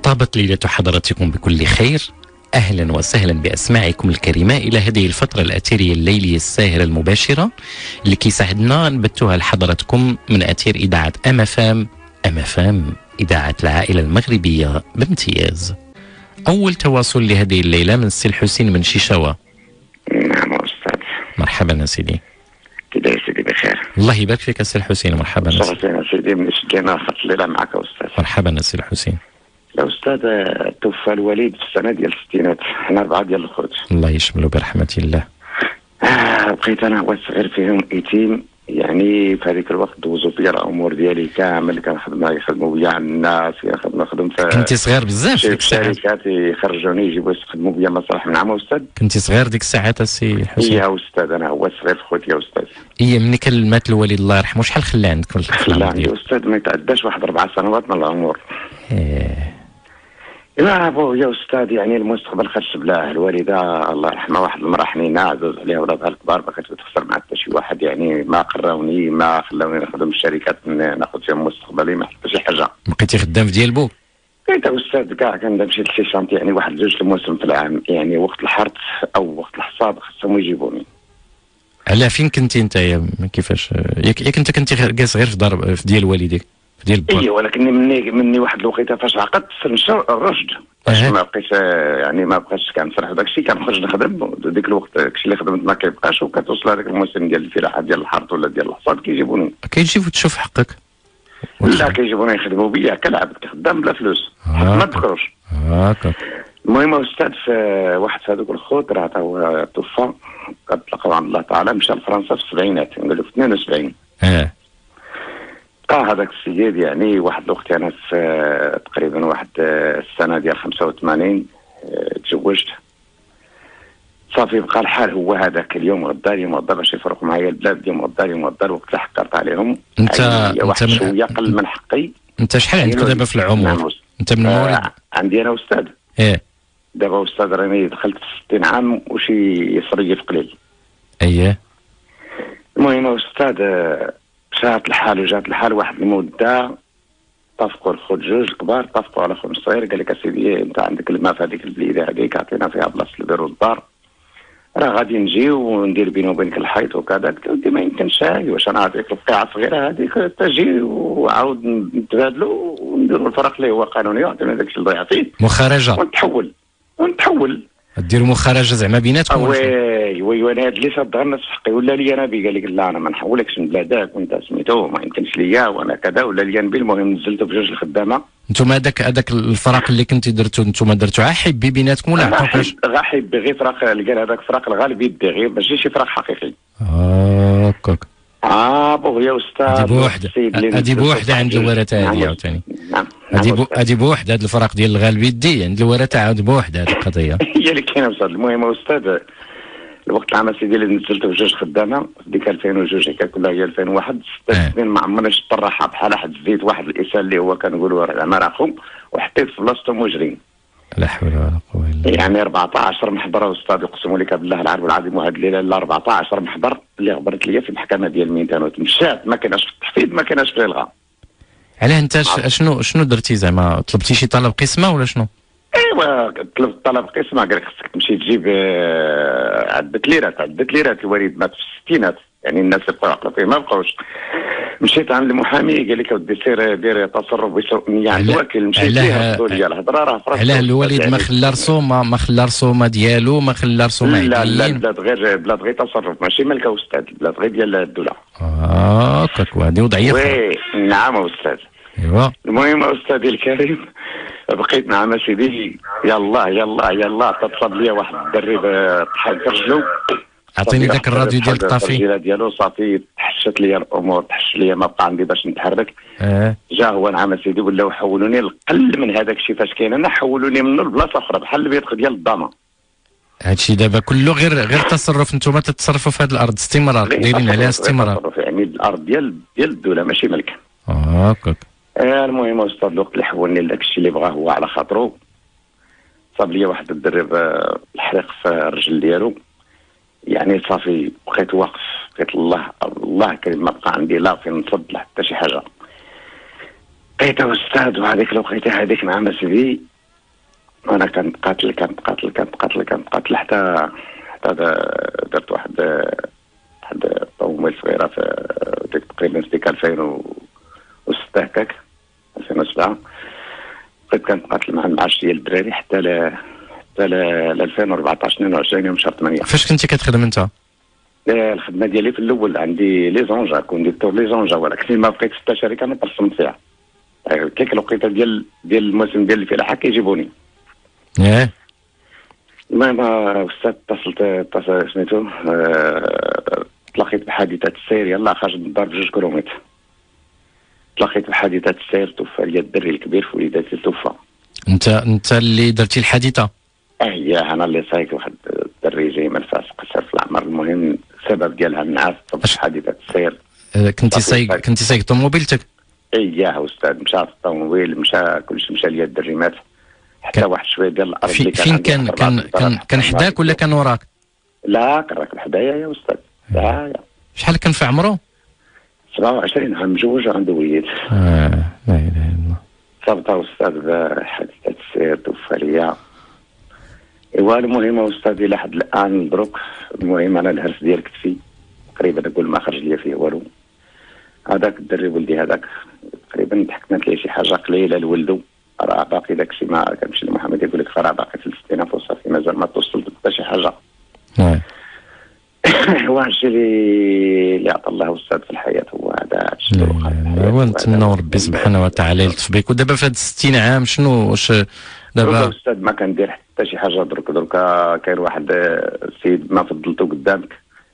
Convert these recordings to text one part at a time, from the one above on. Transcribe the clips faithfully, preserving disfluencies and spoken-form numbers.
طابت ليلة حضراتكم بكل خير. أهلا وسهلا بأسماعكم الكريمة إلى هذه الفترة الأثيرية الليلية الساهرة المباشرة اللي كيساعدنا نبثوها لحضراتكم من أثير إذاعة أم اف ام أم اف ام إذاعة العائلة المغربية بامتياز. أول تواصل لهذه الليلة من السي الحسين من شيشاوة. نعم أستاذ. مرحبا يا سيدي. كده يا سيدي بخير. الله يبارك فيك يا سي الحسين. مرحبا يا سيدي. يا سيدي من شكينا خط الليلة معك يا أستاذ. مرحبا يا سي الحسين. يا أستاذ توفى الوالد في السنة ديال الستينات، حنا أربعة ديال الأخوات. الله يشمله برحمة الله. آه بقيت أنا هو الصغير فيهم يتيم، يعني في هذيك الوقت دوزوا فيا الأمور ديالي كامل، كنخدم يخدموا بيا عند الناس، يخدم نخدم في كنتي صغير بزاف في ديك الساعات. الشركات يخرجوني يجيبوا يخدموا بيا مسرح من عام أستاذ. كنتي صغير ديك الساعات السي الحسين؟ يا أستاذ أنا هو الصغير في خوتي يا أستاذ. إيه ملي كان مات الوالد الله يرحمه شحال خلى عندك لا يا أستاذ ما يتعداش واحد أربع سنوات من العمر. إيه لا بو يا أستاذ، يعني المستقبل خش بلاه. الوالدة الله يرحمها واحد المرأة حنينة عزوز عليها ولادها الكبار، ما كانتش تخسر مع حتى شي واحد، يعني ما قراوني ما خلاوني نخدم الشركات ناخذ فيهم مستقبلي ما حتى شي حاجة. بقيتي خدام في ديال بوك؟ كنت أستاذ كاع كنمشي لشي شانتي، يعني واحد جوج الموسم في العام، يعني وقت الحرث أو وقت الحصاد خصهم يجيبوني. على فين كنتي انت يا كيفاش ياك ياك انت كنتي جالس غير في دار في ديال والديك في ديال البار؟ اي ولكن مني مني واحد الوقيته فاش عقدت نمشى الرشد، باش ما بقيتش يعني ما بقاش كنسرح داك الشيء، كنخرج نخدم ديك الوقت داكشي اللي خدمت ما كيبقاش، وكتوصل هذاك الموسم ديال الفلاحه ديال الحرث ولا ديال الحصاد كيجيبوني. كيجيبوا تشوف حقك؟ لا كيجيبوني يخدموا بيا كالعبد كخدام بلا فلوس حتى ما تخرج. هاكا. المهم استاذ في واحد في هذوك الخوت راه هو توفى، كتلقاو عند الله تعالى، مشى لفرنسا في السبعينات، نقول له في اثنين وسبعين. اه بقى هذاك السيد يعني واحد الوقت انا في تقريبا واحد السنه ديال خمسة وثمانين تزوجت. صافي بقى الحال هو هذاك اليوم غدا اليوم غدا باش يفرق معايا البلاد، اليوم غدا اليوم غدا، الوقت اللي حكرت عليهم انت يعني واحد انت شويه قل من حقي. انت شحال عندك دابا في العمر؟ نعم. انت من المولد؟ آه عندي انا استاذ. ايه دابا استاذ راني دخلت في ستين عام وشي يصري في قليل. اييه. المهم استاذ جات الحال وجات الحال واحد المده اتفقوا الخوت جوج كبار، اتفقوا على خو صغير، قال لك اسيدي انت عندك الماء في هذيك البليده هذيك عطينا فيها بلاصه البيرو الدار، راه غادي نجي وندير بيني وبينك الحيط وكذا. قلت له ما يمكنش، واش انا نعطيك البقيعه الصغيره هذيك تجي وعاود نتبادلوا ونديروا الفرق اللي هو قانوني ويعطينا داك الشيء اللي ضيعتيه مخارجه ونتحول ونتحول ديروا مخارجه زعما بيناتكم؟ وي وي وانا هاد اللي صدق الناس في حقي ولا لي انا بي، قال لك لا انا ما نحولكش من بلادك وانت سميتو ما يمكنش ليا وانا كذا ولا ليا نبي. المهم نزلته بجوج الخدامه. انتم هذاك هذاك الفرق اللي كنتي درتو انتم درتوها حبي بيناتكم ولا عطوكاش؟ غا حبي غير فرق، قال هذاك فرق الغالب يدي غير ماشي شي فرق حقيقي. هاكاك. اه بو يا استاذ هذه بوحده هذه بوحده عند الورثه هذه عاوتاني. نعم هذه هذه بوحده هذا الفرق ديال الغالب يدي عند الورثه عاود بوحده هذه القضيه. هي اللي كاينه بصح. المهم استاذ الوقت العام سيدي اللي نزلت بجوج خدامه ديك ألفين وجوج هكاك ولا هي ألفين وواحد، ست سنين ما عمرني شفت الراحه بحال واحد زيت واحد الاسال اللي هو كنقولوا زعما اخو وحطيت في بلاصتو مجرم. لا حول ولا قوه الا بالله. يعني أربعطاش محضر استاذ اقسم لك بالله العرب العظيم وهذه الليله لا أربعطاش محضر اللي غبرت لي في المحكمه ديال ميتان مشات ما كايناش في التحفيظ ما كايناش في الغاء. علاه انت شنو شنو درتي زعما طلبتي شي طلب قسمه ولا شنو؟ ايوا طلبت طلب قسمه، قال لك خصك تمشي تجيب عدة ليرات عدة ليرات. الوالد مات في الستينات، يعني الناس اللي بقاو يعقلوا فيه ما بقاوش. مشيت عند المحامي قال لك ودي سير دير تصرف يعني الوكيل. مشيت ليه ردوا لي الهضره راه فراسو. علاه الوالد ما خلى رسومه ما خلى رسومه ديالو ما خلى رسومه عدلين؟ لا لا البلاد غير بلاد غير تصرف ماشي ملكه استاذ، البلاد غير ديال الدوله. اه هكاك وهذه وضعيه. وي نعم استاذ. ايوا المهم استاذي الكريم بقيت مع سيدي يلا يلا يلا تتصب لي واحد الدري طحن في رجلو. عطيني ذاك الراديو ديال الطافي ديالو صافي تحشت لي الامور تحش لي ما بقى عندي باش نتحرك. اه جا هو نعم سيدي ولاو حولوني القل من هذاك الشيء فاش كاين انا حولوني منه لبلاصه اخرى بحال البيت ديال الضامه. هادشي دابا كله غير غير تصرف انتم تتصرفوا في هذه الارض استمرار دايرين عليها استمرار يعني الارض ديال ديال الدوله ماشي ملكه. اه هكاك. آه المهم استاذ الوقت اللي حولني لذاك الشيء اللي بغاه هو على خاطرو صاب لي واحد الدرب الحريق في الرجل ديالو. يعني صافي بقيت واقف بقيت الله الله كريم ما بقى عندي لا فين نصد لا حتى شي حاجه. بقيت استاذ وهذيك الوقيته هذيك مع مسيدي انا كنت قاتل كنت قاتل كنت قاتل كنت قاتل حتى حتى درت واحد واحد الطوموبيل صغيره في ديك تقريبا ديك ألفين وستة هكاك ألفين وسبعة. بقيت كنتقاتل مع المعاش ديال الدراري حتى ل حتى ل ألفين وأربعطاش اثنين وعشرين يوم شهر ثمانية. فاش كنتي كتخدم انت؟ الخدمه ديالي في الاول عندي لي زونجا، كونديكتور لي زونجا، ولكن ما بقيت في حتى شركه ما ترسمت فيها. كيك الوقيته ديال ديال الموسم ديال الفلاحه كيجيبوني. ياه المهم استاذ اتصلت اتصل سميتو أه... تلاقيت بحادثه السير، يلاه خرج من الدار بجوج كيلومتر. تلاقيت بحادثه السير، توفى لي الدري الكبير في وليداتي توفى. انت انت اللي درتي الحادثه؟ اه يا انا اللي سايق واحد الدري جاي من فاس قصير في العمر. المهم السبب ديالها النعاس في حادثه السير. أه كنتي سايق كنتي سايق طوموبيلتك؟ اييه استاذ، مشى في الطوموبيل، مشى كلشي مشى ليا الدري مات حتى كان واحد شويه ديال الارض اللي فين كان كان كان كان حداك ولا كان وراك؟ لا كان راكب حدايا يا استاذ. لا شحال كان في عمره؟ سبعة وعشرين عام، مجوج عنده وليد. اه لا اله الا الله. صابته استاذ حادثه السير توفى ليا. ايوا المهم استاذ لحد الان دروك، المهم انا الهرس ديال كتفي تقريبا نقول ما خرج ليا فيه والو. هذاك الدري ولدي هذاك تقريبا تحكمت ليه شي حاجه قليله لولدو، راه باقي داك الشيء ما كنمشي لمحمد يقول لك راه باقي في الستينات وصافي مازال ما توصلت حتى شي حاجه. نعم. هو الشيء اللي اللي عطى الله استاذ في الحياه هو هذا الشيء. هو نتمنوا ربي سبحانه وتعالى يلطف بك. ودابا في هاد ستين عام شنو واش دابا؟ استاذ ما كندير حتى شي حاجه درك درك كاين واحد السيد ما فضلته قدامك،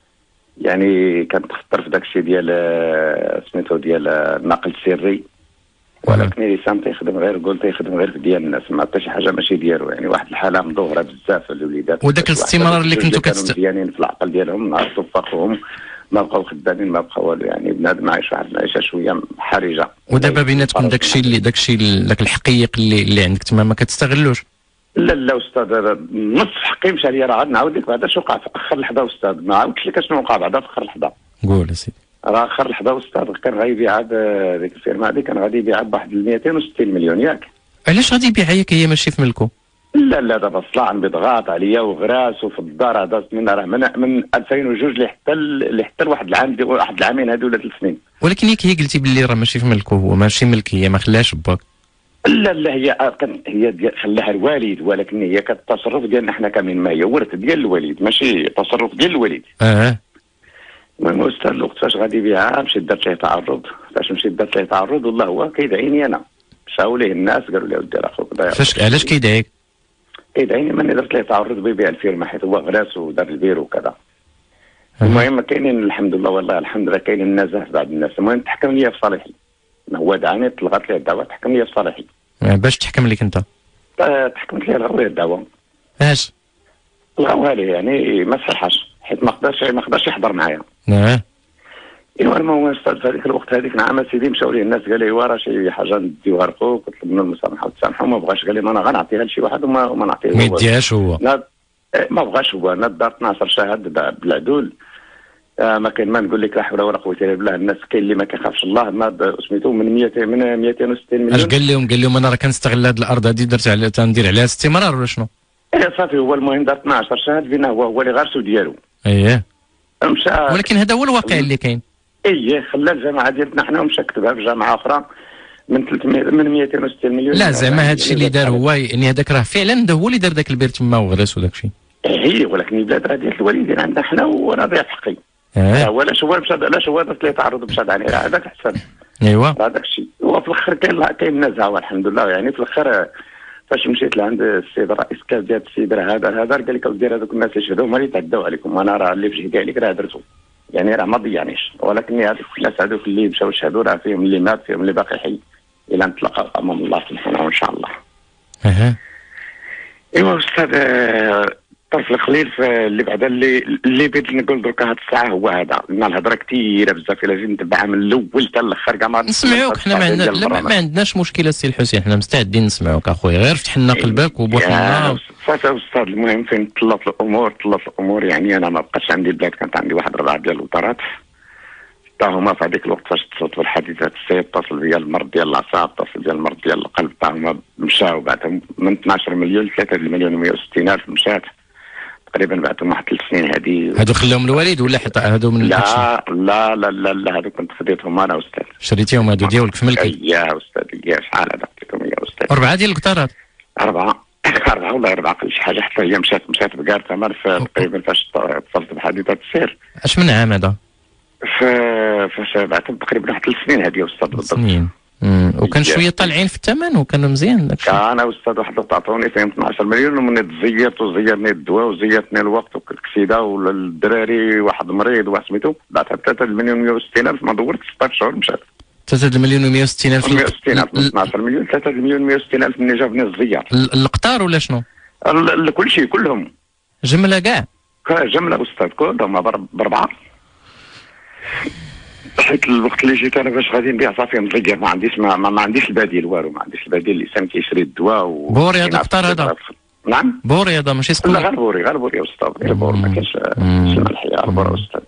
يعني كنتخطر في داك الشيء ديال سميتو ديال النقل السري، ولكن اللسان تيخدم غير قول تيخدم غير في ديال الناس، ما حتى شي حاجه ماشي ديالو. يعني واحد الحاله مظهره بزاف للوليدات. وداك الاستمرار اللي كنتو كتست مزيانين في العقل ديالهم، نهار توفقهم ما بقاو خدامين ما بقاو والو، يعني بنادم عايش واحد العيشه شويه حرجه. ودابا بيناتكم داك الشيء اللي داك الشيء داك الحقيق اللي اللي عندك تما ما كتستغلوش؟ لا لا استاذ، نص حقي مشى ليا، راه غادي نعاود لك بعدا شو وقع في اخر لحظه استاذ. ما عاودتش لك شنو وقع بعدا في اخر لحظه. قول اسيدي. راه اخر لحظه استاذ كان غيبيع ديك الفيرما هذيك، كان غادي يبيعها بواحد مئتين وستين مليون ياك. علاش غادي يبيعها هي ماشي في ملكو؟ لا لا دابا صلاع بضغط عليا وغراس وفي الدار هذا من راه من, من ألفين وجوج لحتى لحتى لواحد العام دي واحد العامين هذو ولا ثلاث سنين. ولكن ياك هي قلتي باللي راه ماشي في ملكو، هو ماشي ملك، هي ما خلاش باك. لا لا هي كان هي ديال خلاها الوالد، ولكن هي كالتصرف ديالنا حنا كاملين، ما هي ورث ديال الوالد ماشي تصرف ديال الوالد. اه المهم استاذ الوقت فاش غادي يبيعها مشيت درت ليه تعرض، فاش مشيت درت ليه تعرض والله هو كيدعيني انا. مشاو ليه الناس قالوا لي ودي راه خوك ضايع. فاش علاش كيدعيك؟ كيدعيني ماني درت ليه تعرض بيبيع الفيرما حيت هو غراس ودار البير وكذا. المهم كاينين الحمد لله والله الحمد لله كاين النزاهه في بعض الناس. المهم تحكم لي في صالحي، هو دعاني طلقت ليه الدعوه تحكم لي في صالحي. باش تحكم لك انت؟ تحكمت ليه لغاو ليه الدعوه. اش؟ لغاوها ليه يعني ما صحاش حيت ما قدرش ما قدرش يحضر معايا. اه ايوا المهم استاذ في هذيك الوقت هذيك نعم سيدي مشاو ليه الناس قال لي ورا شي حاجه نديوها لخوك وطلب منه المسامحه وتسامحوا، ما بغاش قال لي ما انا غنعطيها لشي واحد وما وما نعطيه ما يديهاش هو. ما بغاش هو. انا دارت اثناش شهاده بالعدول. آه ما كاين ما نقول لك لا حول ولا قوه الا بالله. الناس كاين اللي ما كيخافش الله ما سميتو من مئتين من مئتين وستين مليون. اش قال لهم؟ قال لهم انا راه كنستغل هذه الارض هذه درت على تندير عليها استمرار ولا شنو؟ ايه صافي هو المهم دار اثناش شهاده بينه هو هو اللي غارسو ديالو. اييه مشى. ولكن هذا هو الواقع اللي كاين. ايه خلى الجماعه ديالنا حنا ومشى كتبها في جامعه اخرى من ثلاثمية من مئتين وستين مليون. لا زعما هذا الشيء اللي دار هو يعني هذاك راه فعلا هو اللي دار ذاك البير تما وغرس وداك الشيء. هي ولكن البلاد راه ديال الوالدين عندنا حنا وانا ضيع في حقي. اه هو علاش هو مشى علاش هو درت ليه تعرض مشى عليه هذاك احسن. ايوا هذاك الشيء هو في الاخر كاين كاين نزاهه والحمد لله. يعني في الاخر فاش مشيت لعند السيد الرئيس كاف ديال السيد راه هذا هذا قال لك اودي هذوك الناس اللي شهدوا هما اللي تعداو عليكم وانا راه اللي في جهدي عليك راه درتو، يعني راه ما ضيعنيش. ولكن هذوك الناس هذوك اللي مشاو يشهدوا راه فيهم اللي مات فيهم اللي باقي حي الى نتلاقاو امام الله سبحانه وان شاء الله. اها ايوا استاذ الطرف القليل اللي بعدا اللي اللي بغيت نقول درك هاد الساعه هو هذا. لنا الهضره كثيره بزاف لازم نتبعها من الاول حتى الاخر كاع ما نسمعوك. حنا ما عندنا لا ما عندناش مشكله سي الحسين، حنا مستعدين نسمعوك اخويا، غير فتح لنا قلبك وبوحنا. صافي استاذ المهم فين طلت الامور طلت الامور يعني انا ما بقاش عندي البلاد، كانت عندي واحد ربعه ديال الوطارات حتى هما في هذيك الوقت فاش اتصلت بالحادثه السير اتصل بيا المرض ديال الاعصاب، اتصل بيا المرض ديال القلب، حتى هما مشاو بعدهم من اثناش مليون ل ثلاثة مليون ومئة وستين الف مشات تقريبا بعدهم واحد ثلاث سنين. هذه هادو خلاهم الوالد ولا حتى هادو من لا لا لا لا لا هادو كنت خديتهم انا استاذ. شريتيهم هادو ديالك في ملكي؟ يا استاذ يا شحال هذا خديتهم يا استاذ؟ أربعة ديال القطارات؟ أربعة أربعة والله أربعة قل شي حاجة، حتى هي مشات مشات بكار ثمر تقريبا فاش اتصلت بحادثة السير. اش من عام هذا؟ فاش بعثهم تقريبا واحد ثلاث سنين هذه استاذ بالضبط. سنين. امم وكان شويه طالعين في الثمن وكانوا مزيان داكشي. كان استاذ واحد تعطوني فيهم اثناش مليون ومن تزيرت وزيرني الدواء وزيرتني الوقت والكسيده والدراري واحد مريض واحد سميتو بعثها ثلاثة مليون ومئة وستين الف ما دورت ستة شهور مشات. ثلاثة مليون ومئة وستين الف مئة وستين الف اثناش مليون ثلاثة مليون ومئة وستين الف مني جابني الزيار. القطار ولا شنو؟ كل شيء كلهم جمله كاع؟ جمله استاذ كلهم بربعه. حيت الوقت اللي جيت انا باش غادي نبيع صافي مزير ما عنديش ما, ما, ما عنديش البديل والو، ما عنديش البديل. الانسان كيشري الدواء و بوري هذا القطار هذا؟ نعم بوري هذا ماشي سكون؟ لا غير بوري غير بوري يا استاذ، غير بوري ما كاينش الملح يا بوري استاذ.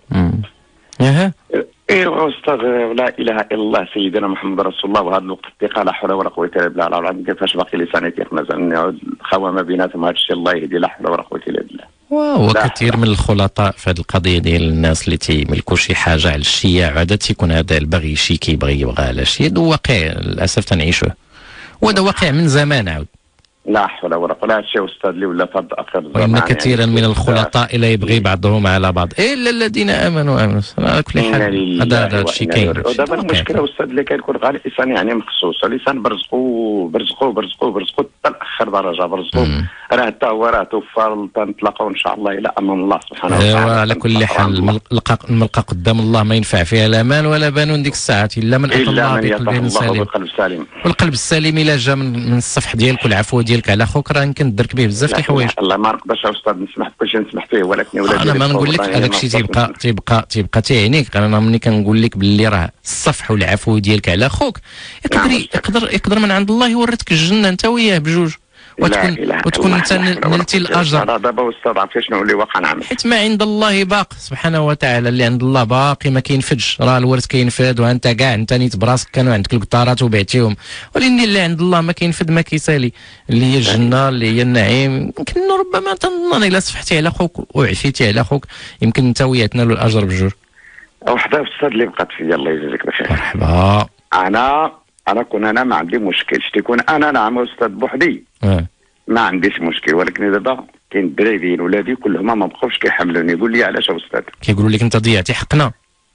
ياها ايوا استاذ لا اله الا الله سيدنا محمد رسول الله. وهذا الوقت الثقه لا حول ولا قوه الا بالله العظيم. كيفاش باقي لساني تيخمز نعود الخوامه بيناتهم هذا الشيء الله يهدي لا حول ولا قوه الا بالله. وكثير من الخلطاء في هذه القضيه ديال الناس اللي تيملكوا شي حاجه على الشياع عاده تيكون هذا البغي شي كيبغي يبغى على شي. هذا واقع للاسف تنعيشوه وهذا واقع من زمان عاود. لا حول ولا قوه. هذا الشيء استاذ اللي ولا فض اخر زمان. وان كثيرا يعني من الخلطاء لا يبغي بعضهم على بعض الا الذين امنوا امنوا على كل حال. هذا هذا الشيء كاين. ودابا المشكله استاذ اللي كيكون غير الانسان يعني مخصوص الانسان برزقو برزقو برزقو برزقو حتى لاخر درجه برزقو راه حتى هو راه توفر تنتلاقاو ان شاء الله الى امام الله سبحانه وتعالى. ايوا على كل حال الملقى قدام الله ما ينفع فيها لا مال ولا بنون ديك الساعات الا من اتى الله بقلب سليم. والقلب السليم الا جا من الصفح ديالك والعفو ديالك على خوك راه يمكن تدرك به بزاف د الحوايج. الله ما نقدرش استاذ نسمح بكلشي نسمح فيه ولكن ولادي انا ما نقول لك هذاك الشيء تيبقى تيبقى تيبقى تيعنيك. انا ملي كنقول لك باللي راه الصفح والعفو ديالك على خوك يقدر يقدر يقدر من عند الله يورثك الجنه انت وياه بجوج وتكون وتكون انت نلتي الاجر. دابا استاذ عرفتي شنو اللي واقع نعمل حيت ما عند الله باق سبحانه وتعالى. اللي عند الله باقي ما كينفدش. راه الورث كينفد وانت كاع انت نيت براسك كانوا عندك القطارات وبعتيهم ولكن اللي عند الله ما كينفد ما كيسالي اللي هي الجنه اللي هي النعيم. يمكن ربما تنظن الا صفحتي على خوك وعفيتي على خوك يمكن انت وياه تنالوا الاجر بجوج. وحده استاذ اللي بقات فيا الله يجزيك بخير. مرحبا. انا انا كون انا ما عندي مشكل تيكون انا نعم استاذ بوحدي اه ما عنديش مشكل. ولكن دابا كاين الدراري ديال ولادي كلهم ما بقاوش كيحملوني. يقول لي علاش استاذ؟ كيقولوا لك انت ضيعتي حقنا.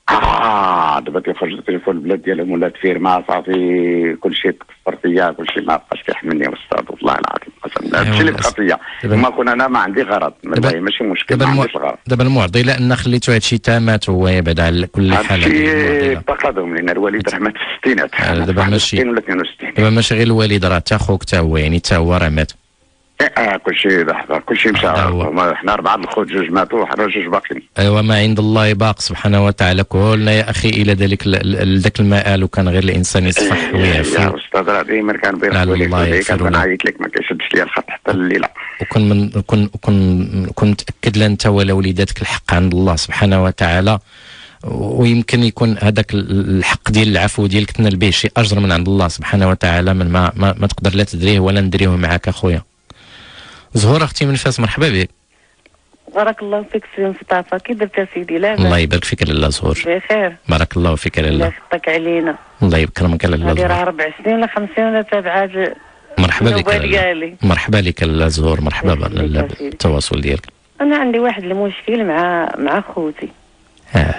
اه دابا كيخرج التليفون البلاد ديالهم ولات فيرما صافي كلشي تكفر فيا كلشي ما بقاش كيحملني استاذ والله العظيم قسم. هذا الشيء اللي بقى فيا ما كون انا ما عندي غرض ماشي مشكل ما عنديش غرض. دابا المعضله لان خليتو هادشي تامات هو يبعد على كل حال. هادشي تقادم لان الوالد راه مات في الستينات. دابا ماشي ولا اثنين وستين. دابا ماشي غير الوالد راه حتى خوك حتى هو يعني حتى هو راه مات. اه كلشي لحظه كلشي مشى. حنا اربعه الخوت جوج ماتوا وحنا جوج باقيين. ايوا ما عند الله باق سبحانه وتعالى. كلنا يا اخي الى ذلك لذاك المآل وكان غير الانسان يصفح ويعفو. يا استاذ راه ديما كان بين خويا كنعيط لك ما كيشدش ليا الخط حتى الليله. وكن من كن كن كن متاكد لا انت ولا وليداتك الحق عند الله سبحانه وتعالى. ويمكن يكون هذاك الحق ديال العفو ديالك تنال به شي اجر من عند الله سبحانه وتعالى من ما ما, ما تقدر لا تدريه ولا ندريه معك اخويا. زهور اختي من فاس مرحبا بك. بارك الله فيك سي مصطفى. كي درت سيدي؟ لاباس الله يبارك فيك لاله زهور. بخير بارك الله فيك لاله. الله يحفظك علينا. الله يكرمك لاله زهور. هذه راه ربع سنين ولا خمس سنين ولا تابعات. مرحبا بك لاله. مرحبا لك لاله زهور. مرحبا بالتواصل ديالك. انا عندي واحد المشكل مع مع خوتي. اه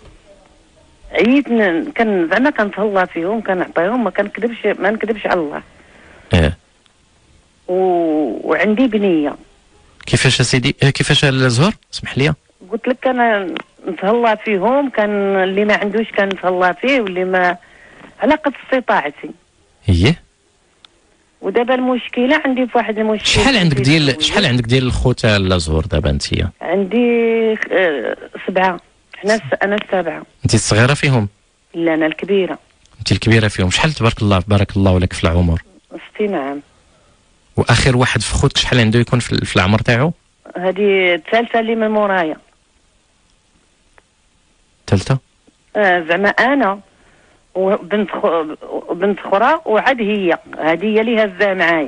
عييت كان زعما كنتهلا فيهم كنعطيهم ما كنكذبش ما نكذبش على الله. اه و... وعندي بنيه. كيفاش سيدي كيفاش الزهور اسمح لي؟ قلت لك انا نتهلا فيهم كان اللي ما عندوش كان نتهلا فيه واللي ما على قد استطاعتي. اييه. ودابا المشكله عندي في واحد المشكل. شحال عندك ديال شحال عندك ديال الخوت الزهور دابا انتيا؟ عندي سبعه. حنا انا السابعه. انت الصغيره فيهم؟ لا انا الكبيره. انت الكبيره فيهم. شحال تبارك الله بارك الله لك في العمر؟ ستين عام. واخر واحد في خوتك شحال عنده يكون في, في العمر تاعو؟ هذه الثالثه اللي من مورايا. الثالثه؟ آه زعما انا وبنت خ... بنت اخرى وعاد هي هذه هي اللي هزاها معايا.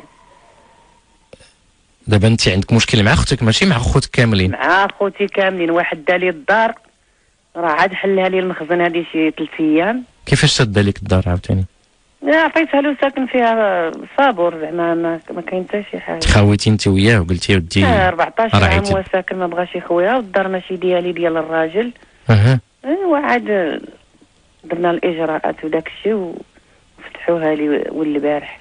دابا انت عندك مشكل مع اختك ماشي مع خوتك كاملين؟ مع خوتي كاملين. واحد دالي الدار راه عاد حلها لي المخزن هذه شي ثلاث ايام. كيفاش شاد لك الدار عاوتاني؟ عطيتها له ساكن فيها صابر زعما ما, ما كاين حتى شي حاجه. تخاويتي انت وياه وقلتي يا ودي آه أربعطاش عام رعيتي. هو ساكن ما بغاش يخويها والدار ماشي ديالي ديال الراجل. اها ايوا عاد درنا الاجراءات وداك الشيء وفتحوها لي والبارح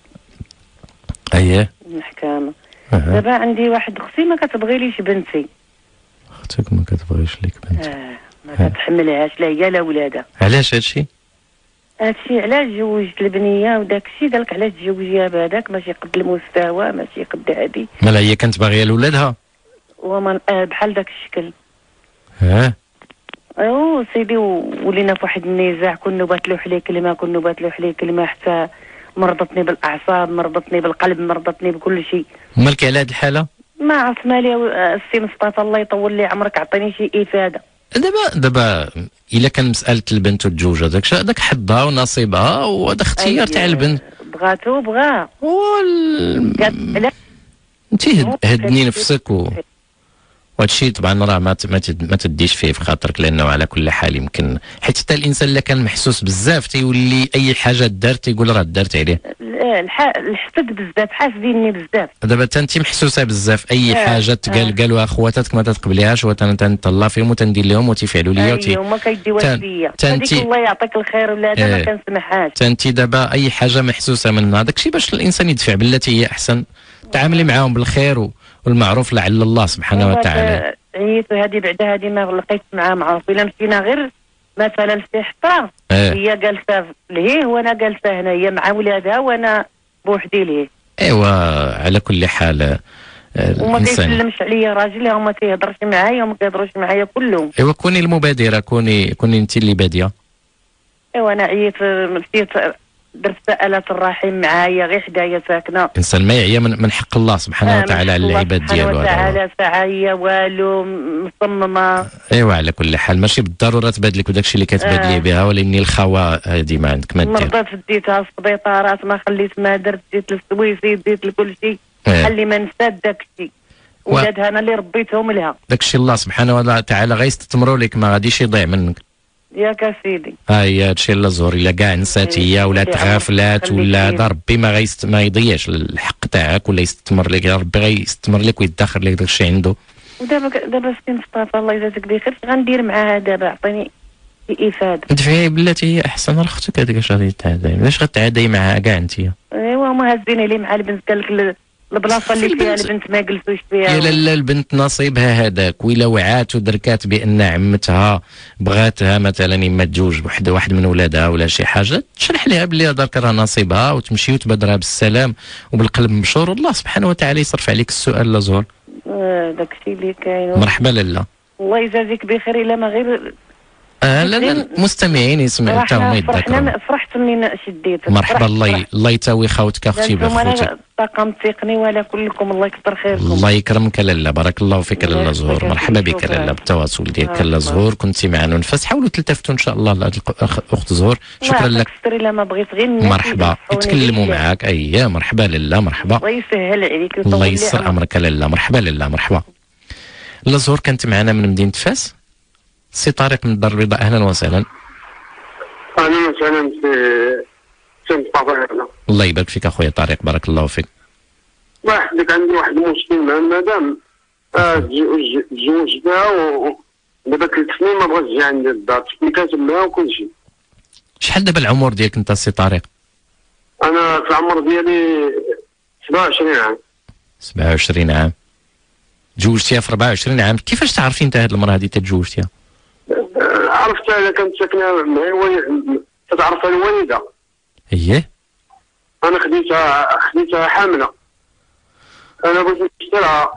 اييه المحكمه. أه. دابا عندي واحد اختي ما كتبغيليش بنتي. اختك ما كتبغيش لك بنت؟ آه ما كتحملهاش لا هي لا ولادها. علاش هادشي؟ هادشي علاش جوجت البنيه وداك الشيء قالك علاش تزوجيها بهذاك ماشي قد المستوى ماشي قد هادي. مالا هي كانت باغيه لولادها؟ ومن آه بحال داك الشكل. ها ايوا سيدي ولينا في واحد النزاع كل نبات له عليه كلمه كل نبات له عليه كلمه حتى مرضتني بالاعصاب مرضتني بالقلب مرضتني بكل شيء. مالك على هاد الحاله؟ ما عرفت مالي السي مصطفى الله يطول لي عمرك عطيني شي افاده. دابا دابا الا كان مساله البنت وتزوج هذاك هذاك حظها ونصيبها وهذا اختيار تاع البنت. بغاتو بغا وال... قالت انت هدني نفسك و وهذا الشيء طبعا راه ما ما ما تديش فيه في خاطرك لانه على كل حال يمكن حيت حتى الانسان اللي كان محسوس بزاف تيولي اي حاجه دارت تيقول راه دارت عليه. الحسد بزاف حاسديني بزاف. دابا حتى انت محسوسه بزاف اي آه. حاجه تقال قالوها خواتاتك ما تتقبليهاش وتنطلع فيهم وتندير لهم وتيفعلوا ليا وتي هما كيديوها فيا. هذيك الله يعطيك الخير ولا هذا ما كنسمعهاش. حتى انت دابا اي حاجه محسوسه منها داك الشيء باش الانسان يدفع بالتي هي احسن. تعاملي معاهم بالخير والمعروف لعل الله سبحانه وتعالى. عييت هذه بعدا هذه ما لقيت معها معروف الا مشينا غير مثلا في حطه اه. هي جالسه لهيه وانا جالسه هنا هي مع ولادها وانا بوحدي لهيه. ايوا على كل حال وما كيسلمش عليا راجلها وما كيهضرش معايا وما كيهضروش معايا كلهم. ايوا كوني المبادره كوني كوني انت اللي باديه. ايوا انا عييت مشيت درت سألات الرحيم معايا غير حدايا ساكنه. الانسان ما يعيا من, من حق الله سبحانه آه وتعالى على العباد ديالو. سبحانه وتعالى سعايه والو مصممه. ايوا على كل حال ماشي بالضروره تبادلك وداك الشيء اللي كتبادلي آه. بها ولكن الخوا هذه ما عندك ما دير. مرضات ديتها السبيطارات ما خليت ما درت ديت للسويسي ديت لكل شيء آه. خلي ما نساد داك الشيء. ولادها انا اللي ربيتهم لها. داك الشيء الله سبحانه وتعالى غيستثمروا لك ما غاديش يضيع منك. ياك سيدي. ها هي هادشي اللي زهور الا كاع نسات هي ولا تغافلات ولا هذا ربي ما غيست ما يضيعش الحق تاعك ولا يستثمر لك ربي غيستثمر لك ويدخر لك داكشي عنده. ودابا دابا سي مصطفى الله يجازيك بخير غندير معاها دابا عطيني افاده. دفعي بلاتي هي احسن راه اختك هذيك اش غادي تعادي علاش غتعادي معاها كاع انت؟ ايوا هما هازين عليه مع البنت قال لك البلاصه اللي فيها البنت ما جلسوش فيها. يا لالا البنت نصيبها هذاك وإلا وعات ودركات بان عمتها بغاتها مثلا اما تزوج بواحد واحد من ولادها ولا شي حاجه تشرح لها بلي درك راه نصيبها وتمشي وتبادرها بالسلام وبالقلب مبشور والله سبحانه وتعالى يصرف عليك السؤال لا زهور. آه داك الشيء اللي كاين. مرحبا لالا. الله يجازيك بخير الا ما غير آه لا لا المستمعين يسمعوا حتى هما يتذكروا. فرحت مني شديت. مرحبا الله الله يتاوي خوتك اختي بخوتك. الطاقم التقني ولا كلكم الله يكثر خيركم. الله يكرمك لالا بارك الله فيك لالا زهور مرحبا بك لالا بالتواصل ديالك لالا زهور كنتي معنا نفس حاولوا تلتفتوا ان شاء الله الاخت زهور. شكرا لك. الا ما بغيت غير مرحبا يتكلموا معاك اي مرحبا لالا مرحبا. الله يسهل عليك الله يسر امرك لالا مرحبا لالا مرحبا. لالا زهور كانت معنا من مدينه فاس. سي طارق من الدار البيضاء اهلا وسهلا. اهلا وسهلا في سي مصطفى. الله يبارك فيك اخويا طارق بارك الله فيك. واحد لك عندي واحد المشكل مع المدام تزوجتها ودابا ثلاث سنين ما بغاتش تجي عندي الدار اللي كاتب معاها وكل شيء. شحال دابا العمر ديالك انت سي طارق؟ انا في العمر ديالي سبعة وعشرين عام. سبعة وعشرين عام تزوجتيها في أربعة وعشرين عام. كيفاش تعرفي انت هاد المراه هادي تتزوجتيها؟ عرفتها انا كانت ساكنه معي وهي تتعرفها الوالده. اييه. انا خديتها خديتها حامله. انا بغيت نشتريها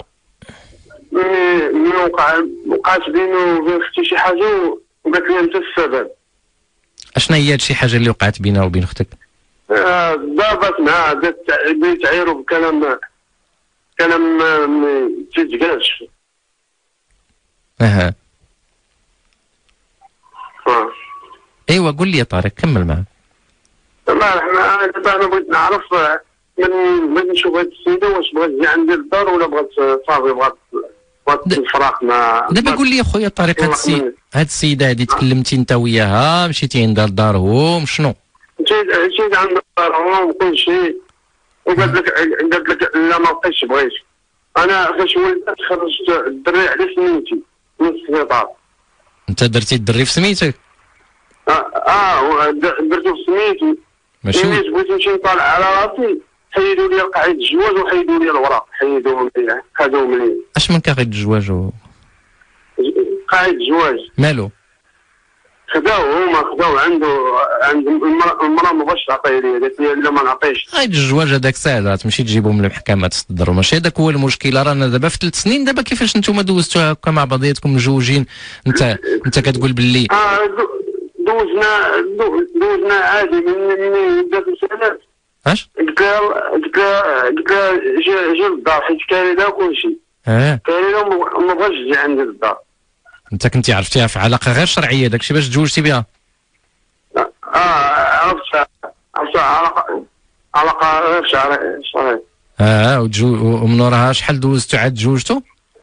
ملي وقع وقعت بيني وبين اختي شي حاجه وقالت لي انت السبب. اشنا هي هادشي حاجه اللي وقعت بينها وبين اختك؟ آه ضربت معها بدات تعايروا بكلام كلام ما تيتقالش. اها. اه ايوا قول لي يا طارق، كمل معك. الله يرحمها. انا دابا انا بغيت نعرف من بغيت نشوف هاد السيده واش بغات تجي عندي للدار ولا بغات صافي بغات بغات الفراق. ما دابا قول لي اخويا طارق، هاد السي هاد السيده هادي تكلمتي انت وياها، مشيتي عندها لدارهم، شنو؟ مشيت مشيت عند دارهم وكل شيء، وقالت لك قالت لك لا ما بقيتش بغيت. انا فاش ولدت خرجت الدري على سميتي من السبيطار. انت درتي الدري في سميتك؟ اه, آه درتو في سميتي. ماشي ملي بغيت نمشي نطالع على راسي حيدوا لي قاعده الجواز وحيدوا لي الوراق، حيدوهم لي خدوهم لي. اش من كاغيد الجواج و قاعده الجواز مالو؟ خداوه هما خداوه عنده عند المراه ما بغاش تعطيه لي، قالت لي لا ما نعطيش. قايد الجواج هذاك ساهل، تمشي تجيبو من المحكمه تصدروا، ماشي هذاك هو المشكل. رانا دابا في ثلاث سنين دابا كيفاش نتوما دوزتوها هكا مع بعضياتكم مجوجين؟ انت انت كتقول باللي اه دوزنا دوزنا عادي من بدات السنوات. اش؟ قلت لها قلت لها قلت لها جا جا للدار حيت كاريده وكل شيء. اه كاريده ما بغاش تجي عندي للدار. انت كنتي عرفتيها في علاقه غير شرعيه، داكشي باش تزوجتي بها؟ اه عرفتها عرفتها علاقه علاقه غير شرعيه. اه وتجو ومن وراها شحال دوزتو عاد تزوجتو؟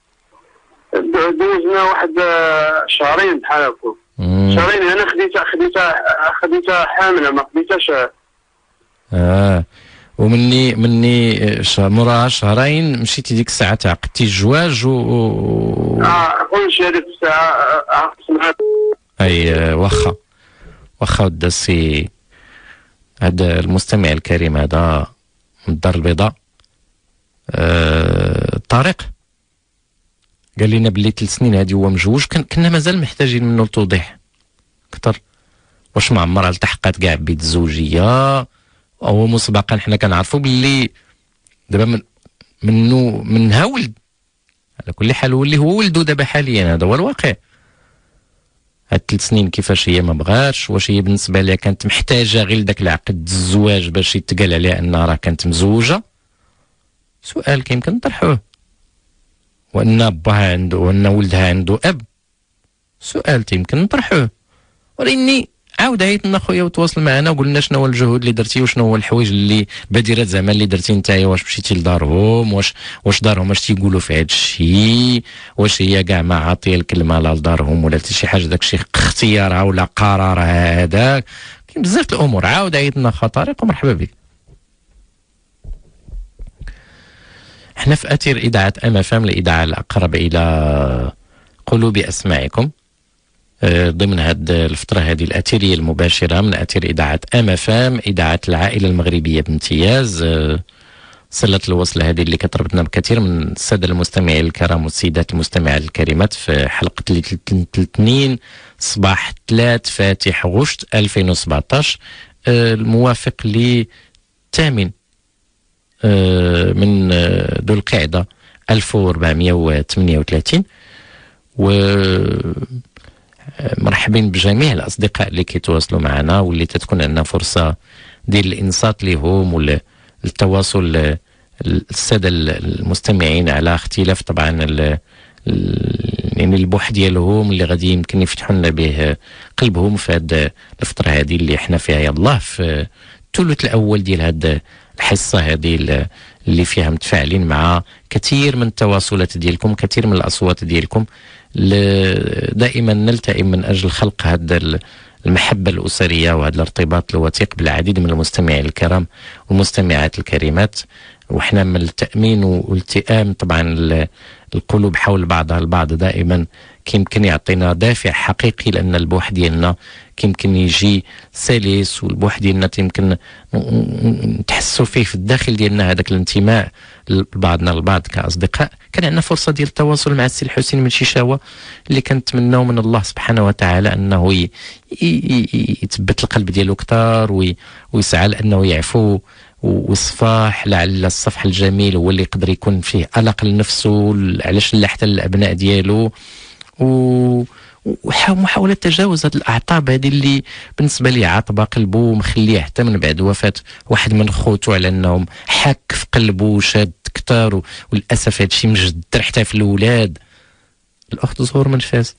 دوزنا واحد شهرين بحال هكا. شهرين. انا خديتها خديتها خديتها حامله ما خديتهاش. اه ومني مني موراها شهرين مشيتي ديك الساعه تعقدتي الزواج و, و... اه كل شيء هذيك الساعه عقدت. اي واخا واخا ودا السي هذا المستمع الكريم هذا من الدار البيضاء آه... طارق قال لنا باللي ثلاث سنين هذه هو مجوج. كنا مازال محتاجين منه التوضيح اكثر. واش ما عمرها التحقات كاع بيد الزوجيه؟ او مسبقا حنا كنعرفوا باللي دابا من منو منها ولد على كل حال، واللي هو ولدو دابا حاليا. هذا هو الواقع. هاد ثلاث سنين كيفاش هي ما بغاتش؟ واش هي بالنسبه لها كانت محتاجه غير داك العقد الزواج باش يتقال عليها انها راه كانت مزوجه؟ سؤال كيمكن نطرحوه. وان باها عنده وان ولدها عنده اب، سؤال يمكن نطرحوه. ولاني عاود عيط لنا خويا وتواصل معنا وقلنا شنو هو الجهود اللي درتي وشنو هو الحوايج اللي بادرات زعما اللي درتي نتايا. واش مشيتي لدارهم؟ واش واش دارهم اش تيقولوا في هذا الشيء؟ واش هي كاع ما عاطيه الكلمه لا لدارهم ولا حتى شي حاجه؟ داك الشيء اختيارها ولا قرارها هذاك؟ كاين بزاف الامور. عاود عيط لنا خا طارق ومرحبا بك. احنا في اثير اذاعه ام اف ام، الاذاعه الاقرب الى قلوب اسماعكم، ضمن هذه الفترة هذه الأثيرية المباشرة من أثير إذاعة أم اف ام، إذاعة العائلة المغربية بامتياز. صلة الوصل هذه اللي كتربطنا بكثير من السادة المستمعين الكرام والسيدات المستمعات الكريمات في حلقة الاثنين صباح ثلاث فاتح غشت ألفين وسبعطاش، الموافق للثامن من ذو القعدة ألف وأربعمائة وثمانية وثلاثين. و مرحبا بجميع الاصدقاء اللي كيتواصلوا معنا واللي تتكون عندنا فرصه ديال الانصات لهم والتواصل الساده المستمعين على اختلاف طبعا ال يعني البوح ديالهم اللي غادي يمكن يفتحوا لنا به قلبهم في هذه الفتره هذه اللي احنا فيها يلاه في الثلث الاول ديال هذه الحصه هذه اللي فيها متفاعلين مع كثير من التواصلات ديالكم، كثير من الاصوات ديالكم. دائما نلتئم من اجل خلق هذا المحبه الاسريه وهذا الارتباط الوثيق بالعديد من المستمعين الكرام والمستمعات الكريمات. وحنا من التامين والالتئام طبعا القلوب حول بعضها البعض دائما كيمكن يعطينا دافع حقيقي، لان البوح ديالنا كيمكن يجي سلس، والبوح ديالنا يمكن نتحسوا فيه في الداخل ديالنا هذاك الانتماء لبعضنا البعض كاصدقاء. كان عندنا فرصه ديال التواصل مع السي الحسين من شيشاوه اللي كنتمناو من الله سبحانه وتعالى انه يثبت القلب ديالو اكثر ويسعى لانه يعفو والصفاح، لعل الصفح الجميل هو اللي يقدر يكون فيه قلق لنفسه علاش لا حتى الابناء ديالو، و ومحاولة تجاوز هذه الأعطاب هذه اللي بالنسبة لي عاطبة قلبه ومخليه حتى من بعد وفاة واحد من خوته على أنهم حك في قلبه وشاد كتار. وللأسف هذا الشيء مجدر حتى في الأولاد. الأخت زهور من فاس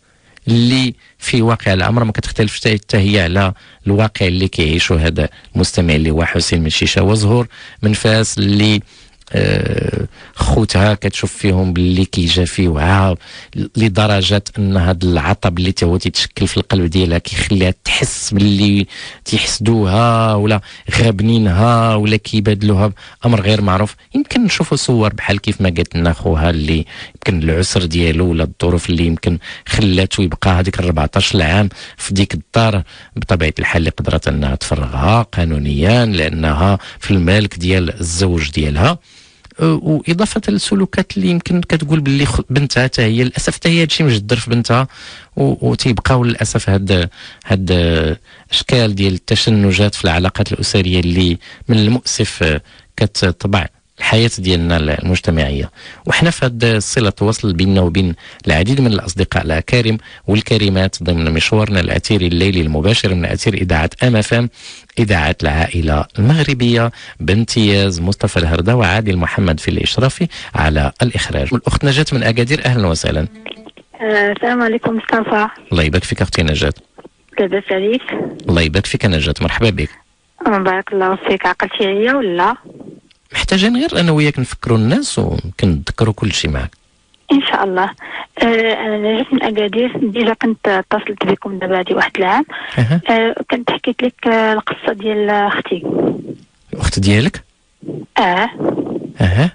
اللي في واقع الامر ما كتختلفش حتى هي على الواقع اللي كيعيشوا هذا المستمع اللي هو حسين من شيشه وزهور من فاس، اللي آه خوتها كتشوف فيهم باللي كيجافيوها لدرجه ان هذا العطب اللي هو تيتشكل في القلب ديالها كيخليها تحس باللي تيحسدوها ولا غابنينها ولا كيبادلوها بامر غير معروف. يمكن نشوفوا صور بحال كيف ما قالت لنا خوها اللي يمكن العسر ديالو ولا الظروف اللي يمكن خلاته يبقى هذيك أربعطاش عام في ديك الدار، بطبيعه الحال اللي قدرت انها تفرغها قانونيا لانها في الملك ديال الزوج ديالها، واضافه للسلوكات اللي يمكن كتقول باللي بنتها حتى هي للاسف حتى هي هادشي مجدر في بنتها، وتيبقاو للاسف هاد هاد اشكال ديال التشنجات في العلاقات الاسريه اللي من المؤسف كتطبع الحياه ديالنا المجتمعيه. وحنا في هذا صله التواصل بيننا وبين العديد من الاصدقاء الاكارم والكريمات ضمن مشوارنا الاثيري الليلي المباشر من اثير اذاعه ام اف ام، اذاعه العائله المغربيه، بامتياز مصطفى الهرده وعادل محمد في الاشراف على الاخراج. الاخت نجاة من اكادير، اهلا وسهلا. السلام عليكم مصطفى. الله يبارك فيك اختي نجاة. لاباس عليك؟ الله يبارك فيك نجاة، مرحبا بك. بارك الله فيك. عقلتي عليا ولا؟ محتاجين غير انا وياك نفكروا الناس وكنذكروا كل شيء معك ان شاء الله. آه انا نجاة من اكادير، ديجا كنت اتصلت بكم دابا هادي واحد العام. أه. آه كنت حكيت لك آه القصه ديال اختي. الاخت ديالك؟ اه اها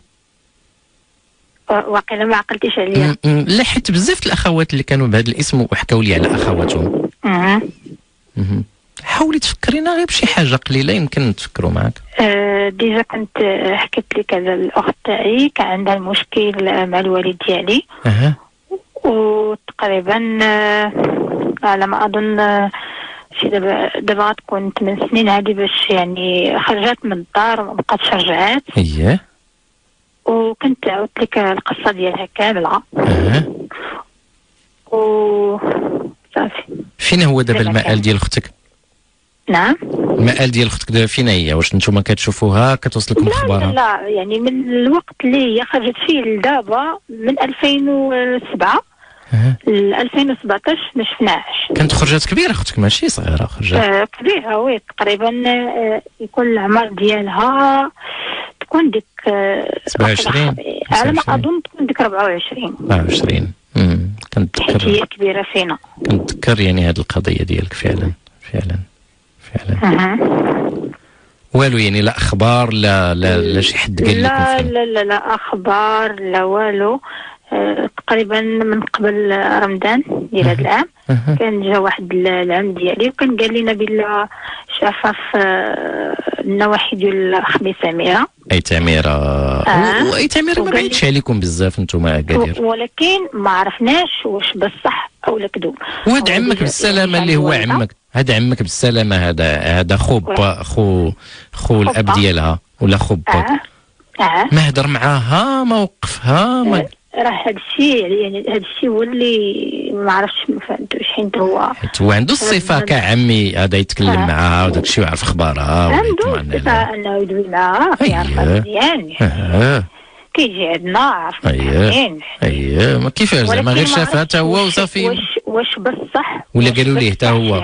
واقيلا ما عقلتيش عليا. لا، حيت بزاف الاخوات اللي كانوا بهذا الاسم وحكاوا لي على اخواتهم. اها حاولي تفكرينا غير بشي حاجه قليله يمكن نتفكروا معك. آه ديجا كنت حكيت لك على الاخت تاعي كان عندها المشكل مع الوالد ديالي. اها وتقريبا آه على ما اظن آه شي دابا دابا تكون ثمان سنين هذه باش يعني خرجت من الدار وما بقاتش رجعات. اييه. وكنت عاودت لك القصه ديالها كامله. اها و صافي. فين هو دابا المآل ديال اختك؟ نعم. المآل ديال اختك دابا فين هي؟ واش نتوما كتشوفوها كتوصلكم اخبارها؟ لا لا يعني من الوقت اللي هي خرجت فيه لدابا من ألفين وسبعة ل ألفين وسبعطاش ما شفناهاش. كانت خرجت كبيره اختك ماشي صغيره؟ خرجت آه كبيره وي تقريبا. آه يكون العمر ديالها تكون ديك آه سبعة وعشرين على ما اظن تكون ديك أربعة وعشرين أربعة وعشرين. امم كنتذكر هي كبيره فينا. كنتذكر يعني هذه القضيه ديالك فعلا فعلا فعلا. أه. والو يعني لا اخبار لا لا لا شي حد قال لكم لا فين؟ لا لا لا اخبار لا والو. أه تقريبا من قبل رمضان ديال هذا العام أه. كان جا واحد العم ديالي وكان قال لنا بلا شافها في النواحي ديال خميس عميره. اي تعميره. أه. واي تعميره ما بعيدش عليكم بزاف نتوما اكادير، ولكن ما عرفناش واش بصح او لا كذوب. وهذا عمك بالسلامه اللي هو عمك، هذا عمك بالسلامه، هذا هذا خو خو خو الاب ديالها ولا خو باك. اه اه ما هضر معاها ما وقفها ما آه. راه هذا الشيء يعني هذا الشيء هو اللي ما عرفتش ما فهمتوش حيت هو حيت هو عنده الصفه كعمي هذا يتكلم آه. معاها وداك الشيء ويعرف اخبارها عنده الصفه انه يدوي معاها كيعرفها مزيان. اه كيجي عندنا عرف اييه اييه. ما كيفاش زعما غير شافها حتى هو وصافي؟ واش واش بصح ولا قالوا ليه حتى هو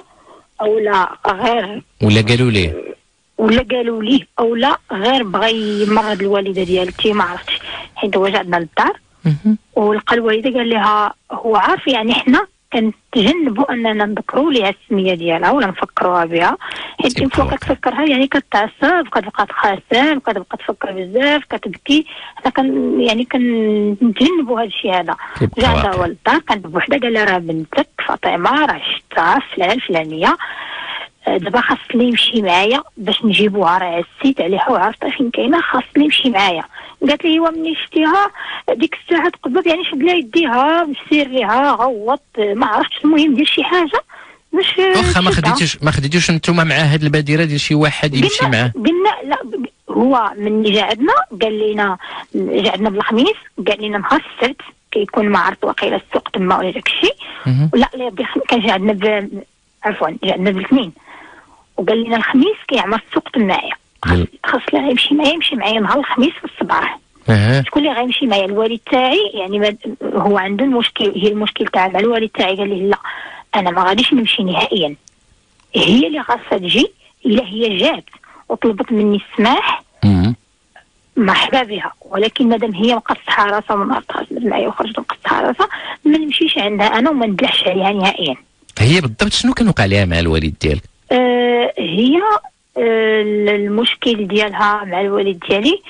او لا غير ولا قالوا ليه ولا قالوا ليه او لا غير بغى يمرض الوالده ديالتي ما عرفتش حيت هو جا عندنا للدار ولقى الوالده قال لها هو عارف يعني حنا كنتجنبوا اننا نذكروا ليها السميه ديالها ولا نفكروها بها حيت فوق كتفكرها يعني كتعصب كتبقى تخاسر كتبقى تفكر بزاف كتبكي. حنا كن يعني كنتجنبوا هذا الشيء هذا. جا عندها هو للدار كان بوحده قال لها راه بنتك فاطمه راه شفتها فلان الفلانيه دابا خاص لي يمشي معايا باش نجيبوها راه عسيت عليها وعرفت فين كاينه خاص لي يمشي معايا. قالت لي هو ملي شفتيها ديك الساعه تقبض يعني شد لها يديها مسير ليها غوط ما عرفتش المهم دير شي حاجه باش واخا ما خديتوش ما خديتوش نتوما مع هاد البادره ديال شي واحد يمشي معاه؟ قلنا لا هو ملي جا عندنا قال لنا جا عندنا بالخميس قال لنا نهار السبت كيكون ما عرفت واقيلا السوق تما ولا داك الشيء لا لا كان جا عندنا عفوا جا عندنا بالاثنين وقال لنا الخميس كيعمر السوق تمايا خاص لا يمشي معايا يمشي معايا نهار الخميس في الصباح أه. شكون اللي غيمشي معايا؟ الوالد تاعي. يعني ما هو عنده المشكل، هي المشكل تاع مع الوالد تاعي. قال لي لا انا ما غاديش نمشي نهائيا، هي اللي خاصها تجي. الا هي جات وطلبت مني السماح مرحبا بها، ولكن مادام هي مقصحه راسها وما عرفتهاش معايا وخرجت مقصحه راسها، ما نمشيش عندها انا وما ندلعش عليها نهائيا. هي بالضبط شنو كان وقع لها مع الوالد ديالك؟ آه هي آه المشكل ديالها مع الوالد ديالي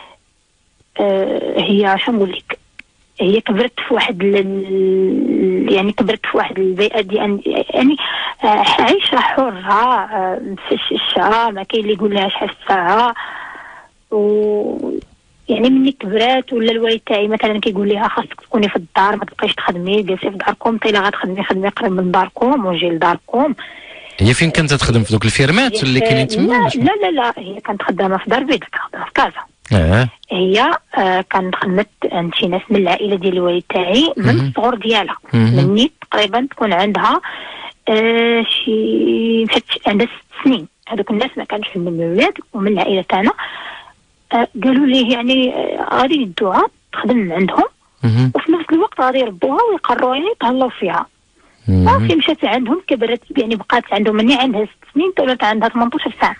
آه هي شنو نقول لك، هي كبرت في واحد ال... يعني كبرت في واحد البيئه ديال يعني عايشه حره في الشارع، ما كاين اللي يقول لها شحال الساعه. و يعني مني كبرات ولا الوالد تاعي مثلا كيقول لها خاصك تكوني في الدار، ما تبقايش تخدمي، جالسي في داركم، طيله غتخدمي خدمي قريب من داركم وجي لداركم. هي فين كانت تخدم؟ في دوك الفيرمات اللي كاينين تما؟ لا لا لا لا هي كانت خدامه في دار بيضاء، خدامه في كازا. اه هي آه كانت خدمت عند شي ناس من العائله ديال الوالد تاعي من الصغر ديالها، مني تقريبا تكون عندها آه شي عندها ست سنين. هذوك الناس ما كانش من الولاد ومن العائله تاعنا. آه قالوا لي يعني آه غادي يدوها تخدم عندهم وفي نفس الوقت غادي يربوها ويقروا يعني يتهلاو فيها. صافي مشات عندهم، كبرت يعني بقات عندهم مني عندها ست سنين ولات عندها ثمنطاش سنه.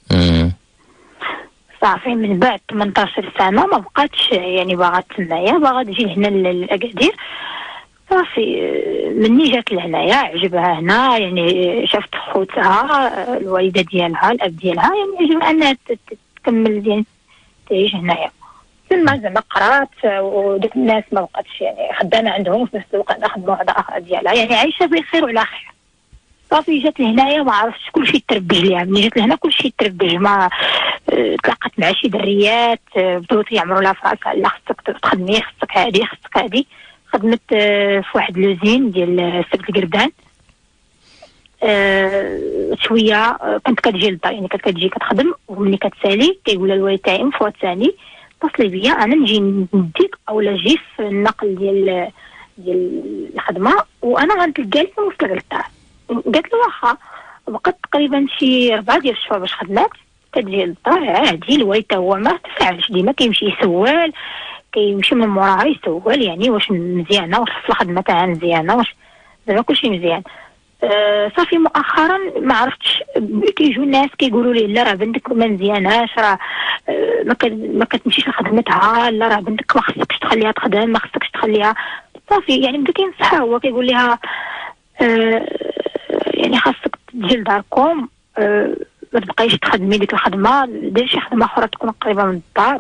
صافي من بعد ثمنطاش سنه ما بقاتش يعني باغا تمايا، باغا تجي هنا للاكادير. صافي مني جات لهنايا عجبها هنا، يعني شافت خوتها الوالده ديالها الاب ديالها، يعني عجبها انها تكمل يعني تعيش هنايا. ثم زعما قرات ودوك الناس ما بقاتش يعني خدامه عندهم في نفس الوقت خدمه واحده اخرى ديالها، يعني عايشه بخير وعلى خير. صافي جات لهنايا ما عرفتش كلشي تربج ليها، ملي جات لهنا كلشي تربج. ما اه تلاقات مع شي دريات اه بداو يعمروا لها في راسها لا خصك تخدمي، خصك هادي خصك هادي. خدمت اه في واحد لوزين ديال سبت القردان اه شويه. اه كنت كتجي للدار يعني كانت كتجي كتخدم، وملي كتسالي كيقول لها الوالد تاعي مفوت ثاني اتصلي بيا انا نجي نديك اولا جي في النقل ديال ديال الخدمه وانا غنتلقى لك ونوصلك للدار. قالت له واخا. بقات تقريبا شي ربعه ديال الشهور باش خدمات، كتجي للدار عادي. الوالد تا هو ما تفاعلش، ديما كيمشي يسوال، كيمشي من موراها يسول يعني واش مزيانه، واش في الخدمه تاعها مزيانه، واش زعما كلشي مزيان. أه صافي مؤخرا ما عرفتش كيجيو الناس كيقولوا لي لا راه بنتك ما مزياناش، راه أه ما ما كتمشيش لخدمتها، لا راه بنتك ما خصكش تخليها تخدم، ما خصكش تخليها. صافي يعني بدا كينصحها، هو كيقول لها أه يعني خاصك تجي لداركم، أه ما تبقايش تخدمي ديك الخدمه، ديري شي خدمه اخرى تكون قريبه من الدار.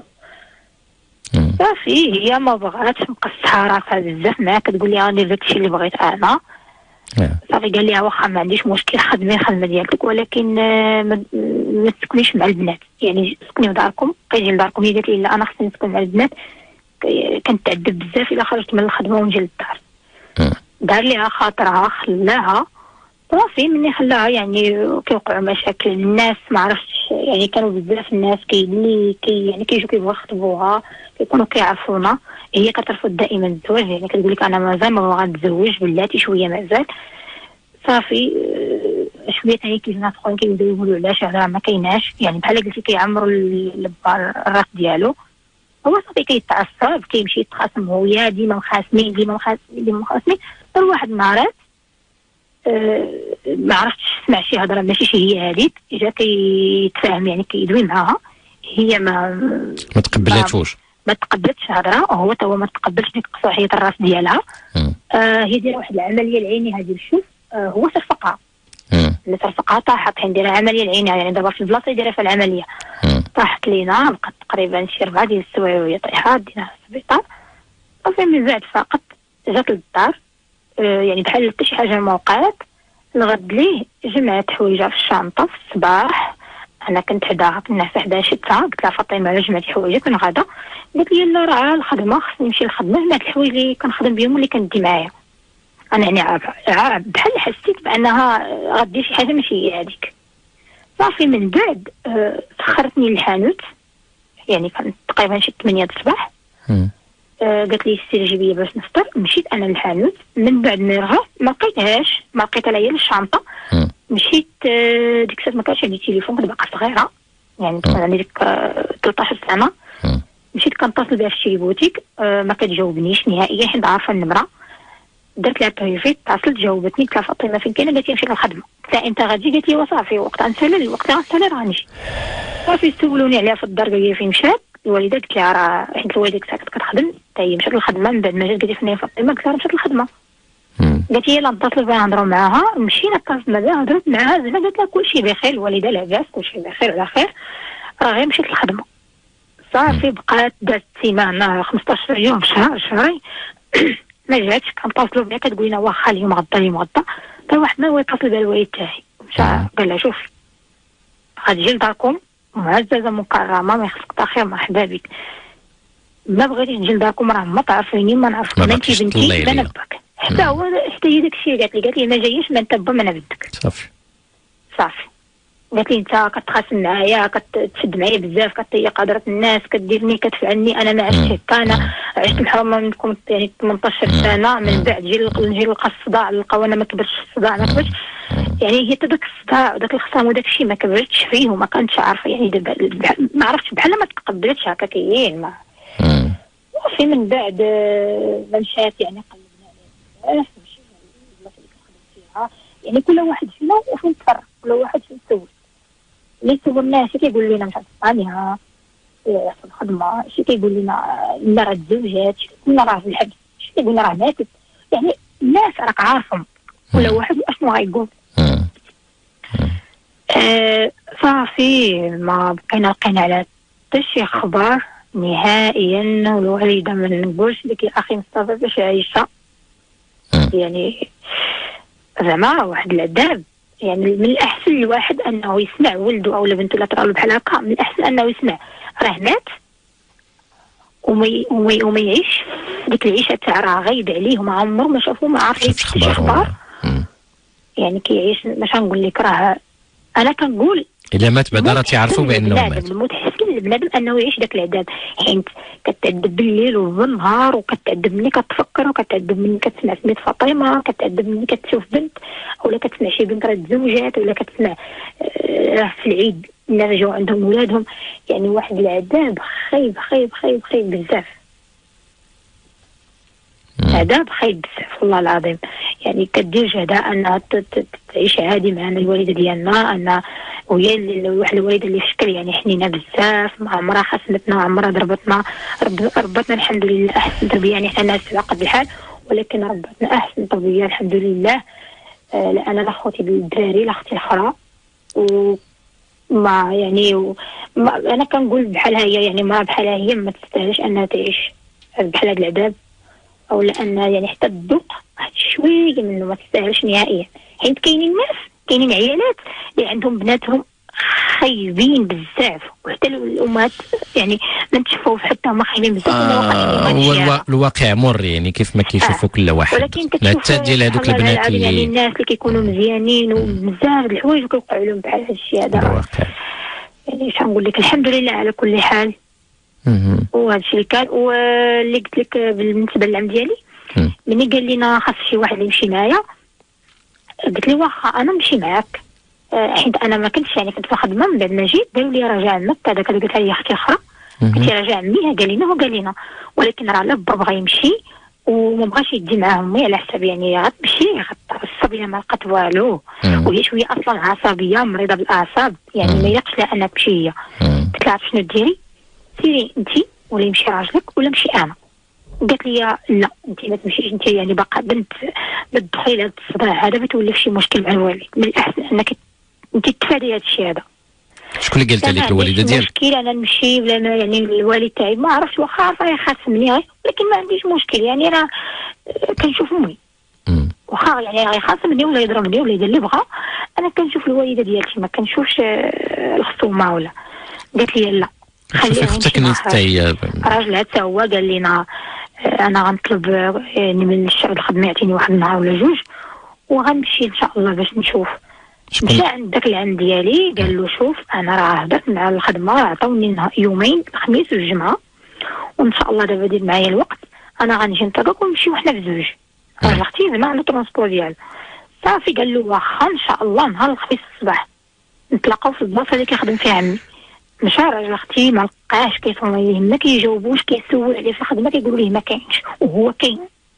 صافي هي ما بغاتش، مقصحه راسها بزاف معاها، كتقول لي غندير داكشي اللي بغيت انا. صافي قال لها واخا ما عنديش مشكل خدمي الخدمه ديالك، ولكن ما, ما تسكنيش مع البنات، يعني سكني في داركم. كيجي لداركم. هي قالت لي لا انا خصني نسكن مع البنات، كنتعذب بزاف الا خرجت من الخدمه ونجي للدار. دار ليها خاطرها خلاها. صافي مني خلاها يعني كيوقعوا مشاكل الناس ما عرفتش، يعني كانوا بزاف الناس كي كي يعني كيجيو كيبغوا يخطبوها، كيكونوا كيعرفونا. هي كترفض دائما الزواج، يعني كتقول لك انا مازال ما باغا نتزوج، بلاتي شويه مازال. صافي شويه ثاني كيجيو ناس اخرين كيبداو يقولوا علاش راه ما كايناش، يعني بحال قلتي كيعمروا الراس ديالو. هو صافي كيتعصب كيمشي يتخاصم، هويا ديما مخاصمين ديما مخاصمين ديما مخاصمين. حتى واحد النهارات أه ما عرفتش سمع شي هضره ماشي شي هي هذيك، جا كيتفاهم يعني كيدوي معاها، هي ما ما تقبلاتوش، ما تقبلتش هضره، وهو تا هو ما تقبلش ديك قصوحيه الراس ديالها. آه هي دايره واحد العمليه العينيه هذه الشوف. آه هو صرفقها، اللي صرفقها طاحت، حين دايره عمليه العينيه يعني دابا في البلاصه اللي دايره في العمليه. طاحت لينا، بقات تقريبا شي ربعه ديال السوايع وهي طايحه، ديناها في السبيطار. صافي من بعد فاقت جات للدار، آه يعني بحال حتى شي حاجه ما وقعت. الغد ليه جمعت حوايجها في الشنطه في الصباح، انا كنت حداها كنا في حداش ساعه. قلت لها فاطمه جمعتي حوايجك من غدا؟ قالت لي لا راه الخدمه خصني نمشي للخدمه، جمعت الحوايج اللي كنخدم بهم واللي كندي معايا. انا يعني عارف بحال حسيت بانها غدير شي حاجه ماشي هي هذيك. صافي من بعد أه سخرتني للحانوت، يعني كانت تقريبا شي ثمانية د الصباح. أه قالت لي سيري جيبي باش نفطر. مشيت انا للحانوت، من بعد ما رجعت ما لقيتهاش، ما لقيتها لا هي الشنطه. مشيت أه ديك الساعه ما كانش عندي تليفون، كنت باقا صغيره يعني كان عندي ديك ثلاثطاش سنه. مشيت كنتصل بها في الشيبوتيك، آه ما كتجاوبنيش نهائيا حيت عارفه النمره. درت لها بريفيت، اتصلت جاوبتني، قلت لها فاطمه فين كاينه؟ قالت لي نمشي للخدمه. قلت لها انت غادي؟ قالت لي وصافي وقت غنسالي وقت غنسالي راه نجي. صافي سولوني عليها في الدار، قال لي فين مشات الوالده؟ قلت لها راه حيت الوالده كانت كتخدم حتى هي مشات للخدمه. من بعد ما جات قالت لي فين فاطمه؟ قلت لها مشات للخدمه. قالت لي يلاه نتصل بها نهضروا معاها. مشينا اتصلنا بها هضرت معاها، زعما قالت لها كلشي بخير، الوالده لاباس كلشي بخير على خير، راه غير مشات للخدمه. صافي بقات دازت سيمانه خمسطاش يوم شهر شهرين ما جاتش. كنتصلوا بها كتقول لنا واخا اليوم غدا اليوم غدا. حتى واحد ما هو يتصل بها الوالد تاعي، مشى قال لها شوفي غتجي لداركم معززه مكرمه، ما يخصك تاخير مرحبا بك، ما بغيتيش نجي لداركم راه ما تعرفيني ما نعرفك، ما انت بنتي انا باك. حتى هو حتى هي داك الشيء قالت لي قالت لي ما جايش ما انت با ما انا بدك. صافي صافي قالت لي انت كتخاصم معايا، كتشد معايا بزاف، كتهي قدرة الناس، كديرني كتفعلني، انا ما عشتش هكا، انا عشت محرومه منكم يعني ثمنطاش سنه، من بعد جي نجي نلقى الصداع، نلقاو انا ما كبرتش الصداع ما كبرتش يعني. هي حتى داك الصداع وداك الخصام وداك الشيء ما كبرتش فيه وما كانتش عارفه يعني دابا ما عرفتش بحال ما تقبلتش هكا كاين ما. وفي من بعد ما مشات يعني قلبنا عليها ماشي فيها يعني كل واحد فينا وفين تفرق، كل واحد فين يسوي اللي سولناه. شي كيقول لنا مشات للصانعه في الخدمه، شي كيقول لنا لا راه تزوجات، شي كيقول لنا راه في الحبس، شي كيقول لنا راه ماتت. يعني الناس راك عارفهم كل واحد اشنو غايقول. آه صافي ما بقينا لقينا على حتى شي خبر نهائيا. والوالده ما نقولش لك يا اخي مصطفى باش عايشه يعني زعما واحد العذاب. يعني من الاحسن الواحد انه يسمع ولده او بنته لا ترى بحال هكا، من الاحسن انه يسمع راه مات ومي ومي وما يعيش ديك العيشه تاع راه غايب عليه وما عمره ما شافو ما عارف شي اخبار. يعني كيعيش باش نقول لك راه انا كنقول الا مات بعدا راه تيعرفوا بانه مات. الموت حسن للبنادم انه يعيش داك العذاب، حيت كتعذب بالليل وبالنهار وكتعذب ملي كتفكر وكتعذب ملي كتسمع سميت فاطمه، كتعذب ملي كتشوف بنت ولا كتسمع شي بنت راه تزوجات ولا كتسمع راه في العيد الناس جاو عندهم ولادهم. يعني واحد العذاب خايب خايب خايب خايب بزاف، عذاب خايب بزاف والله العظيم. يعني كدير جهدها انها تعيش عادي معنا الوالده ديالنا، ان وهي اللي واحد الوالده اللي شكل يعني حنينه بزاف، ما عمرها خصمتنا عمرها ضربتنا، رب ربتنا الحمد لله احسن تربيه. يعني حنا ناس على قد الحال ولكن ربتنا احسن تربيه الحمد لله. آه لان انا خوتي بالدراري لاختي الاخرى وما يعني وما انا كنقول بحالها هي يعني ما بحالها هي ما تستاهلش انها تعيش بحال هذا العذاب، او لان يعني حتى الذوق واحد شويه منه ما تستاهلش نهائيا. حيت كاينين ناس كاينين عيالات اللي عندهم بناتهم خايبين بزاف وحتى الامهات يعني ما نتشوفوا حتى هما خايبين بزاف. آه هو الوا... الواقع مر يعني كيف ما كيشوفوا آه. كل واحد. ولكن كتشوف ديال هذوك البنات اللي يعني الناس اللي كيكونوا مزيانين وبزاف د الحوايج كيوقعوا لهم بحال هذا الشيء هذا. يعني اش نقول لك الحمد لله على كل حال. وهذا الشيء اللي كان. واللي قلت لك بالنسبه للعم ديالي ملي قال لنا خاص شي واحد اللي يمشي معايا، قلت لي واخا انا نمشي معاك حيت انا ما كنتش يعني كنت في الخدمه. من بعد ما جيت قالوا لي راه جا عمك هذاك اللي قلتها لي اختي اخرى، قلت لي راه جا عمي قال لنا وقال لنا، ولكن راه لا با بغى يمشي وما بغاش يدي معاه امي على حساب يعني غتمشي غتعصب ما لقات والو، وهي شويه اصلا عصبيه مريضه بالاعصاب يعني ما يقش لها انها تمشي هي. قلت لها شنو ديري؟ سيري انت ولا يمشي راجلك ولا نمشي انا. قالت لي لا انت ما تمشيش، انت يعني باقا بنت بتدخلي لهذا الصداع هذا بتولي في شي مشكل مع الوالد، من الاحسن انك انت تفادي هذا الشيء هذا. شكون اللي قالت لك الوالده ديالك؟ مشكل انا نمشي ولا ما يعني الوالد تاعي ما عرفتش واخا عارفه يخاصمني ولكن ما عنديش مشكل يعني انا كنشوف امي واخا يعني يخاصمني ولا يضربني ولا يدير اللي بغا، انا كنشوف الوالده ديالتي ما كنشوفش الخصومه ولا. قالت لي لا خليها اختك نستعي راجل حتى هو قال لنا انا غنطلب يعني من الشعب الخدمه يعطيني واحد النهار ولا جوج وغنمشي ان شاء الله باش نشوف. مشى عند داك العام ديالي قال له شوف انا راه هضرت مع الخدمه عطاوني يومين الخميس والجمعه وان شاء الله دابا دير معايا الوقت انا غنجي نتلاقاو ونمشيو حنا بزوج. راجل اختي زعما عنده ترونسبور ديالو. صافي قال له واخا ان شاء الله نهار الخميس الصباح نتلاقاو في البلاصه اللي كيخدم فيها عمي. مشى راجل اختي ما لقاش كيصون ليه ما كيجاوبوش كيسول عليه في الخدمه كيقولوا ليه ما كاينش وهو كاين.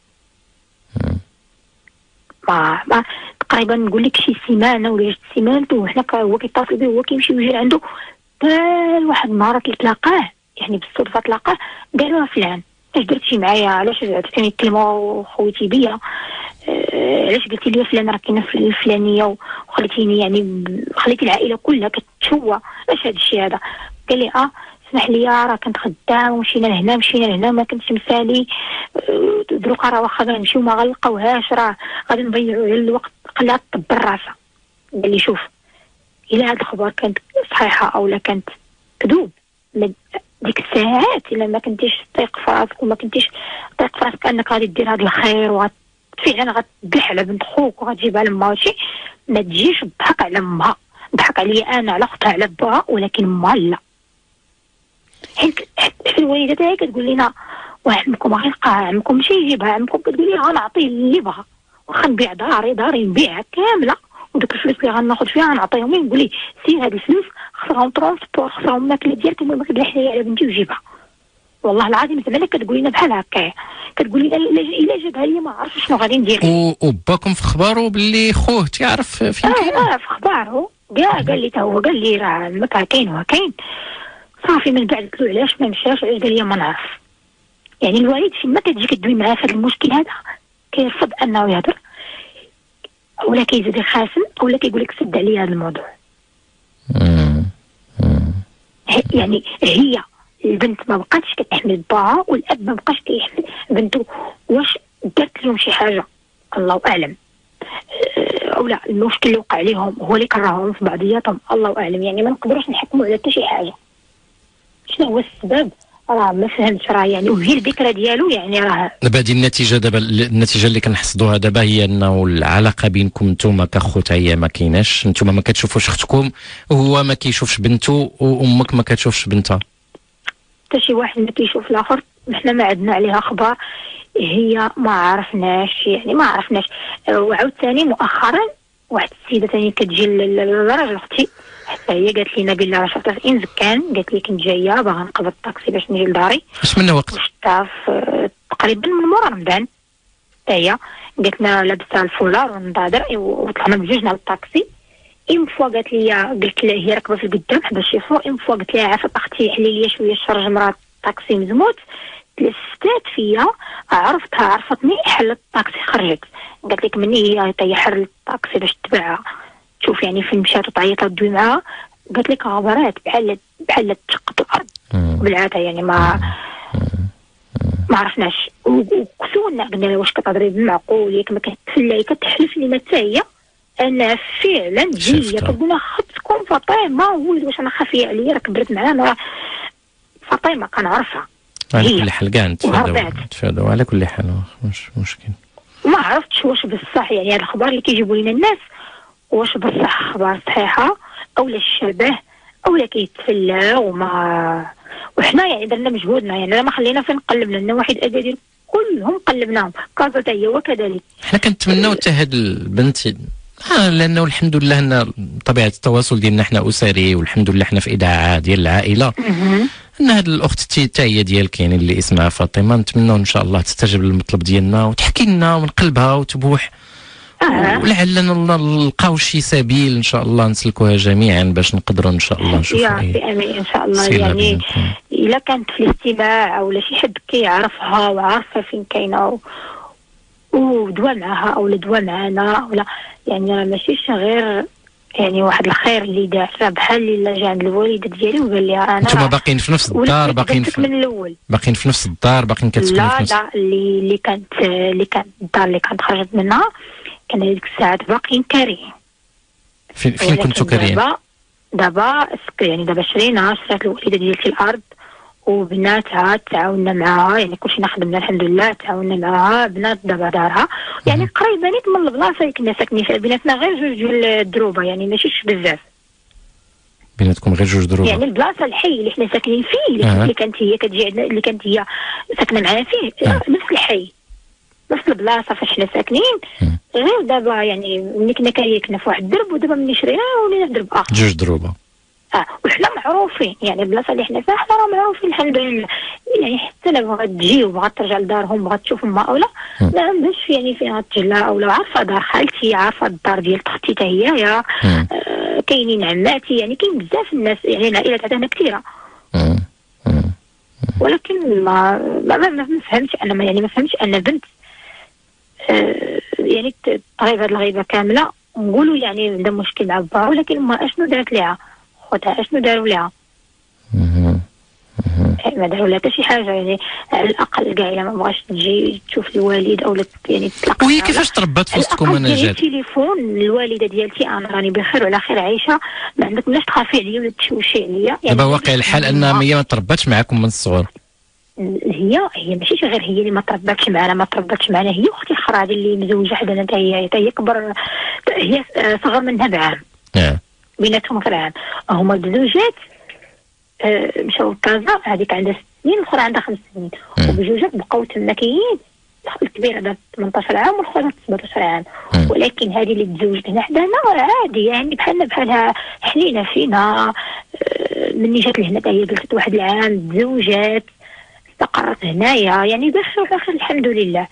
ما ما تقريبا نقول لك شي سيمانه ولا جوج سيمانات وحنا هو كيتصل به هو كيمشي ويجي عنده حتى واحد النهار كيتلاقاه يعني بالصدفه تلاقاه قال له فلان اش درتي معايا علاش عطيتيني الكلمه وخويتي بيا آه علاش قلتي لي فلان راه كاينه في الفلانيه وخليتيني يعني خليتي العائله كلها كتشوى اش هذا الشيء هذا. قال لي اه اسمح لي راه كنت خدام ومشينا لهنا مشينا لهنا ما كنتش مسالي آه دروك راه واخا غنمشيو ما غنلقاوهاش راه غادي نضيعوا الوقت خليها تدبر راسها. قال لي شوف الا هاد الخبر كانت صحيحه او لا كانت كذوب ديك الساعات الا ما كنتيش تيق في راسك وما كنتيش تيق في راسك انك غادي دير هذا الخير وفعلا غتبلح على بنت خوك وغتجيبها لامها وشي ما تجيش تضحك على امها. ضحك عليا انا على اختها على باها ولكن امها لا. حيت حتى الوالده تاعي كتقول لنا وعمكم غيلقاها عمكم ماشي يجيبها عمكم كتقول لي غنعطيه اللي بغا واخا نبيع داري داري نبيعها كامله وديك الفلوس اللي غناخذ فيها غنعطيهم نقول ليه سير هاد الفلوس خسرهم ترونسبور خسرهم الماكله ديالك المهم كتبيع لي على بنتي وجيبها. والله العظيم زعما كتقول لنا بحال هكايا كتقول لي الا جابها لي ما عرفتش شنو غادي ندير. وباكم في خبارو باللي خوه تيعرف فين كاين؟ اه في خبارو كاع قال لي تا هو قال لي راه المكا كاين وكاين صافي. من بعد قلت له علاش ما مشاش علاش قال لي ما نعرف. يعني الوالد فيما كتجي كدوي معاه في هذا المشكل هذا كيرفض انه يهضر اولا كيزيد يخاسن اولا كيقول لك سد عليا هذا الموضوع. يعني هي البنت ما بقاتش كتحمل باها والاب ما بقاش كيحمل بنته. واش درت لهم شي حاجه الله اعلم او لا المشكل اللي وقع عليهم هو اللي كرههم في بعضياتهم الله اعلم. يعني ما نقدروش نحكموا على حتى شي حاجه شنو هو السبب راه ما فهمتش راه يعني وهي الذكرى ديالو يعني راه دابا هذه النتيجه. دابا النتيجه اللي كنحصدوها دابا هي انه العلاقه بينكم نتوما كخوت هي ما كايناش. نتوما ما كتشوفوش اختكم وهو ما كيشوفش بنته وامك ما كتشوفش بنتها. حتى شي واحد ما كيشوف الاخر. حنا ما عندنا عليها اخبار هي ما عرفناش يعني ما عرفناش. وعاود ثاني مؤخرا واحد السيده ثاني كتجي لراجل اختي حتى هي قالت لنا بالله راه شفتها في انزكان قالت لي كنت جايه باغا نقبض الطاكسي باش نجي لداري. اش من وقت؟ شفتها تقريبا من مورا رمضان. حتى هي قالت لنا لابسه الفولار والنضادر وطلعنا بجوجنا للطاكسي. ايم فوا قالت لي قلت لها هي راكبه في القدام حدا الشيفور. ايم فوا قلت لها عافاك اختي حلي لي شويه الشرج مرات الطاكسي مزموت. تلفتات فيا عرفتها عرفتني حلت الطاكسي خرجت. قالت لك مني هي هي حرلت الطاكسي باش تبعها شوف يعني فين مشات وتعيط تدوي معاها. قالت لك غبرات بحال بحال تشقت الارض بالعاده يعني ما ما عرفناش. وكسونا قلنا لها واش كتهضري بالمعقول ياك ما كتفلاي كتحلف لينا حتى هي انا فعلا هي كتقول لها خصكم فاطمه ولد واش انا خافيه عليا راه كبرت معانا فاطمه كنعرفها. على كل حال كاع نتفاداو على كل حال مش مشكل. ما عرفتش واش بصح يعني هاد الاخبار اللي كيجيبوا لنا الناس واش بصح اخبار صحيحه او لا الشبه او لا كيتفلا وما وحنا يعني درنا مجهودنا يعني ما خلينا فين قلبنا لنا واحد اكادير كلهم قلبناهم كازا حتى هي وكذلك. حنا كنتمناو حتى هاد البنت آه لانه الحمد لله ان طبيعه التواصل ديالنا حنا اسري والحمد لله حنا في اذاعه ديال العائله ان هاد الاخت حتى هي ديالك يعني اللي اسمها فاطمه نتمنوا ان شاء الله تستجب للمطلب ديالنا وتحكي لنا من قلبها وتبوح آه. ولعلنا نلقاو شي سبيل ان شاء الله نسلكوها جميعا باش نقدروا ان شاء الله نشوفوا يا سي امين ان شاء الله. يعني الا كانت في الاستماع او شي حد كيعرفها وعارفه فين كاينه ودوا معها او دوا معنا ولا يعني ماشيش غير يعني واحد الخير اللي دار بحال اللي جا عند الوالده ديالي وقال لها انا انتم باقيين في نفس الدار باقيين في من الاول باقيين في نفس الدار باقيين كتسكنوا في نفس لا لا اللي اللي كانت اللي كانت الدار اللي كانت خرجت منها كان هذيك الساعات باقيين كاريين. فين فين كنتوا كاريين؟ دابا دابا يعني دابا شرينا شرات الوالده ديالتي الارض وبناتها تعاوننا معاها يعني كلشي خدمنا الحمد لله تعاوننا معاها بنات دابا دارها يعني قريبه نيت من البلاصه اللي كنا ساكنين فيها بيناتنا غير جوج ديال الدروبه يعني ماشيش بزاف بيناتكم غير جوج دروبه يعني البلاصه الحي اللي حنا ساكنين فيه اللي, آه. اللي كانت هي كتجي عندنا اللي كانت هي ساكنه معنا فيه آه. نفس الحي نفس البلاصه فاش حنا ساكنين غير دابا يعني ملي كنا كاين كنا في واحد الدرب ودابا ملي شرينا ولينا في درب اخر جوج دروبه اه وحنا معروفين يعني البلاصه اللي حنا فيها حنا راه معروفين الحمد لله. يعني حتى الا بغات تجي وبغات ترجع لدارهم بغات تشوف ما اولا ما عندهاش يعني فيها تجلا اولا عارفه دار خالتي عارفه الدار ديال اختي حتى هي آه كاينين عماتي يعني كاين بزاف الناس يعني العائلات عندنا كثيره. ولكن ما ما ما فهمتش انا ما يعني ما فهمتش ان بنت آه يعني تغيب هذه الغيبه كامله نقولوا يعني عندها مشكل مع باها ولكن ما اشنو دارت ليها خوتها اشنو داروا ليها ما داروا لها حتى شي حاجه يعني على الاقل كاع الا ما بغاش تجي تشوف الوالد او يعني تطلق. وهي كيفاش تربات في وسطكم انا جات التليفون الوالده ديالتي انا راني بخير وعلى خير عايشه ما عندك لاش تخافي عليا ولا تشوشي عليا يعني دابا واقع الحال انها هي ما ترباتش معكم من الصغر. هي هي ماشي غير هي اللي ما ترباتش معنا ما ترباتش معنا هي اختي الاخرى هذه اللي مزوجه حدانا حتى هي حتى هي كبر هي صغر منها بعام اه بيناتهم غير عام هما بزوجات آه مشاو لكازا هذيك عندها ست سنين الاخرى عندها خمس سنين وبزوجات بقاو تما كاينين الكبير عندها ثمنطاش عام والاخرى عندها سبعطاش عام ولكن هذه اللي تزوجت هنا حدانا عادي يعني بحالنا بحالها حنينه فينا آه مني جات لهنا حتى هي جلست واحد العام تزوجات استقرت هنايا يعني بخير وبخير الحمد لله.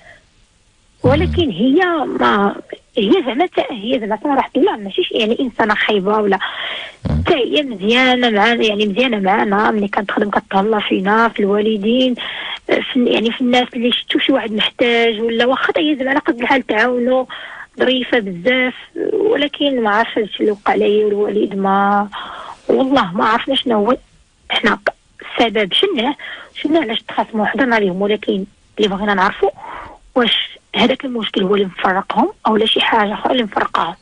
ولكن هي ما هي زعما هي زعما صراحه الله ماشي يعني انسانه خايبه ولا حتى هي مزيانه معنا يعني مزيانه معنا ملي كانت تخدم كتهلا فينا في الوالدين في يعني في الناس اللي شفتوا شي واحد محتاج ولا واخا هي زعما على قد الحال تعاونوا ظريفه بزاف. ولكن ما عرفتش اللي وقع لي والوالد ما والله ما عرفنا شنو هو احنا السبب شنو شنو علاش تخاصموا حضرنا لهم. ولكن اللي بغينا نعرفوا واش هذاك المشكل هو اللي مفرقهم او لا شي حاجه اخرى اللي مفرقاهم.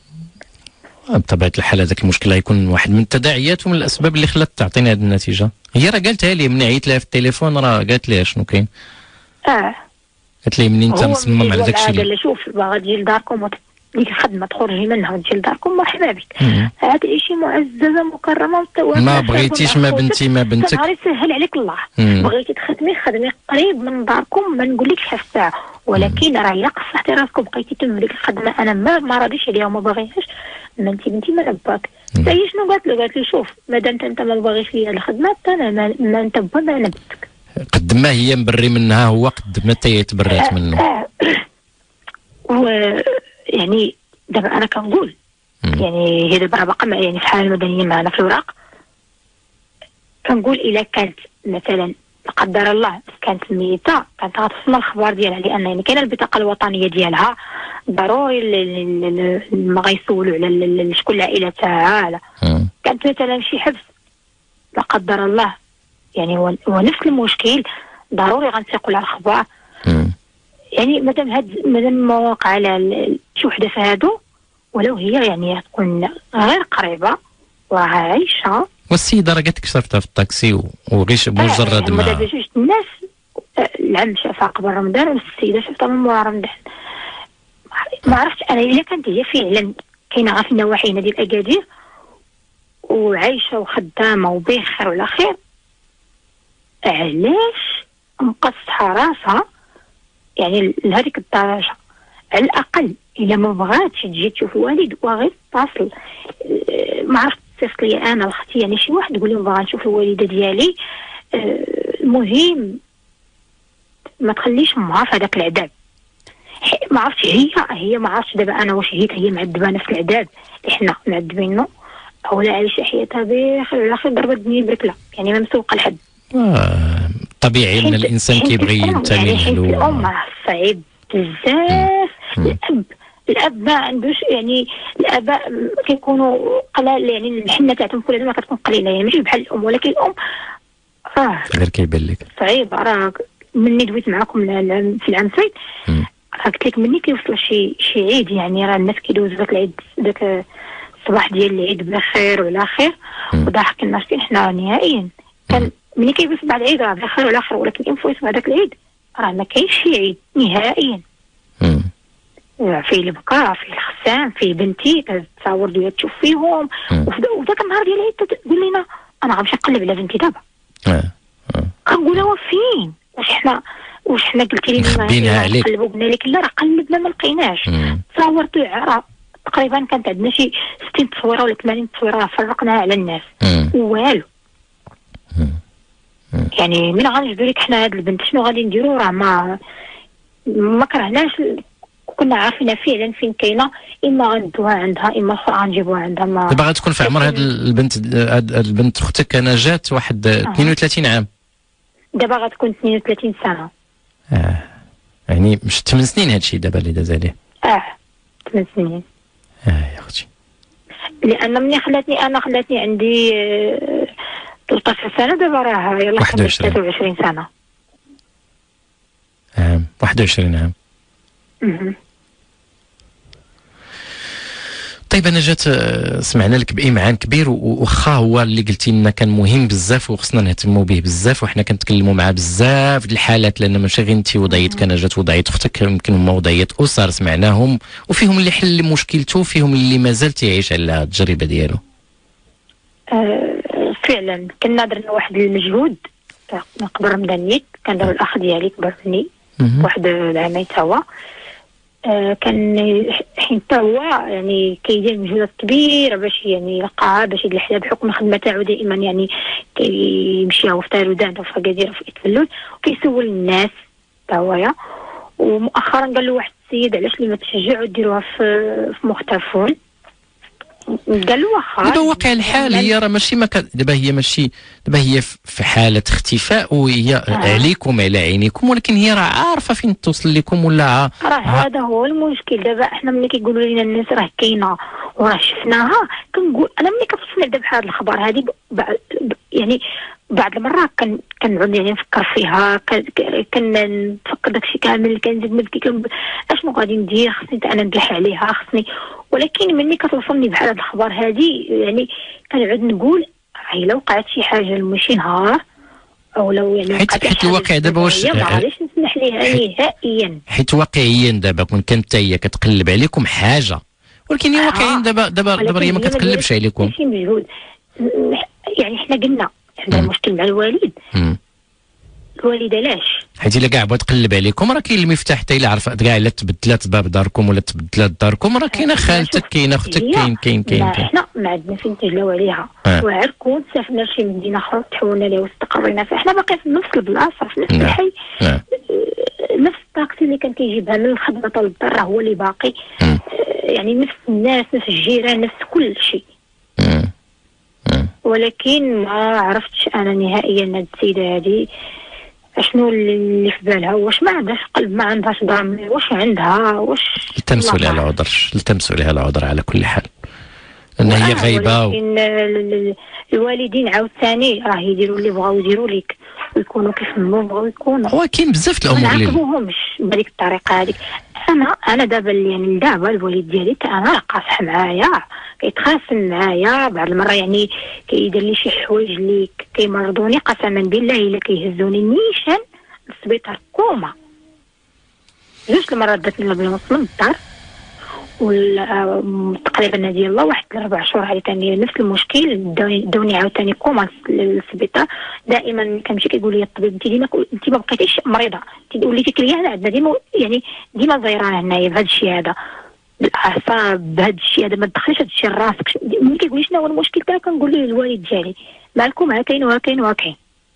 بطبيعه الحال هذاك المشكل غيكون واحد من التداعيات ومن الاسباب اللي خلات تعطينا هذه النتيجه. هي راه قالتها لي من عيط لها في التليفون راه قالت لي شنو كاين. اه قالت لي منين انت مصمم على داك الشيء قال لي شوف باغا تجي لداركم ديك الخدمه تخرجي منها وتجي لداركم مرحبا بك هذا شيء معززه مكرمه ما بغيتيش ما بنتي ما بنتك نهار يسهل عليك الله مم. بغيتي تخدمي خدمي قريب من داركم ما نقولكش في الساعه ولكن راه الا قصحتي راسكم بقيتي تم ديك الخدمه انا ما ما راضيش عليها وما باغيهاش ما انت بنتي ما باك. هي شنو قالت له قالت له شوف مادام انت ما باغيش ليا الخدمه انا ما, ما انت با ما انا بنتك قد ما هي مبري منها هو قد ما هي تبرات منه. آه آه و يعني دابا انا كنقول يعني هي دابا باقا يعني في الحاله المدنيه معنا في الوراق كنقول الا كانت مثلا لا قدر الله كانت ميته كانت غتسمى الخبر ديالها لان يعني كاينه البطاقه الوطنيه ديالها ضروري ما غيسولوا على شكون العائله تاعها. كانت مثلا شي حبس لا قدر الله يعني هو نفس المشكل ضروري غنسيقوا على الخبر. يعني مادام هاد مادام مواقع على شي وحده في هادو ولو هي يعني تكون غير قريبه وعايشه. والسيده راه قالت لك شرفتها في الطاكسي وغير مجرد ما دابا جوج الناس العم شافها قبل رمضان والسيده شافتها من مورا رمضان. ما عرفتش انا الا كانت هي فعلا كاينه غير في النواحي ديال اكادير وعايشه وخدامه وبخير وعلى خير علاش مقصحه راسها يعني لهذيك الدرجه. على الاقل الا ما بغاتش تجي تشوف الوالد وغير تتصل ما عرفت تصل لي انا واختي يعني شي واحد يقول لهم باغا نشوف الوالده ديالي. المهم ما تخليش امها في هذاك العذاب. ما عرفتش هي هي ما عرفتش دابا انا واش هي هي معذبه نفس العذاب اللي حنا معذبينه او لا عايشه حياتها بخير على خير ضربت الدنيا بركله يعني ما مسوقه لحد. آه طبيعي ان الانسان كيبغي ينتمي يعني له. الام صعيب بزاف. الاب الاب ما عندوش يعني الاباء كيكونوا قلال يعني الحنه تاعتهم كلها ما كتكون قليله يعني ماشي بحال الام ولكن الام راه غير كيبان لك صعيب. راه مني دويت معكم في العام فايت راه قلت لك مني كيوصل شي شي عيد يعني راه الناس كيدوزوا داك العيد داك الصباح ديال العيد بخير وعلى خير وضحك الناس فين حنا نهائيا كان مني كيبس بعد العيد راه بخير وعلى خير ولكن انفويس بعد داك العيد راه ما كاينش شي عيد نهائيا. في اللي بكا في الخسام في بنتي كتصاور ديال تشوف فيهم وذاك النهار ديال العيد تقول لنا انا غنمشي نقلب على بنتي دابا. كنقول لها فين واش حنا واش حنا قلتي لي مخبينها عليك نقلبوا قلنا لك لا راه قلبنا ما لقيناش. تصاورت راه تقريبا كانت عندنا شي ستين تصويره ولا ثمانين تصويره فرقناها على الناس والو. يعني من غنجبدوا لك حنا هاد البنت شنو غادي نديروا؟ راه ما ما كرهناش، كنا عارفين فعلا فين كاينه، اما غندوها عندها اما غنجيبوها عندها. ما دابا غتكون في عمر هاد البنت هاد البنت اختك نجاة واحد آه. اثنين وثلاثين عام. دابا غتكون اثنين وثلاثين سنه. اه يعني مش ثمان سنين هادشي دابا اللي داز عليه. اه ثمان سنين. اه يا اختي. لان ملي خلاتني انا خلاتني عندي آه ثلاثة عشر سنه، دابا راه يلاه واحد وعشرين ثلاثة وعشرين سنه. عام واحد وعشرين عام. اها طيب انا جات سمعنا لك بإمعان كبير، وخا هو اللي قلتي لنا كان مهم بزاف وخصنا نهتموا به بزاف، وحنا كنتكلموا معاه بزاف د الحالات، لان ماشي غير انت وضعيت كان جات وضعيت اختك، يمكن هما وضعيت اسر سمعناهم، وفيهم اللي حل مشكلته وفيهم اللي مازال تيعيش على التجربه ديالو. آه فعلا كنا درنا واحد المجهود نقدر مدنيت، كان دار الاخ ديالي كبر مني واحد العامين تا هو. آه كان حين تا هو يعني كيدير مجهودات كبيره باش يعني يلقاها، باش يدير الحياه بحكم الخدمه تاعو دائما يعني كيمشي هو في تارودان وفي كادير في إتفلول وكيسول الناس تا هويا. ومؤخرا قال له واحد السيد علاش لي ما تشجعوا ديروها في في مختفون، قال له واخا. دابا واقع الحال هي راه ماشي ما دابا هي ماشي دابا هي في حاله اختفاء، وهي آه. عليكم على عينيكم، ولكن هي راه عارفه فين توصل لكم ولا راه هذا هو المشكل. دابا احنا ملي كيقولوا لنا الناس راه كاينه وراه شفناها، كنقول انا ملي كنسمع دابا بحال الاخبار هذه يعني بعض المرات كان كنعود يعني نفكر فيها، كنفكر داكشي كامل، كنزيد نبكي اشنو غادي ندير، خصني انا نلح عليها خصني. ولكن ملي كتوصلني بحال هاد الاخبار هذه يعني كنعود نقول هي لو وقعت شي حاجه لمشي نهار او لو يعني حيت حيت الواقع دابا واش ما غاديش نسمح ليها نهائيا، حيت واقعيا دابا كون كانت هي كتقلب عليكم حاجه، ولكن هي واقعيا دابا دابا دابا هي ما كتقلبش عليكم. ماشي مجهود يعني حنا قلنا عندنا مشكل مع الوالد. مم. الوالده علاش؟ حيت الا كاع بغات تقلب عليكم راه كاين المفتاح، حتى الا عرفت كاع الا تبدلات باب داركم ولا تبدلات داركم راه كاينه خالتك كاينه اختك كاين كاين كاين حنا ما عندنا فين نتجلاو عليها. آه. وعركون سافرنا لشي مدينه اخرى تحولنا لها واستقرينا فيها، حنا باقي في نفس البلاصه في نفس الحي. آه. نفس الطاكسي اللي كان كيجيبها من الخدمه طال الدار راه هو اللي باقي. آه. يعني نفس الناس نفس الجيران نفس كل شيء. آه. ولكن ما عرفتش انا نهائيا هاد السيده هذه اشنو اللي في بالها، واش ما عندهاش قلب، ما عندهاش ضمير، واش عندها، واش التمسوا لها العذر، التمسوا لها العذر على كل حال، لان هي غايبه. ولكن و... الوالدين عاوتاني راه يديروا اللي بغاو يديروا لك ويكونوا كيف ما بغاو يكونوا. هو كاين بزاف د الامور اللي ما نعاقبوهمش بهذيك الطريقه هذيك. انا انا دابا يعني دابا الوالد ديالي انا قاصح معايا، كيتخاصم معايا بعض المرة، يعني كيدير لي شي حوايج اللي كيمرضوني قسما بالله الا كيهزوني نيشان للسبيطار كوما. جوج المرات داتني لا بنص من الدار، تقريبا ديال الله واحد الاربع شهور هذه ثاني نفس المشكل، داوني عاوتاني كوما للسبيطار. دائما كنمشي كيقول لي الطبيب انت ديما انت ما بقيتيش مريضه، انت وليتي كريانه عندنا ديما يعني ديما زايرانه هنايا بهذا الشيء هذا بالاعصاب بهذا الشيء هذا، ما تدخليش هذا الشيء لراسك. ملي كيقول لي شنو هو المشكل تاعك كنقول ليه الوالد ديالي مالكم ها كاين وها كاين وها كاين.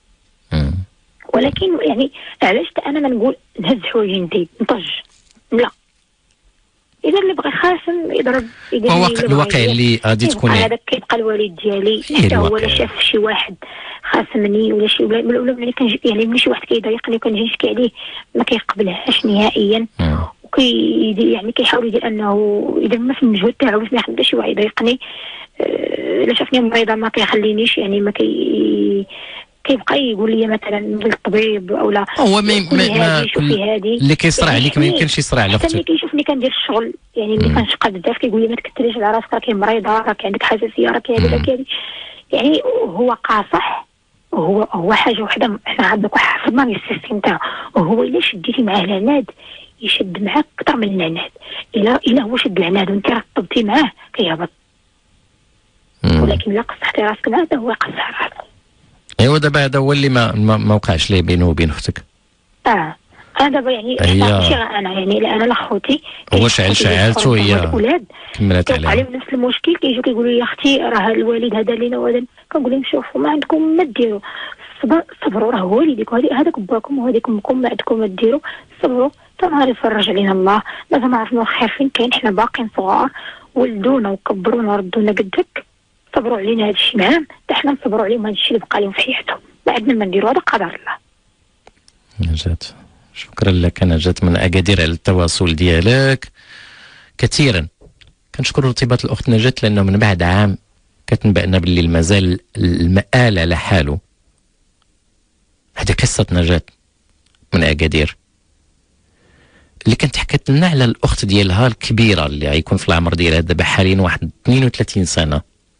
ولكن يعني علاش انا ما نقول نهز حوايجي ندير نطج؟ لا، اذا اللي بغى خاسم يضرب يدير هو الواقع اللي غادي تكون هذاك كيبقى الوالد ديالي حتى هو لا شاف شي واحد خاصمني ولا شي ولا ولا ملي كنجي يعني ملي شي واحد كيضايقني وكنجي نشكي عليه ما كيقبلهاش نهائيا. وكي يعني كيحاول يدير انه يدير ما في المجهود تاعو باش ما يخلي شي واحد يضايقني. الا شافني مريضه ما كيخلينيش يعني ما كي كيبقى يقول لي مثلا للطبيب او لا هو ما ما اللي كيصرع عليك ما يمكنش يصرع على اختك. ملي كيشوفني كندير الشغل يعني ملي كنشقى بزاف كيقول لي ما تكثريش على راسك، راكي مريضه، راكي عندك حساسيه، راكي هذه راكي هذه. يعني هو قاصح، هو هو حاجه وحده حنا عندنا واحد حفظنا من السيستم تاعو، وهو الا شديتي معاه العناد يشد معاك اكثر من العناد. الا الا هو شد العناد وانت رطبتي معاه كيهبط. ولكن الا قصحتي راسك معاه هو يقصح راسك. ايوا دابا هذا هو اللي ما ما, ما وقعش ليه بينه وبين اختك. اه انا دابا يعني ماشي انا يعني انا لاخوتي هو شعل شعالته هي الاولاد كملت عليهم عليهم نفس المشكل، كيجيو كيقولوا لي اختي راه الوالد هذا لينا وهذا، كنقول لهم شوفوا ما عندكم ما ديروا، صبروا راه والديك هذاك باكم وهذيك امكم ما عندكم ما ديروا، صبروا حتى نهار يفرج علينا الله. لازم عرفنا الخير فين كاين، حنا باقيين صغار ولدونا وكبرونا وردونا قدك، صبروا علينا هذا الشيء معاهم حتى حنا نصبروا عليهم هذا الشيء اللي بقى لهم في حياتهم، ما عندنا ما نديروا، هذا قدر الله. نجاة شكرا لك نجاة من أكادير على التواصل ديالك كثيرا. كنشكر ارتباط الأخت نجاة لأنه من بعد عام كتنبأنا باللي مازال المآل على حاله. هذه قصة نجاة من أكادير اللي كانت حكت لنا على الأخت ديالها الكبيرة اللي غيكون في العمر ديالها دابا حاليا واحد اثنين وثلاثين سنة،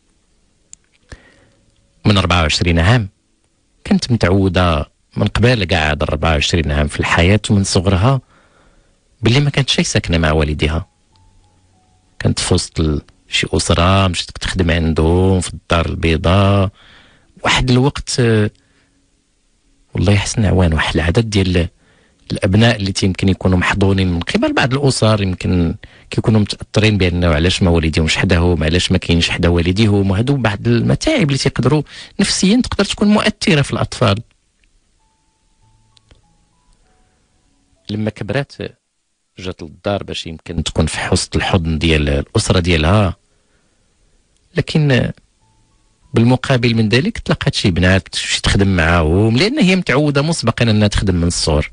من أربعة وعشرين عام. كانت متعودة من قبل كاع هاد أربعة وعشرين عام في الحياة ومن صغرها باللي ما كانتش ساكنة مع والديها، كانت في وسط شي أسرة مشات تخدم عندهم في الدار البيضاء. واحد الوقت والله يحسن عوان واحد العدد ديال الابناء اللي يمكن يكونوا محضونين من قبل بعض الاسر يمكن كيكونوا متاثرين بانه علاش ما والديهمش حداهم، علاش ما كاينش حدا والديهم، وهادو بعض المتاعب اللي تيقدروا نفسيا تقدر تكون مؤثره في الاطفال. لما كبرات جات للدار باش يمكن تكون في وسط الحضن ديال الاسره ديالها، لكن بالمقابل من ذلك تلقات شي بنات شي تخدم معاهم لان هي متعوده مسبقا انها تخدم من الصغر.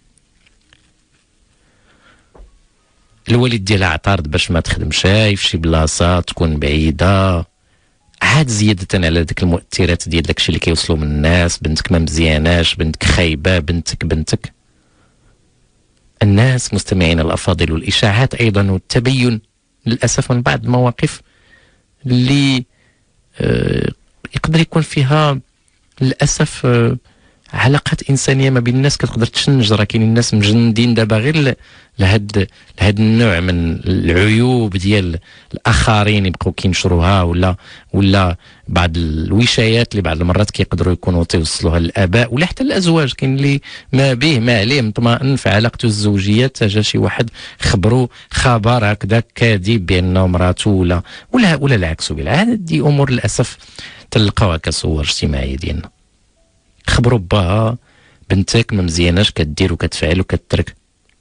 الوالد ديالها اعترض باش ما تخدمش في شي بلاصه تكون بعيده، عاد زياده على ديك المؤثرات ديال داكشي اللي كيوصلوا من الناس، بنتك ما مزياناش، بنتك خايبه، بنتك بنتك الناس مستمعين الافاضل، والاشاعات ايضا والتبين للاسف من بعض المواقف اللي آه يقدر يكون فيها للاسف آه علاقات انسانيه ما بين الناس كتقدر تشنج. راه كاينين الناس مجندين دابا غير لهاد لهاد النوع من العيوب ديال الاخرين يبقاو كينشروها، ولا ولا بعض الوشايات اللي بعض المرات كيقدروا يكونوا توصلوها للاباء ولا حتى الازواج. كاين اللي ما به ما عليه مطمئن في علاقته الزوجيه، جا شي واحد خبروا خبر هكذا كاذب بانه مراته ولا ولا ولا العكس بالعكس. دي امور للاسف تلقاوها كصور اجتماعيه ديالنا. خبروا باها بنتك ما مزياناش كدير وكتفعل وكترك،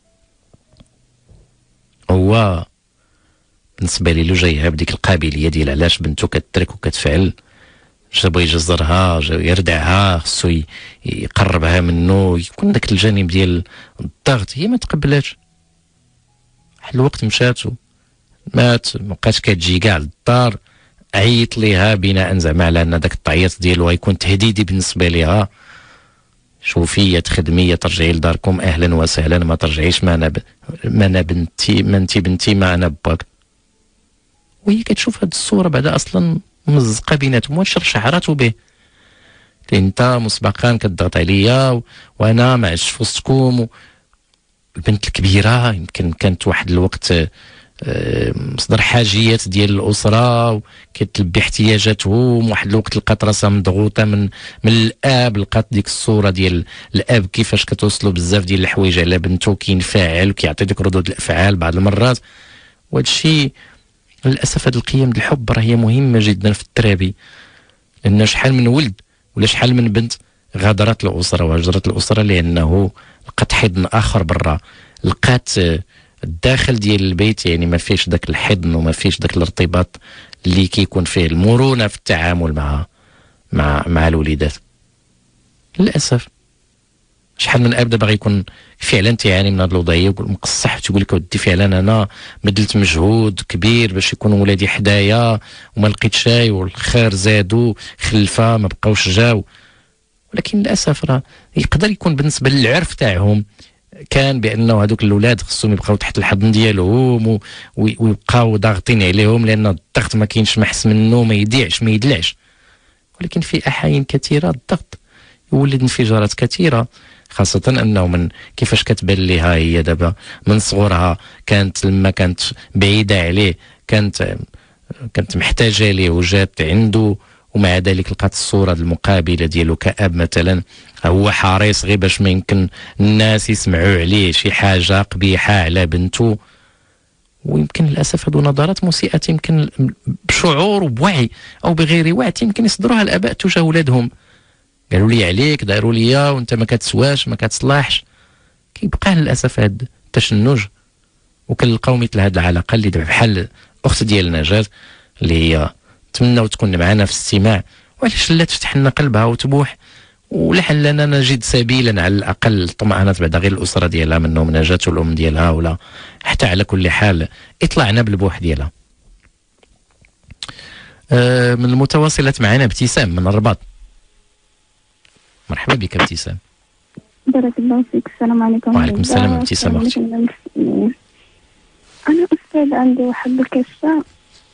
هو بالنسبه لي لو جايها بديك القابليه ديال علاش بنتو كترك وكتفعل، جابو يجزرها يردعها، خصو يقربها منه، يكون داك الجانب ديال الضغط. هي ما تقبلاتش، واحد الوقت مشات مات، مابقاش كتجي كاع للدار، عيط ليها بناء زعما على ان داك التعيط ديالو غيكون تهديدي بالنسبه ليها. شوفي يا تخدمي يا ترجعي لداركم اهلا وسهلا، ما ترجعيش ما انا ب... ما انا بنتي ما انتي بنتي ما انا باك. وهي كتشوف هاد الصوره بعدا اصلا مزقه بيناتهم، واش شعراتو به انت مسبقا كتضغط عليا و... وانا ما عشتش في وسطكم و... البنت الكبيره يمكن كانت واحد الوقت مصدر حاجيات ديال الاسره وكتلبي احتياجاتهم، واحد الوقت لقات راسها مضغوطه من من الاب، لقات ديك الصوره ديال الاب كيفاش كتوصلوا بزاف ديال الحوايج على بنته، كينفعل وكيعطي ديك ردود الافعال بعض المرات. وهذا الشيء للاسف هذه القيم ديال الحب راه هي مهمه جدا في الترابي، لان شحال من ولد ولا شحال من بنت غادرت الاسره وهجرت الاسره لانه لقات حضن اخر برا، لقات الداخل ديال البيت يعني ما فيش داك الحضن وما فيش داك الارتباط اللي كيكون فيه المرونه في التعامل مع مع مع الوليدات. للاسف شحال من اب دابا غيكون فعلا تيعاني من هذه الوضعيه ويقول مقصح، تقول لك ودي فعلا انا بذلت مجهود كبير باش يكونوا ولادي حدايا وما لقيت شاي والخير زادوا خلفه ما بقاوش جاو. ولكن للاسف راه يقدر يكون بالنسبه للعرف تاعهم كان بانه هذوك الاولاد خصهم يبقاو تحت الحضن ديالهم ويبقاو ضاغطين عليهم لان الضغط ما كاينش محس منه، ما يضيعش ما يدلعش. ولكن في احايين كثيره الضغط يولد انفجارات كثيره، خاصه انه من كيفاش كتبان ليها هي دابا من صغرها كانت لما كانت بعيده عليه كانت كانت محتاجه ليه وجات عنده ومع ذلك لقات الصوره المقابله ديالو كأب مثلا، هو حريص غير باش ما يمكن الناس يسمعوا عليه شي حاجه قبيحه على بنته. ويمكن للاسف هذو نظرات مسيئه يمكن بشعور وبوعي او بغير وعي يمكن يصدروها الاباء تجاه اولادهم. قالوا لي عليك، داروا ليا وانت ما كتسواش ما كتصلحش. كيبقى للاسف هذا التشنج، وكنلقاو مثل هذه العلاقه اللي بحال اخت ديال نجاة اللي هي نتمناو تكون معنا في الاستماع، وعلاش لا تفتح لنا قلبها وتبوح ولعلنا نجد سبيلا على الاقل طمأنت بعد غير الاسره ديالها منهم نجاة والام ديالها، ولا حتى على كل حال اطلعنا بالبوح ديالها. أه من المتواصلات معنا ابتسام من الرباط. مرحبا بك ابتسام. بارك الله فيك. السلام عليكم. وعليكم السلام ابتسام اختي. انا استاذ عندي واحد القصه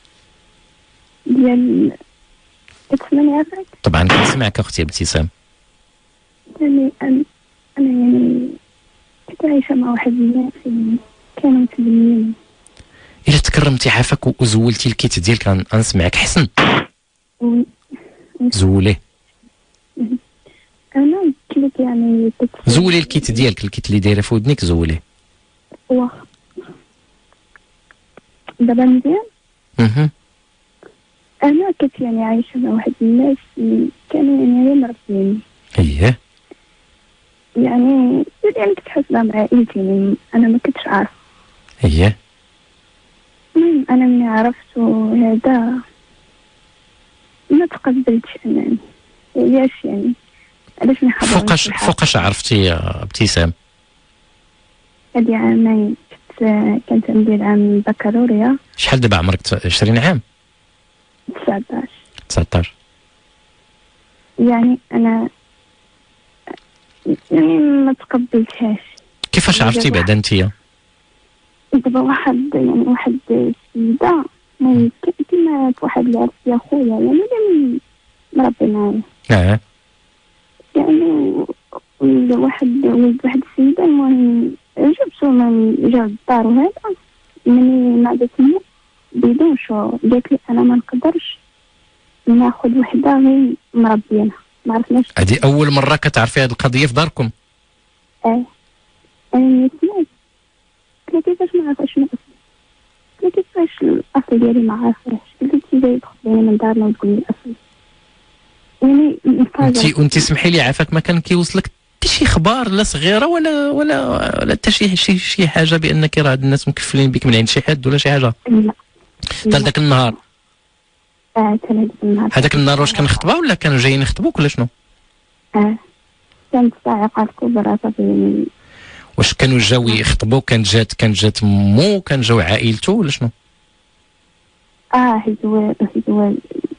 ديال، تسمعني عافاك؟ طبعا كنسمعك اختي ابتسام. يعني انا انا يعني كنت عايشه مع واحد الناس يعني كانوا متدينين. الا تكرمتي عافاك وزولتي الكيت ديالك غنسمعك حسن. و... زوليه. انا قلت لك يعني زولي الكيت ديالك، الكيت اللي دايره في ودنك زوليه. واخا دابا مزيان. اها انا كنت يعني عايشه مع واحد الناس كانوا يعني غير مربيني. اييه يعني يعني كنت حاسه مع عائلتي، يعني انا ما كنتش عارفه. اييه المهم انا ملي عرفت هذا ما تقبلتش انني علاش يعني علاش ما حضرتش. فوقاش فوقاش عرفتي يا ابتسام؟ هادي عامين كنت كانت عندي العام البكالوريا. شحال دابا عمرك؟ عشرين عام؟ تسعطاش. تسعطاش. يعني انا يعني ما تقبلتهاش. كيفاش عرفتي بعدا انتيا؟ دابا واحد يعني واحد السيده يعني كيما واحد اللي عرفت يا خويا يعني اللي مربي معايا. اه يعني واحد ولد واحد السيده، المهم جبتو من جا الدار وهذا مني ما تمو بدون شو قالت لي انا ما نقدرش ناخذ وحده غير مربينها. ما عرفناش. هذه اول مره كتعرفي هذه القضيه في داركم؟ اه انا سمعت. قلت كيفاش ما عرفاش شنو الاصل؟ قلت كيفاش الاصل ديالي ما عرفاش؟ قلت لي جاي تخدمي من دارنا وتقولي الاصل يعني انت وانت سمحي لي عافاك ما كان كيوصلك حتى شي خبار لا صغيره ولا ولا ولا حتى شي شي شي حاجه بانك راه هاد الناس مكفلين بك من عند شي حد ولا شي حاجه؟ لا حتى ذاك النهار. اه حتى هذاك النهار. هذاك النهار واش كنخطبوا ولا كانوا جايين يخطبوك ولا شنو؟ اه كانت الصاعقه الكبرى صافي. واش كانوا جاو يخطبوك؟ كانت جات كانت جات مو كان جاو عائلته ولا شنو؟ اه هو هو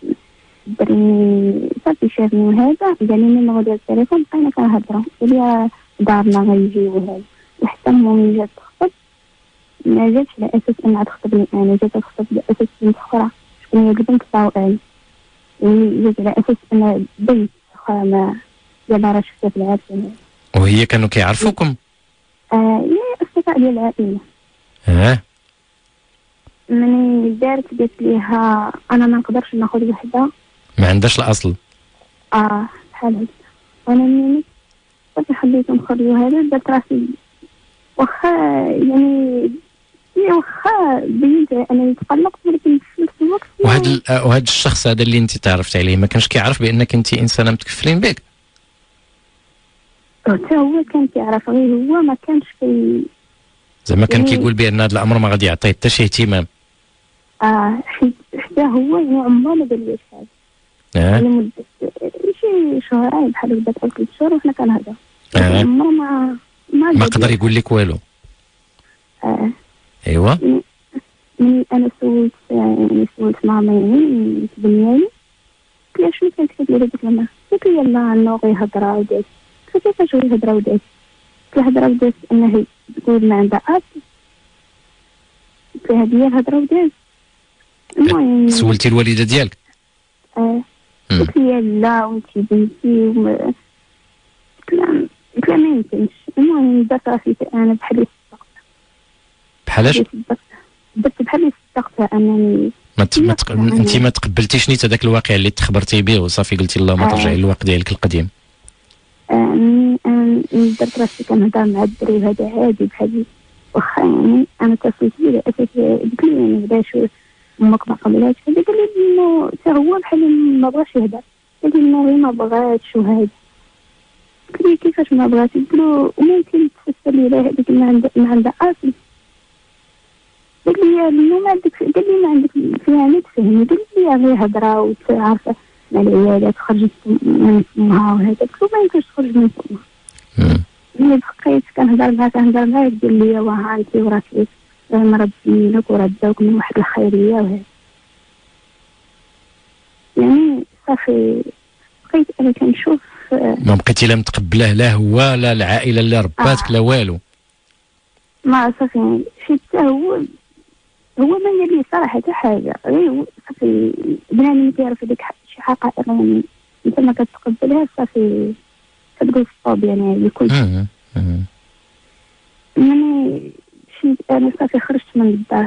درني صافي شافني وهذا قال لي النمرو ديال التليفون بقينا كنهضروا. قال لي دارنا غيجي وهذا، وحتى مامي جات تخطب ما جاتش على اساس انها تخطبني انا، جات تخطب على اساس بنت اخرى شكون هي البنت الطاوعي، يعني جات على اساس ان بنت اخرى ما دابا راه شفتها في العافيه. وهي كانوا كيعرفوكم؟ اه هي اصدقاء ديال العائله. اه مني دارت قالت ليها انا ما نقدرش ناخذ وحده ما عندهاش الاصل. اه بحال هكا. وانا مني صافي حبيت نخرج هذا درت راسي واخا يعني هي واخا بينت انني تقلقت، ولكن في نفس الوقت وهذا وهذا الشخص هذا اللي انت تعرفت عليه ما كانش كيعرف بانك انت انسانه متكفلين بك؟ حتى هو كان كيعرف، غير هو ما كانش كي زعما كان يعني كيقول بان هذا الامر ما غادي يعطيه حتى شي اهتمام. اه حتى هو يعني عمره ما قال لي حاجه. اه لمده شي شهرين بحال هكا ثلاث شهور وحنا كنهضروا. اه عمره ما ما, ما قدر يقول لك والو. اه ايوا من انا سولت يعني سولت ماما يعني تبنياني قلت شنو كانت كدير هذيك المرة؟ قلت لي يلا نوغي هضره ودات. قلت كيفاش هي هضره ودات؟ قلت لها هضره ودات انها تقول ما عندها اب. قلت لها هي الهضره ودات. المهم سولتي الوالده ديالك؟ اه قلت لي لا وانت بنتي وما قلت لها قلت لها ما يمكنش. المهم درت راسي انا بحال اللي صدقتها. بحالاش؟ درت بحال اللي صدقتها انني ما ت... ما تق... انت ما تقبلتيش نيت هذاك الواقع اللي تخبرتي به وصافي قلتي الله ما ترجعي للوقت ديالك القديم. أنا درت راسي كنهضر مع الدري هذا عادي بحال واخا يعني انا اتصلت بيه على اساس قلت لي يعني بدا شو امك ما قبلاتش هذا قال لي انه حتى هو بحال ما بغاش يهضر قال لي انه ما بغاتش وهذا قلت لي كيفاش ما بغاتش قلت له وممكن تفسر لي على هذيك ما عندها ما عندها اصل قال لي انه ما عندك قال لي ما عندك فيها ما تفهمي قال لي غير هضره وتعرف مع العيالات خرجت من فمها وهذا قلت له ما يمكنش تخرج من فمها. ملي بقيت كنهضر معاه كنهضر معاه قال لي واه انت وراكي مربيينك ورباوك من واحد الخيريه وهذا يعني صافي بقيت انا كنشوف ما بقيتي لا متقبله لا هو لا العائله اللي رباتك آه. لا والو ما صافي يعني شي حتى هو هو ما قال لي صراحه حتى حاجه غير صافي بنادم كيعرف هذيك شي حقائق يعني انت ما كتقبلهاش صافي كتقول ستوب يعني لكل شيء. يعني مشيت انا صافي خرجت من الدار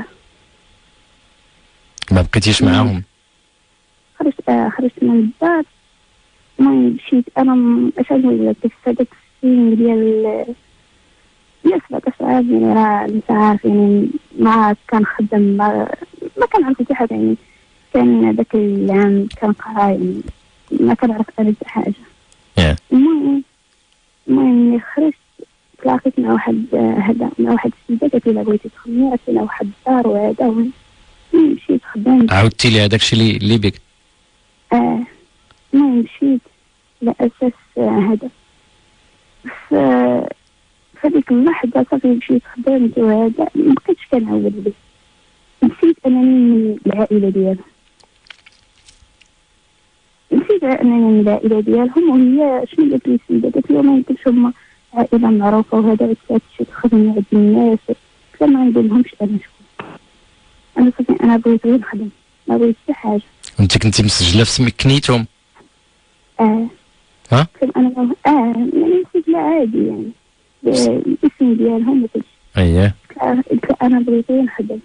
ما بقيتيش معاهم. خرجت آه خرجت من الدار المهم مشيت انا اش نقول لك في هذاك السن ديال ديال سبعطاش عام يعني راه انت عارف يعني ما كنخدم ما, ما كنعرف حتى حاجه يعني كان ذاك العام كنقرا يعني ما كنعرف انا حتى حاجه. المهم المهم ملي خرجت تلاقيت مع واحد هذا مع واحد السيده قالت لي بغيتي تخدمي راه كاينه واحد الدار وهذا مشيت خدمت. عاودتي لي هذاك الشيء اللي اللي بك. اه المهم مشيت على اساس هذا ف فديك اللحظه صافي مشيت خدمت وهذا ما بقيتش كنعاود به نسيت انني من العائله ديالهم نسيت انني من العائله ديالهم وهي شنو قالت لي السيده قالت لي ما يمكنش هما عائله معروفه وهذا وتمشي تخدم عند الناس حتى ما نقول لهمش انا شكون انا صافي انا بغيت غير نخدم ما بغيتش حتى حاجه. انت كنتي مسجله في سميك كنيتهم؟ اه ها انا اه يعني نسيت لا عادي يعني الاسم ديالهم وكلشي. اييه قلت له انا بغيت غير نخدم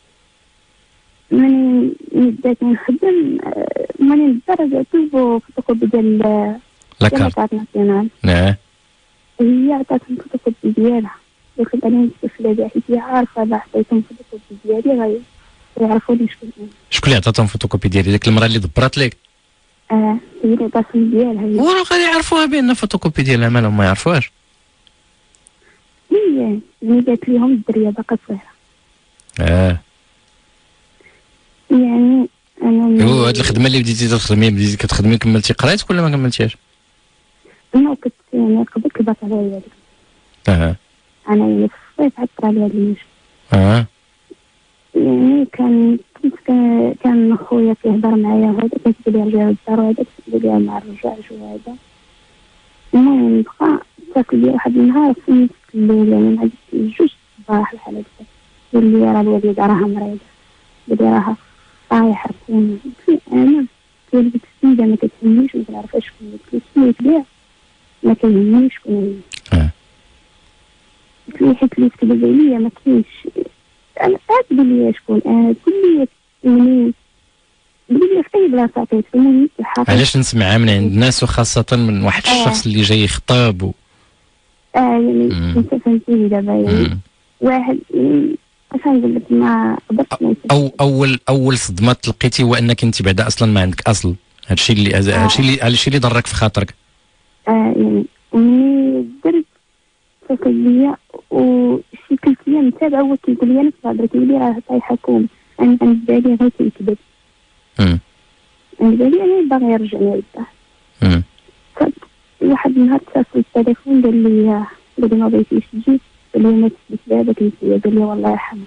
ماني بدات نخدم ماني لدرجه توبو فوتوكوبي ديال لاكارت ناسيونال. نعم هي عطاتني الفوتوكوبي ديالها قلت لها انا مستفله بها حيت هي عارفه لا عطيتهم الفوتوكوبي ديالي غيعرفوني شكون انا. شكون اللي عطاتهم الفوتوكوبي ديالي؟ ديك المراه اللي دبرات لك؟ اه هي اللي عطاتني ديالها. وراه غادي يعرفوها بان فوتوكوبي ديالها مالهم ما يعرفوهاش. هي اللي قالت لهم الدريه باقا صغيره. اه يعني انا هو هاد الخدمه اللي بديتي تخدمي بديتي كتخدمي كملتي قرايتك ولا ما كملتيهاش؟ انا كنت يعني قبلت البكالوريا ديك. اها انا يعني في الصيف عطرا لي هاد المشكل. اه يعني كان كنت كان خويا كيهضر معايا وهذا كيقول لي رجع للدار وهذا كيقول لي ما نرجعش وهذا. المهم بقى اتصل بي واحد النهار في نص الليل يعني مع جوج الصباح بحال هكا قال لي راه الوالده راها مريضه قال لي راها طايحه كون قلت انا قال لك السيده ما كتهمنيش ما كنعرفهاش شكون قلت له سميت ما كيهمنيش شكون هي. قلت لي حيت اللي كتب عليا ما كاينش انا تقول لي شكون انا تقول لي منين قول لي في اي بلاصه عطيت المهم علاش نسمعها من عند الناس وخاصه من واحد الشخص آه. اللي جاي يخطب و... اه يعني انت فهمتيني دابا يعني واحد اش نقول لك ما قدرتش او اول اول صدمه لقيتي هو انك انت بعدا اصلا ما عندك اصل. هادشي اللي هادشي اللي هادشي اللي ضرك في خاطرك. اه يعني ملي درت اتصل بيا وشي ثلاث ايام متابعه هو كيقول لي نفس الهضره كيقول لي راه طايحه كوم انا عند بالي غير كيكذب. امم عند بالي انا باغي يرجعني للدار. امم واحد النهار اتصل بالتليفون قال لي قال لي ما بغيتيش تجي قال لي ما تجيش دابا كنتي قال لي والله يرحمها.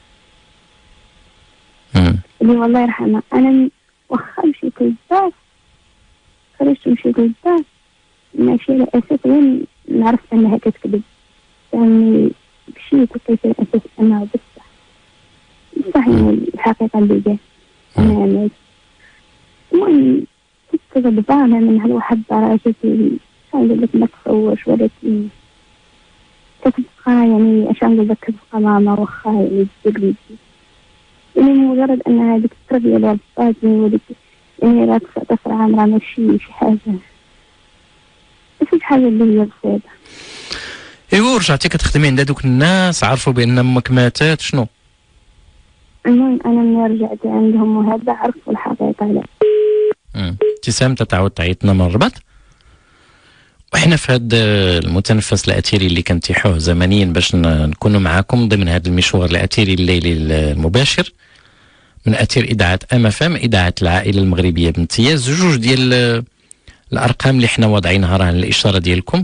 امم قال لي والله يرحمها انا واخا مشيت للدار خرجت مشيت للدار ماشي على اساس غير نعرف انها كتكذب يعني مشيت وكيف على اساس انها بصح بصح يعني الحقيقه اللي جات انا عملت. المهم كنت غضبانه من هالواحد الدرجه اللي نقول لك ما تصورش ولكن كتبقى يعني اش نقول لك كتبقى ماما واخا يعني تدير لي يعني مجرد ان هذيك التربيه ديال الطاجين وديك يعني راه طفل عام راه ماشي شي حاجه ماشي حاجه اللي هي بسيطه. ايوا رجعتي كتخدمي عند هذوك الناس عرفوا بان امك ماتت شنو؟ المهم انا ملي رجعت عندهم وهذا عرفوا الحقيقه. لا ابتسام تتعاود تعيطنا من الرباط، وحنا في هذا المتنفس الاثيري اللي كنتيحوه زمنيا باش نكونوا معاكم ضمن هذا المشوار الاثيري الليلي المباشر من اثير اذاعه ام اف ام، اذاعه العائله المغربيه بامتياز. جوج ديال الارقام اللي حنا واضعينها راه الاشاره ديالكم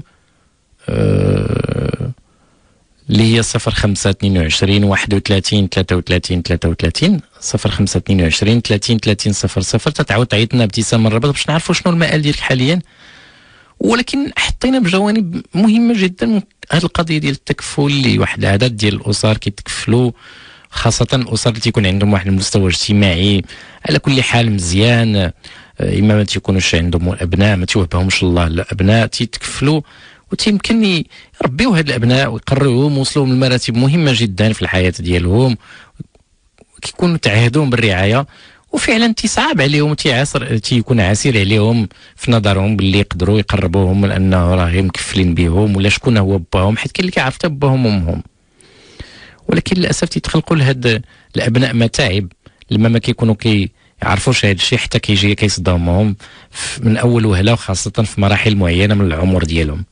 أه اللي هي صفر خمسة اثنين وعشرين واحد وثلاثين ثلاثة وثلاثين ثلاثة وثلاثين صفر خمسة اثنين وعشرين ثلاثين ثلاثين صفر صفر. تتعاود تعيطنا ابتسام الرباط باش نعرفوا شنو المآل ديالك حاليا، ولكن حطينا بجوانب مهمه جدا هذه القضيه ديال التكفل اللي واحد العدد ديال الاسر كيتكفلوا، خاصه الاسر اللي تيكون عندهم واحد المستوى اجتماعي على كل حال مزيان، اما ما تيكونوش عندهم الابناء ما توهبهمش الله الابناء تيتكفلوا وتيمكن يربيو هاد الابناء ويقرروهم ويوصلوهم لمراتب مهمه جدا في الحياه ديالهم، كيكونوا تعهدوهم بالرعايه وفعلا تيصعب عليهم تيعسر تيكون عسير عليهم في نظرهم باللي يقدروا يقربوهم من انه راه غير مكفلين بهم ولا شكون هو باهم، حيت كاين اللي كيعرف حتى باهم وامهم، ولكن للاسف تيتخلقوا لهاد الابناء متاعب لما ما كيكونوا كيعرفوش هذا الشيء حتى كيجي كيصدمهم من اول وهله، وخاصه في مراحل معينه من العمر ديالهم.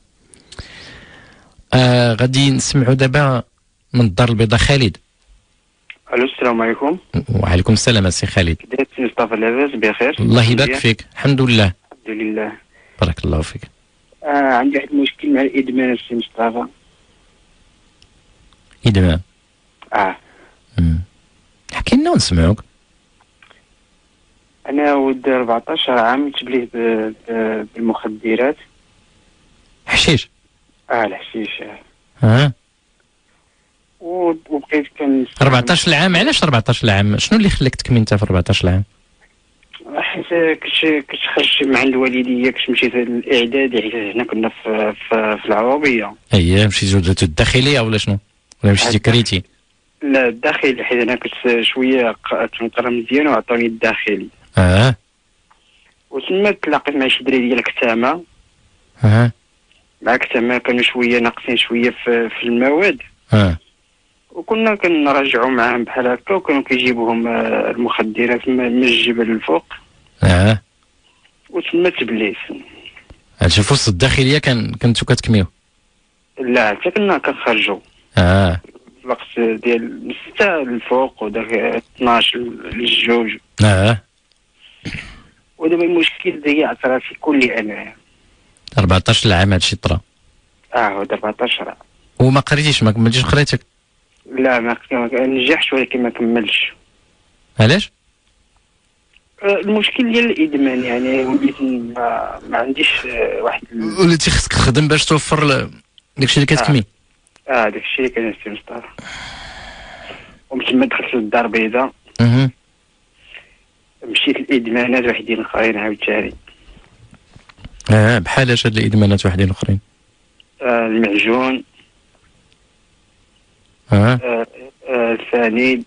آه غادي نسمعوا دابا من الدار البيضاء خالد. الو السلام عليكم. وعليكم السلام السي خالد. كيفاش مصطفى؟ لاباس بخير؟ الله يبارك فيك. الحمد لله. الحمد لله. بارك الله فيك. آه عندي واحد المشكل مع الادمان السي مصطفى. ادمان؟ اه امم حكي لنا ونسمعوك. انا ولد أربعطاش عام تبليت بالمخدرات. حشيش؟ اه الحشيش. اه وبقيت كان أربعطاش العام. علاش أربعطاش العام؟ شنو اللي خلاك تكمل انت في أربعطاش العام؟ حيت كنت كنت خرجت مع الوالديه، كنت مشيت للاعدادي حيت هنا كنا في في, في العربيه. اييه مشيتو درتو الداخليه ولا شنو؟ ولا مشيتي كريتي؟ لا الداخلي، حيت انا كنت شويه تنقرا مزيان وعطوني الداخلي. اه وتما تلاقيت مع شي دراري ديال كتامه. اه مع كتامه كانوا شويه ناقصين شويه في, في المواد. اه وكنا كنراجعوا معاهم بحال هكا، وكانوا كيجيبوهم المخدرات من الجبل الفوق. اه وتما تبليت. هادشي في وسط الداخليه كان كنتو كتكميو؟ لا حتى كنا كنخرجوا. اه الوقت ديال من ستة للفوق وداك اثناش للجوج. اه ودابا المشكل ضيعت راسي كلي انا. أربعطاش العام هادشي طرا؟ اه ود أربعطاش عام. وما قريتيش؟ ما كملتيش قرايتك؟ لا ما نجحش ولكن ما كملش. علاش؟ المشكل ديال الادمان، يعني وليت ما, ما عنديش واحد ال... وليتي خصك تخدم باش توفر داكشي اللي كتكمي. اه, آه داكشي اللي كان السي مصطفى. ومن تما دخلت للدار البيضاء. اها مشيت للادمانات وحدين اخرين عاوتاني. اه بحال اش هاد الادمانات وحدين اخرين؟ آه المعجون. اه, آه, آه الفانيد.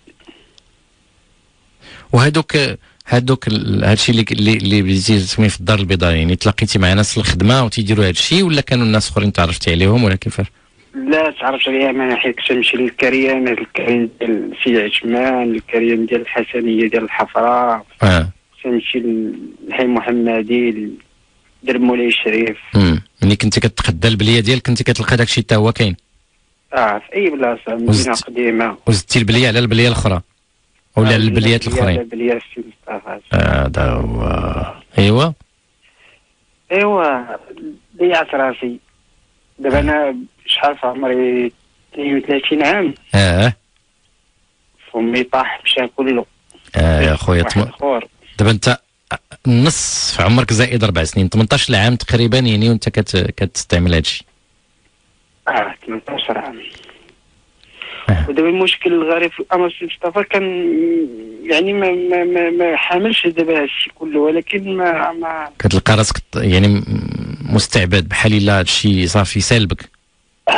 وهادوك هادوك هادشي اللي اللي بديتي تسمي في الدار البيضاء، يعني تلاقيتي مع ناس الخدمه وتيديروا هادشي، ولا كانوا الناس اخرين تعرفتي عليهم ولا كيفاش؟ لا تعرفت عليها من حيت كنت نمشي للكريان، الكريان ديال سيدي عثمان، الكريان ديال الحسنيه ديال الحفره. اه كنمشي للحي المحمدي درب مولاي الشريف. امم ملي كنتي كتقدا البليه ديالك كنتي كتلقى داكشي حتى هو كاين؟ اه في اي بلاصه مدينه قديمه. وزدتي البليه على البليه الاخرى ولا آه البليات الاخرين؟ البليات السي مصطفى. هذا آه هو. ايوا ايوا ضيعت راسي. دابا انا شحال في عمري اثنين وثلاثين عام. اه فمي طاح مشى كله. اه يا خويا تم... دابا انت النص في عمرك زائد اربع سنين، ثمنطاش عام تقريبا يعني وانت كت... كتستعمل هادشي. اه ثمنطاش عام. آه. ودابا المشكل الغريب في الامر سي مصطفى كان يعني ما ما ما, ما حاملش دابا هادشي كله، ولكن ما ما كتلقى راسك يعني مستعبد بحال الا هادشي صافي سالبك. اه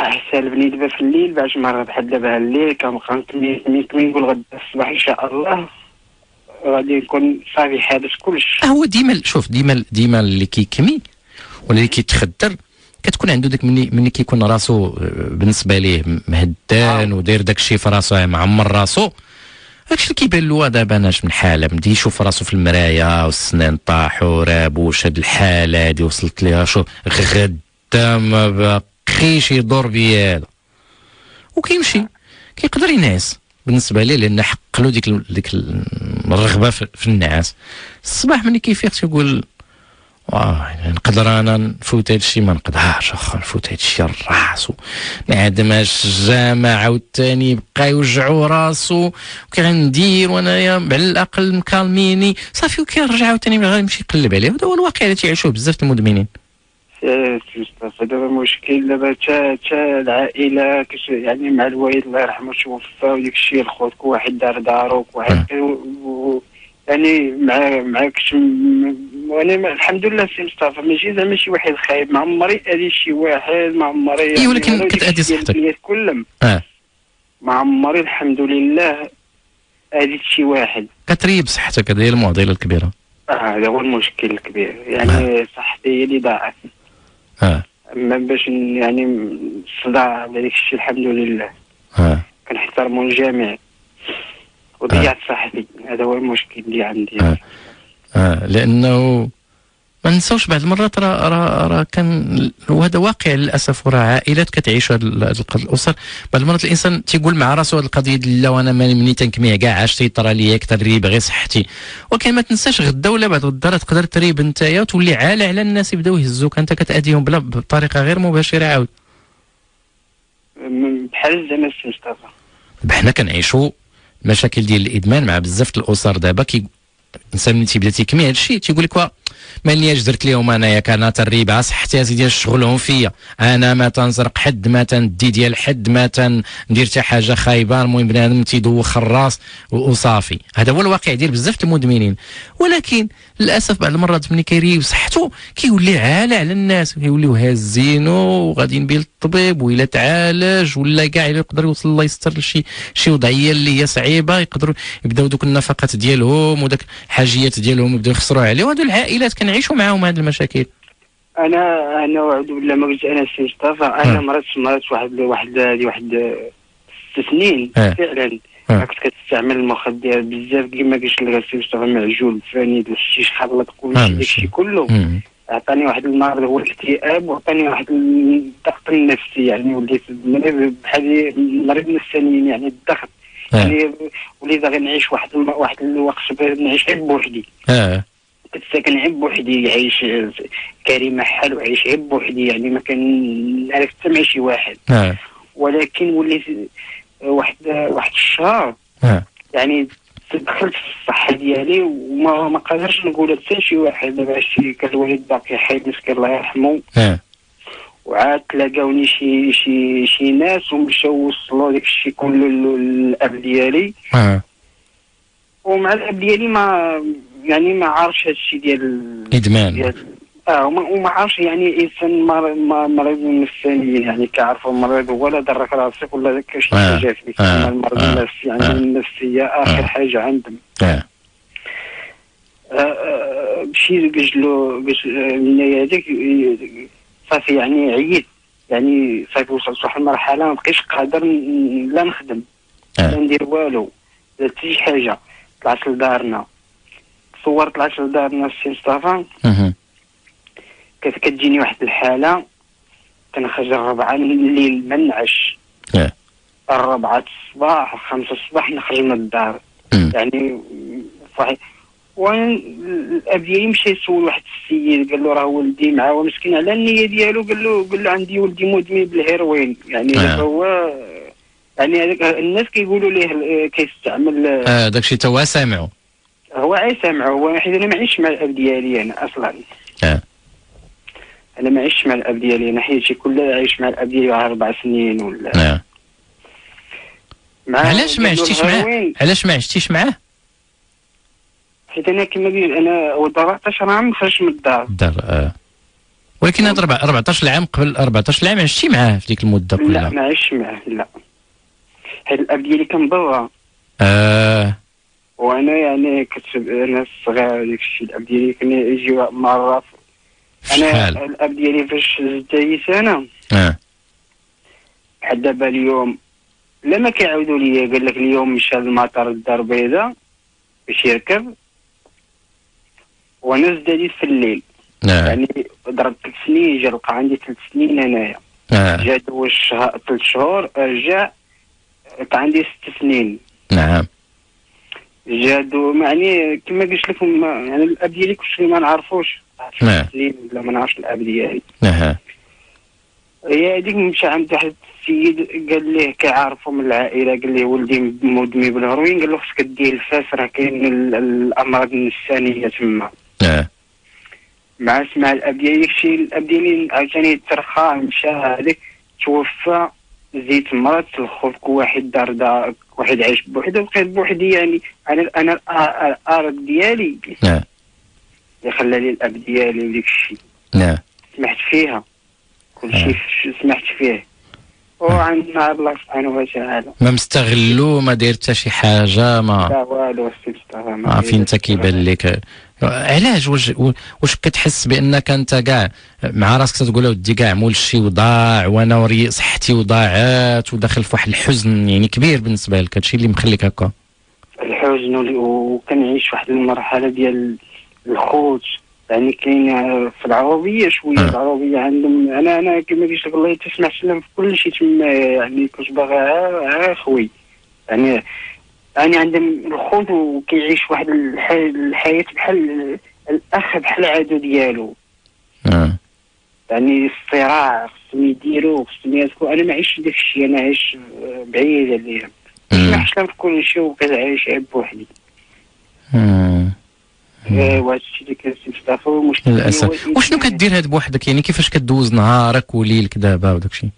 سالبني دابا في الليل باش مرة بحال دابا الليل كنبقى نقول غدا الصباح ان شاء الله غادي نكون صافي حادث كلشي. هو ديما شوف ديما ديما اللي كيكمي ولا اللي كيتخدر كتكون عنده داك مني مني كيكون راسو بالنسبه ليه مهدان آه. وداير داك الشيء في راسو معمر راسو، داكشي اللي كيبان له دابا انا من حاله بدي يشوف راسو في المرايه والسنان طاحوا رابوا شاد الحاله هادي وصلت ليها شوف غدا ما باقيش يدور بيا هذا وكيمشي كيقدر ينعس بالنسبه ليه لان حق له ديك ديك الرغبه في النعاس. الصباح ملي كيفيق تيقول واه نقدر انا نفوت هذا الشيء ما نقدرش اخا نفوت هذا الشيء الراس نعدم الجامع عاوتاني يبقى يوجعو راسو وكي غندير وانايا على الاقل مكالميني صافي وكيرجع عاوتاني غادي يمشي يقلب عليه. هذا هو الواقع اللي تيعيشوه بزاف المدمنين. مصطفى دابا المشكل دابا تا تا العائله كش يعني مع الوالد الله يرحمه توفى وديك الشيء الخوت كل واحد دار دارو كل واحد يعني مع معاك وانا الحمد لله سي مصطفى ماشي زعما شي واحد خايب ما عمري ادي شي واحد ما عمري اي ولكن كتادي صحتك كلهم اه ما عمري الحمد لله ادي شي واحد كتريب صحتك. هذه هي المعضله الكبيره. اه هذا هو المشكل الكبير يعني آه. صحتي هي اللي ضاعت اه اما باش يعني الصداع على داك الشيء الحمد لله اه كنحترموا الجميع وضيعت آه. صحتي. هذا هو المشكل اللي عندي اه, آه. لانه ما ننساوش بعض المرات راه راه راه كان وهذا واقع للاسف وراه عائلات كتعيش هذا الاسر. بعض المرات الانسان تيقول مع راسو هذه القضيه لا وانا ملي تنكميها كاع اش تيطرى ليا كتريب غير صحتي، ولكن ما تنساش غدا ولا بعد غدا تقدر تريب نتايا وتولي عالة على الناس يبداو يهزوك انت كتاذيهم بلا بطريقه غير مباشره. عاود بحال زعما السي مصطفى حنا كنعيشوا المشاكل ديال الادمان مع بزاف الاسر. دابا كي الانسان ملي تيبدا تيكمي هذا الشيء تيقول لك وا مالنياش درت لهم انايا كان تريبه صحتي ديال شغلهم فيا انا ما تنزرق حد ما تندي ديال حد ما تندير حتى حاجه خايبه. المهم بنادم تيدوخ الراس وصافي. هذا هو الواقع ديال بزاف المدمنين. ولكن للاسف بعض المرات ملي كيريب صحته كيولي عالة على الناس كيوليو هازينو وغاديين بيه للطبيب وإلا تعالج ولا كاع الا يقدر يوصل الله يستر لشي شي وضعيه اللي هي صعيبه يقدروا يبداو دوك النفقات ديالهم وداك الحاجيات ديالهم يبداو يخسروا عليه. وهذو العائلات كنعيشوا معاهم هذه المشاكل. انا انا وعد بالله ما قلت انا سي مصطفى انا مرات مرات واحد واحد هذه واحد ست سنين فعلا كنت كتستعمل المخدرات بزاف كيما قلت لك السي مصطفى معجون فاني الشيش خلط كلشي داكشي كله. عطاني واحد المرض هو الاكتئاب وعطاني واحد الضغط النفسي يعني وليت بحال مريض نفساني يعني الضغط يعني وليت غير نعيش واحد واحد الوقت نعيش غير بوحدي. اه كنت ساكن غير بوحدي عايش كريمه حال وعايش غير بوحدي يعني ما كان عرفت حتى مع شي واحد. اه ولكن وليت واحد واحد الشهر اه يعني دخلت في الصحه ديالي وما ما قادرش نقول حتى شي واحد. دابا شي كان الوالد باقي حي مسكين الله يرحمه اه وعاد تلاقاوني شي شي شي ناس ومشاو وصلوا داك الشيء كله للاب ديالي. اه ومع الاب ديالي ما يعني ما عارفش هذا الشيء ديال ادمان اه وما عارفش يعني انسان مريض نفساني يعني كيعرفوا المريض ولا درك راسك ولا داك الشيء آه. جا فيك. آه. المرض آه. النفسي يعني آه. النفسيه اخر آه. حاجه عندهم. اه بشي قلت له قلت من هذاك صافي يعني عييت يعني صافي وصلت لواحد المرحله ما بقيتش قادر لا نخدم آه. لا ندير والو لا حتى شي حاجه. طلعت لدارنا صورت طلعت لدارنا السي مصطفى اها كيف كتجيني واحد الحاله كنخرج الربعه الليل ما نعش. اه الربعه الصباح الخمسه الصباح نخرج من الدار يعني واحد. وانا الاب ديالي مشى يسول واحد السيد قال له راه ولدي معاه مسكين على النيه ديالو قال له قال له عندي ولدي مدمن بالهيروين يعني آه. هو يعني هذاك الناس كيقولوا ليه كيستعمل اه داكشي تا هو سامعو هو عايش سامعه. هو حيت انا ما عشتش مع الاب ديالي انا اصلا. اه انا ما عشتش مع الاب ديالي انا حياتي كلها عايش مع الاب ديالي اربع سنين ولا. اه علاش ما عشتيش معاه علاش ما عشتيش معاه؟ حيت انا كما قلت انا ضربت عشر عام خرجت من الدار. الدار اه ولكن هذا أربعطاش عام قبل أربعطاش عام عشتي معاه في ديك المده كلها؟ لا ما عشتش معاه، لا. هاد الاب ديالي كان برا. اه وانا يعني كنت انا صغير ديك الشيء. الاب ديالي كان يجي مره. انا الاب ديالي فاش زدت سنه اه حتى دابا اليوم لما كيعاودوا لي قال لك اليوم مشى للمطار الدار البيضاء باش يركب، وانا زدت في الليل. آه. يعني ضرب ثلاث سنين جا لقى عندي ثلاث سنين انايا. آه. جا دوز ثلاث شهور رجع كان عندي ست سنين. نعم. جادو يعني كما قلت لكم يعني الاب ديالي كلشي ما نعرفوش. نعم. سنين ولا ما نعرفش الاب ديالي. اها. هي هذيك مشى عند واحد السيد قال ليه كيعرفو من العائله، قال ليه ولدي مدمن بالهروين، قال له خصك دير الفاس راه كاين الامراض النفسانيه تما. اه. مع سمع الاب ديالي داكشي الاب ديالي عاوتاني ترخى مشى هذيك توفى. زيت مرات الخوف واحد دار دار واحد عايش بوحده وبقيت بوحدي. يعني انا انا الارض ديالي نعم اللي خلى لي الاب ديالي وديك الشيء. نعم سمحت فيها كل شيء سمحت فيه. وعندنا الله سبحانه وتعالى ما مستغلو ما داير حتى شي حاجه ما لا والو. ما فين انت كيبان لك علاش؟ واش واش كتحس بانك انت كاع مع راسك تقول ودي كاع مول شي وضاع وانا وري صحتي وضاعات وداخل في واحد الحزن يعني كبير بالنسبه لك؟ هادشي اللي مخليك هكا؟ الحزن وكنعيش واحد المرحله ديال الخوت. يعني كاين في العربيه شويه. أه. العربيه عندهم انا انا كما قلت لك الله تسمع سلام في كل شيء تما. يعني كنت باغي خوي يعني يعني عندهم الخوت وكيعيش واحد الحياه بحال الاخ بحال عدو ديالو. اه يعني الصراع خصهم يديروا خصهم يسكوا. انا ما عايش داك الشيء، انا عايش بعيد عليهم. ما حشلم في كل شيء وكتعيش بوحدي. امم ايوا هادشي اللي كان سي مصطفى. المشكل للاسف وشنو كدير هاد بوحدك؟ يعني كيفاش كدوز نهارك وليلك دابا وداك الشيء؟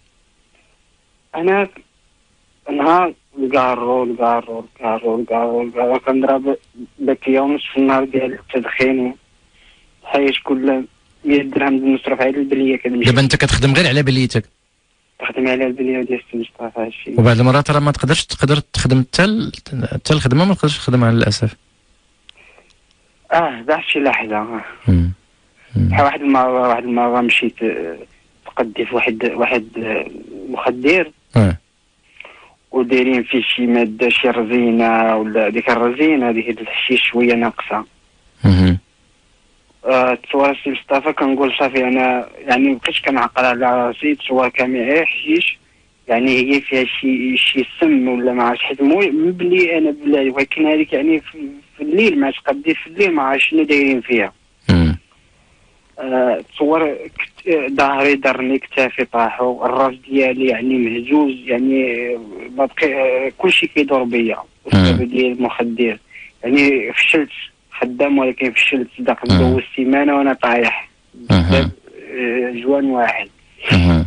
انا نهار الكارو الكارو الكارو الكارو الكارو كنضرب داك يوم في النهار ديال التدخين. الحياة كلها مية درهم نصرف على البليه كنمشي. دابا انت كتخدم غير على بليتك؟ تخدم على البليه ديال سي مصطفى هادشي. وبعض المرات راه ما تقدرش تقدر تخدم حتى حتى الخدمه ما تقدرش تخدمها للاسف. اه ضاع شي لحظه. امم بحال واحد المره واحد المره مشيت تقدي في واحد واحد مخدر. اه ودايرين فيه شي ماده شي رزينه ولا ديك الرزينه هذيك الحشيش شويه ناقصه. اها آه تصور سي مصطفى كنقول صافي انا يعني مبقيتش كنعقل على راسي. تصور كامل حشيش يعني هي فيها شي شي سم ولا ما عرفتش. حيت المهم بلي انا بلادي ولكن هذيك يعني في, في الليل ما تقدي في الليل ما عرفتش شنو دايرين فيها. امم آه تصور ظهري درني كتافي طاحوا الراس ديالي يعني مهزوز. يعني ما بقي كلشي كيدور بيا بسبب ديال المخدر. يعني فشلت خدام ولكن فشلت. داك ندوز سيمانه وانا طايح بسبب جوان واحد. اها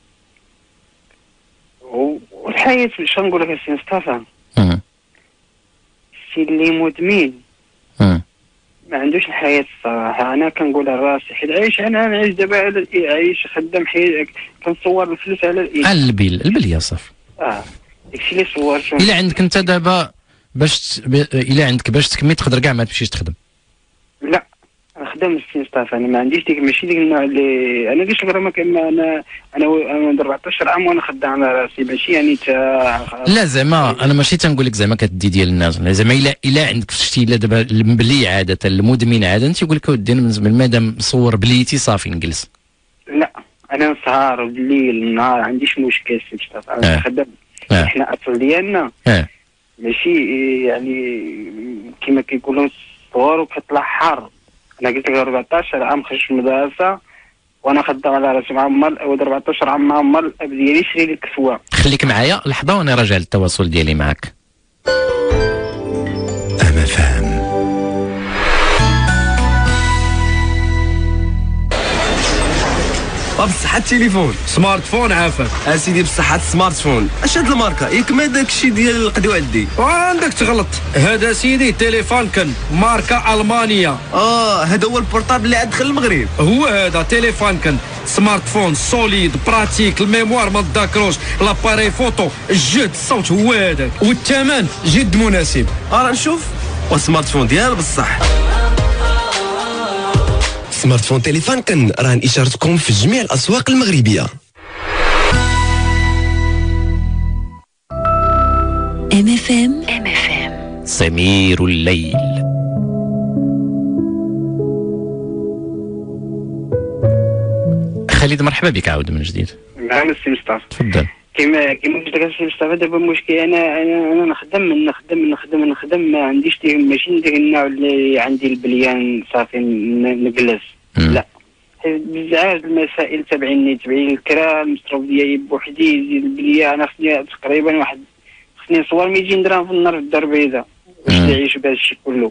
والحياة باش نقول لك السي مصطفى اها السي اللي مدمن اها ما عندوش الحياة الصراحة. أنا كنقول لراسي حيت عايش أنا نعيش دابا على الإي عايش خدام حياتك كنصور الفلوس على الإي على البيل البيل يا صافي. اه داكشي اللي صورته. إلا عندك أنت دابا باش ب... إلا عندك باش تكمي تقدر كاع ما تمشيش تخدم. لا أنا خدام السي مصطفى. أنا ما عنديش ديك ماشي ديك النوع اللي أنا قلت لك راه ما كان أنا أنا أنا أربعطاش عام وأنا خدام على راسي ماشي يعني تا. لا زعما انا ماشي تنقول لك زعما كتدي ديال الناس. زعما الا الا عندك شتي الا دابا المبلي عاده المدمن عاده تيقول لك اودي مادام صور بليتي صافي نجلس. لا انا نسهر بالليل النهار ما عنديش مشكل سي مصطفى. انا آه. خدام. آه. احنا اصل ديالنا اه ماشي يعني كما كيقولوا الصغار وكتطلع حار. انا قلت لك أربعطاش عام خرجت من المدرسه وانا خدام على راسي مع عمر و أربعطاش عام مع عمر الاب ديالي شري لي الكسوه. خليك معايا لحظه وانا راجع للتواصل ديالي معك. أنا فاهم. بصحة التليفون سمارت فون عافاك اسيدي بصحة السمارت فون. اش هاد الماركه ياك ما داكشي ديال القدو عندي؟ وعندك تغلط. هذا سيدي تليفون كان ماركه المانيه. اه هذا هو البورطابل اللي عاد دخل المغرب. هو هذا تليفون كان سمارت فون سوليد براتيك، الميموار ما تذاكروش، لاباري فوتو، الجهد الصوت هو هذاك، والثمن جد مناسب. اه نشوف والسمارت فون ديال بصح. سمارت فون تليفون كان راهن اشارتكم في جميع الاسواق المغربيه. ام اف ام ام اف ام سمير الليل. خالد مرحبا بك عاود من جديد. نعم السي مصطفى. تفضل. كيما كيما قلت لك السي مصطفى دابا المشكل انا انا انا نخدم نخدم نخدم نخدم ما عنديش ماشي ندير النوع اللي عندي البليان صافي نجلس. لا بزاف المسائل تبعيني تبعي الكرا المصروف ديالي بوحدي زيد البليه انا خصني تقريبا واحد خصني نصور ميتين درهم في النهار في الدار البيضاء باش نعيش بهذا الشيء كله.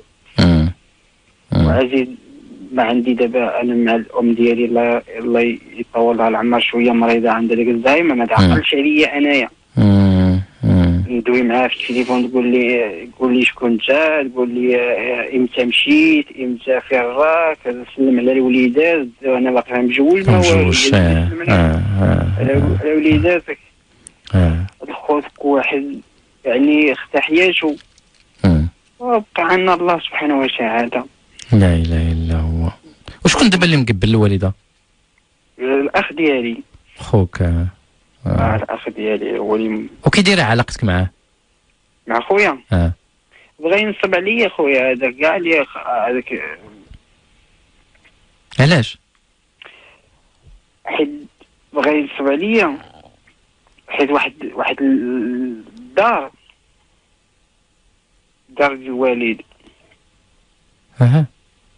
وعزيز ما عندي دابا انا مع الام ديالي الله الله يطول لها العمر شويه مريضه عندها ديك الزهايمر ما تعقلش عليا انايا. ندوي معاها في التليفون تقول لي تقول لي شكون انت، تقول لي امتى مشيت امتى فين راك، نسلم على الوليدات وانا باقي مجوج ما مجوج على وليداتك. خوتك واحد يعني اخت حياته وبقى عنا الله سبحانه وتعالى. لا اله الا هو. وشكون دابا اللي مقبل الوالده؟ الاخ ديالي. خوك. اه, آه الاخ ديالي هو اللي. وكي دايره علاقتك معاه؟ مع خويا؟ اه بغا ينصب عليا خويا هذاك كاع اللي هذاك. علاش؟ حيت بغا ينصب عليا حيت واحد واحد الدار دار الوالد. اها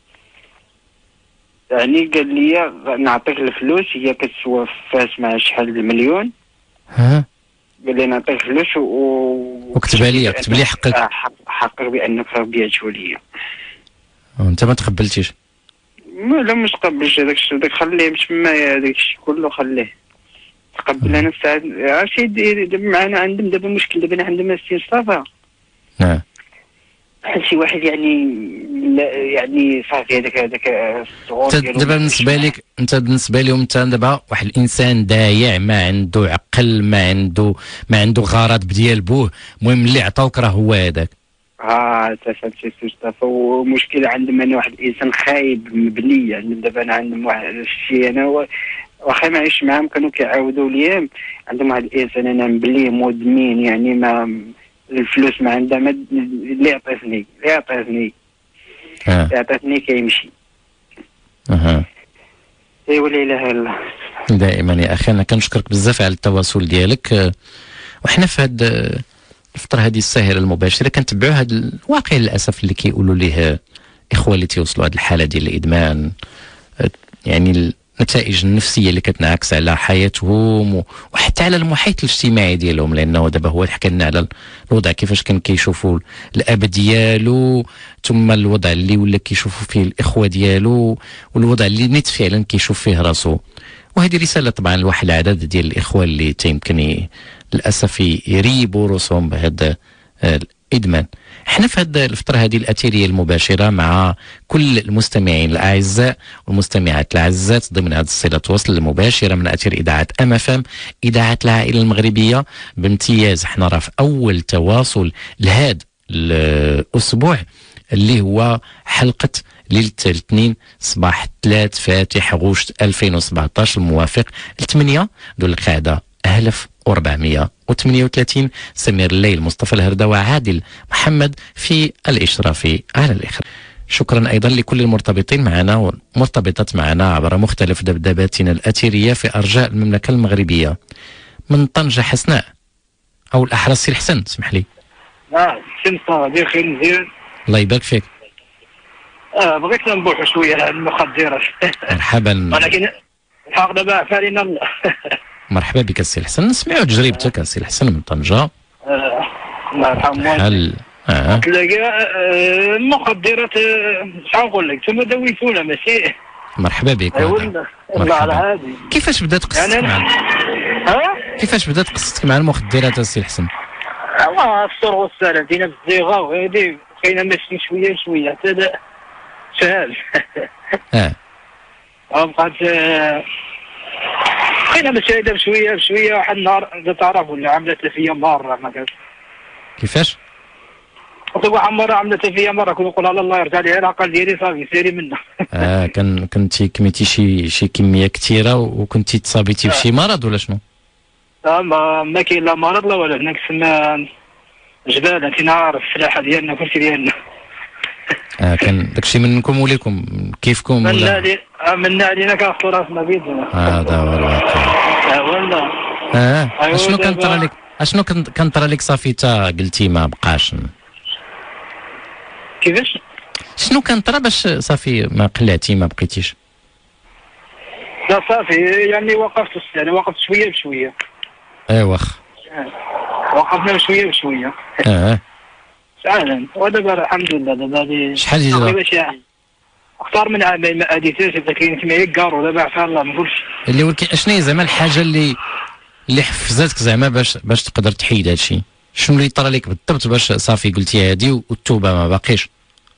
يعني قال لي نعطيك الفلوس هي كتسوى فاس مع شحال المليون. ها قال لي نعطيك فلوس و وكتب لي كتب لي حقك حق حقك بانك راه بعتو ليا. وانت ما تقبلتيش؟ ما لا مش قبلش هذاك الشيء هذاك خليه تما هذاك الشيء كله خليه. تقبل انا الساعه عرفتي دابا معنا عندهم دابا مشكل دابا عندهم السي مصطفى. نعم بحال شي واحد يعني يعني صافي هذاك هذاك الصغور ديالو. دابا بالنسبه لك انت بالنسبه لهم انت دابا واحد الانسان ضايع ما عنده عقل ما عنده ما عنده غرض بديال بوه، المهم اللي عطاوك راه هو هذاك. اه تفهمتي سي مصطفى. ومشكله عندهم انا واحد الانسان خايب مبني يعني دابا انا عندهم واحد الشيء انا واخا ما عايش معاهم كانوا كيعاودوا لي عندهم واحد الانسان انا مبليه مدمن يعني ما الفلوس ما عندها ما اللي عطيتني اللي عطيتني اللي عطيتني كيمشي. اها ايوا لا اله الا الله. دائما يا اخي انا كنشكرك بزاف على التواصل ديالك. وحنا في هاد الفتره هذه الساهره المباشره كنتبعوا هذا الواقع للاسف اللي كيقولوا ليه اخوه اللي تيوصلوا هذه الحاله ديال الادمان، يعني النتائج النفسيه اللي كتنعكس على حياتهم وحتى على المحيط الاجتماعي ديالهم، لانه دابا هو حكى لنا على الوضع كيفاش كان كيشوفوا الاب ديالو ثم الوضع اللي ولا كيشوفوا فيه الاخوه ديالو والوضع اللي نيت فعلا كيشوف فيه راسو. وهذه رساله طبعا لواحد العدد ديال الاخوه اللي تيمكن للاسف يريبوا راسهم بهذا الادمان. احنا في هذه الفتره هذه الاثيريه المباشره مع كل المستمعين الاعزاء والمستمعات الاعزات ضمن هذه الصله وصل المباشره من اثير اذاعه ام اف ام اذاعه العائله المغربيه بامتياز. احنا راه في اول تواصل لهذا الاسبوع اللي هو حلقه ليله الاثنين صباح الثلاث فاتح غشت ألفين وسبعطاش الموافق لثمانية ذو القعده ألف وأربعمائة وثمانية وثلاثين. سمير الليل مصطفى الهردة وعادل محمد في الإشراف على الإخراج. شكرا أيضا لكل المرتبطين معنا والمرتبطات معنا عبر مختلف دبدباتنا الأثيرية في أرجاء المملكة المغربية. من طنجة حسناء أو الأحرى سي الحسن اسمح لي. اه سمسة دير خير مزيان الله يبارك فيك. اه بغيت نبوحوا شويه على المخدرات. مرحبا. ولكن الحق دابا فالينا الله. مرحبا بك السي الحسن، نسمعوا تجربتك السي الحسن من طنجة. آه الله يرحمه. هل اه تلاقى المخدرات شنو نقول لك ثم دويتونا ماشي مرحبا بك. ايوا والله على هادي. كيفاش بدات قصتك يعني مع ها كيفاش بدات قصتك مع المخدرات السي الحسن؟ والله السر والسلام دينا بالزيغه وهادي بقينا ماشيين شويه شويه حتى شهال اه بقات بقينا ماشيين بشويه بشويه. واحد النهار تعرف ولا عملت فيا مره ما كانش. كيفاش؟ قلت واحد مره عملت فيا مره كنت نقول على الله يرجع لي العقل ديالي صافي سيري منها. اه كان كنتي كميتي شي شي كميه كثيره وكنتي تصابيتي بشي مرض ولا شنو؟ اه ما ما كاين لا مرض لا ولا هناك تسمى جبال انت عارف الفلاحه ديالنا كلشي ديالنا. اه كان داكشي منكم وليكم كيفكم من ولا؟ علي من علينا كنخطو راسنا بيدنا. هذا هو الواقع. اه والله. اه أيوة اشنو كان دابا- طرا لك اشنو كان كان طرا لك صافي تا قلتي ما بقاش؟ كيفاش؟ شنو كان طرا باش صافي ما قلعتي ما بقيتيش؟ لا صافي يعني وقفت يعني وقفت شويه بشويه. اي واخ. وقفنا بشويه بشويه. اه فعلا ودابا الحمد لله دابا هذه شحال يجي تقريبا شي اكثر من عامين ما اديتهاش حتى كاين كيما هي كارو دابا عفا الله ما نقولش. اللي ولكن اشنو هي زعما الحاجه اللي اللي حفزتك زعما باش باش تقدر تحيد هادشي؟ شنو اللي طرا لك بالضبط باش صافي قلتي هادي والتوبه ما باقيش؟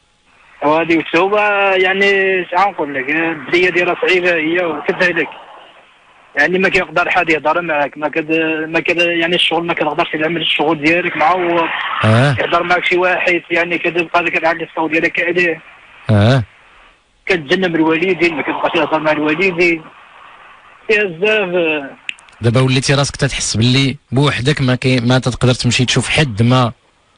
وهذه التوبه يعني شحال نقول لك البدايه ديالها صعيبه هي وكذلك يعني ما كيقدر حد يهضر معاك ما كد ما كد يعني الشغل ما كتقدرش تعمل الشغل ديالك معوض. اه يهضر معاك شي واحد يعني كتبقى كتعلي الصوت ديالك عليه. اه كتجنب الوالدين ما كتبقاش تهضر مع الوالدين فيها بزاف. دابا وليتي راسك تتحس باللي بوحدك ما كاين ما تقدر تمشي تشوف حد ما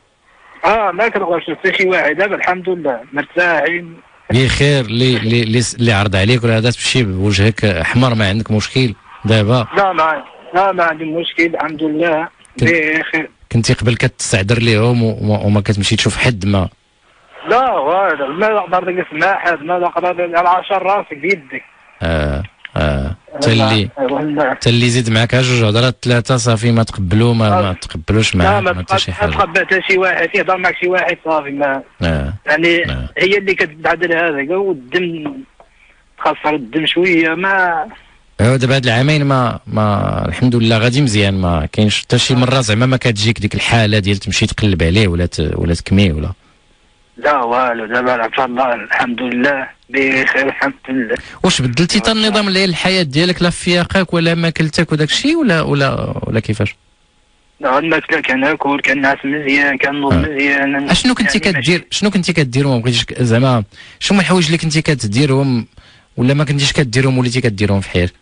اه ما كنقدرش حتى شي واحد دابا الحمد لله مرتاحين بخير اللي اللي اللي, اللي عرض عليك ولا هذا تمشي بوجهك احمر ما عندك مشكل دابا؟ لا ما لا ما عندي مشكل الحمد لله بخير. كنتي قبل كتستعذر ليهم وما, وما كتمشي تشوف حد ما؟ لا والو ما نقدر نجلس مع حد ما نقدر على عشر راسك بيدك. اه اه تالي والله تالي زيد معاك جوج هضرات ثلاثه صافي ما تقبلوا ما, ما تقبلوش لا معاه ما ما حتى شي حاجه. تقبل حتى شي واحد يهضر معك شي واحد صافي ما اه يعني آه. هي اللي كتعدل هذاك والدم تخسر الدم شويه ما ايوا دابا هاد العامين ما ما الحمد لله غادي مزيان ما كاينش حتى شي مره زعما ما كتجيك ديك الحاله ديال تمشي تقلب عليه ولا ت... ولا تكميه ولا؟ لا والو دابا عفا الله الحمد لله بخير الحمد لله. واش بدلتي حتى النظام ديال الحياه ديالك لا في فياقك ولا ماكلتك وداك الشيء ولا ولا ولا كيفاش؟ لا الماكله كناكل كنعس مزيان كنوض مزيان. اشنو كنتي يعني كدير شنو كنتي كدير وما بغيتيش ك- زعما شنو هما الحوايج اللي كنتي كتديرهم ولا ما كنتيش كديرهم وليتي كديرهم في حياتك؟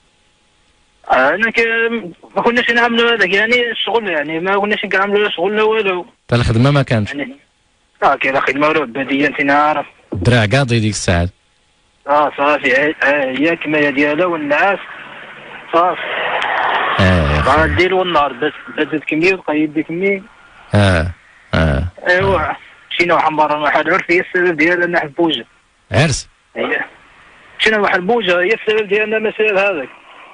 انا ك... ما كناش نعملوا هذاك يعني الشغل يعني ما كناش كنعملوا لا شغل لا والو. حتى الخدمه ما كانش؟ يعني اه كاينه خدمه ولا عباديه انت عارف. الدراع قاضي ديك الساعات. اه صافي اه هي الكمايه ديالها والنعاس صافي. اه مع الليل والنهار بس بدات كمية وقيد كمية. اه اه ايوا مشينا واحد المره واحد عرف هي السبب ديالها نحن بوجه. عرس؟ هي مشينا واحد البوجه هي السبب ديالنا ما سبب هذاك.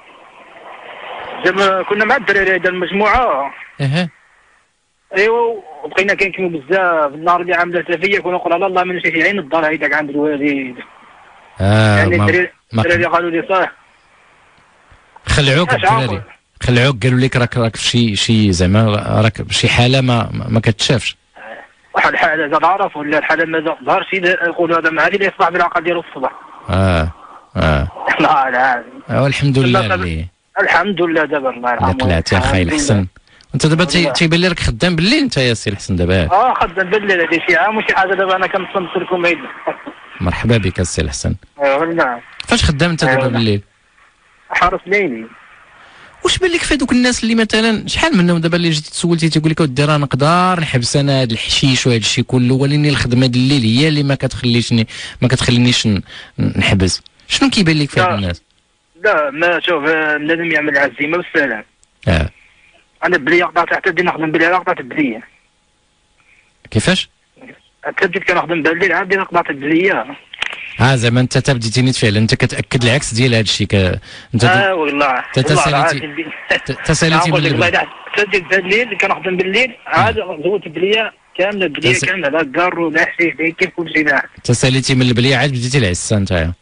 زعما كنا مع الدراري هذا المجموعه. اها ايوا وبقينا كنكملوا بزاف النهار اللي عملتها فيا كنا نقول على الله ما نمشيش عين الدار هيداك عند الوالد. اه يعني ما الدراري ما الدراري قالوا لي صح خلعوك اش الدراري عاقل. خلعوك قالوا لك راك راك في شي شي زعما راك في شي حاله ما ما كتشافش. واحد الحاله زاد عرف ولا الحاله ما ظهرش يقولوا هذا مع اللي يصبح بالعقل ديالو في الصباح. اه اه لا لا آه، والحمد لله اللي الحمد لله دابا الله اللي يرحمه. قلعتي اخاي الحمد الحسن. لله. وانت دابا تي- تيبان لي راك خدام بالليل انت يا سي الحسن دابا. اه خدام بالليل هذه شي عام وشي حاجه دابا انا كنصنت لكم هيدا. مرحبا بك السي الحسن. ايوا نعم فاش خدام انت دابا أيوة. بالليل؟ حارس ليلي. واش بان لك في هذوك الناس اللي مثلا شحال منهم دابا اللي جيتي تسولتي تيقول لك اودي راه نقدر نحبس انا هذا الحشيش وهذا الشيء كله ولكن الخدمه ديال الليل هي اللي ما كتخليشني ما كتخلينيش ن- نحبس. شنو كيبان لك في هاد لا. الناس؟ لا ما شوف آه، بنادم يعمل عزيمه بالسلام. اه انا بلي قطعت حتى بدي نخدم بالليل قطعت بليا. كيفاش؟ حتى بديت كنخدم بالليل عاد بديت قطعت بليا. اه زعما انت تا بديتي نيت فعلا انت كتاكد العكس ديال هذا الشيء ك... انت اه والله تساليتي تساليتي من بالليل. حتى بديت بالليل كنخدم بالليل عاد زودت بليا كامله بليا تس- كامله لا كار ولا حشيش كيف كل شيء. تساليتي من البليه عاد بديتي العسه نتايا.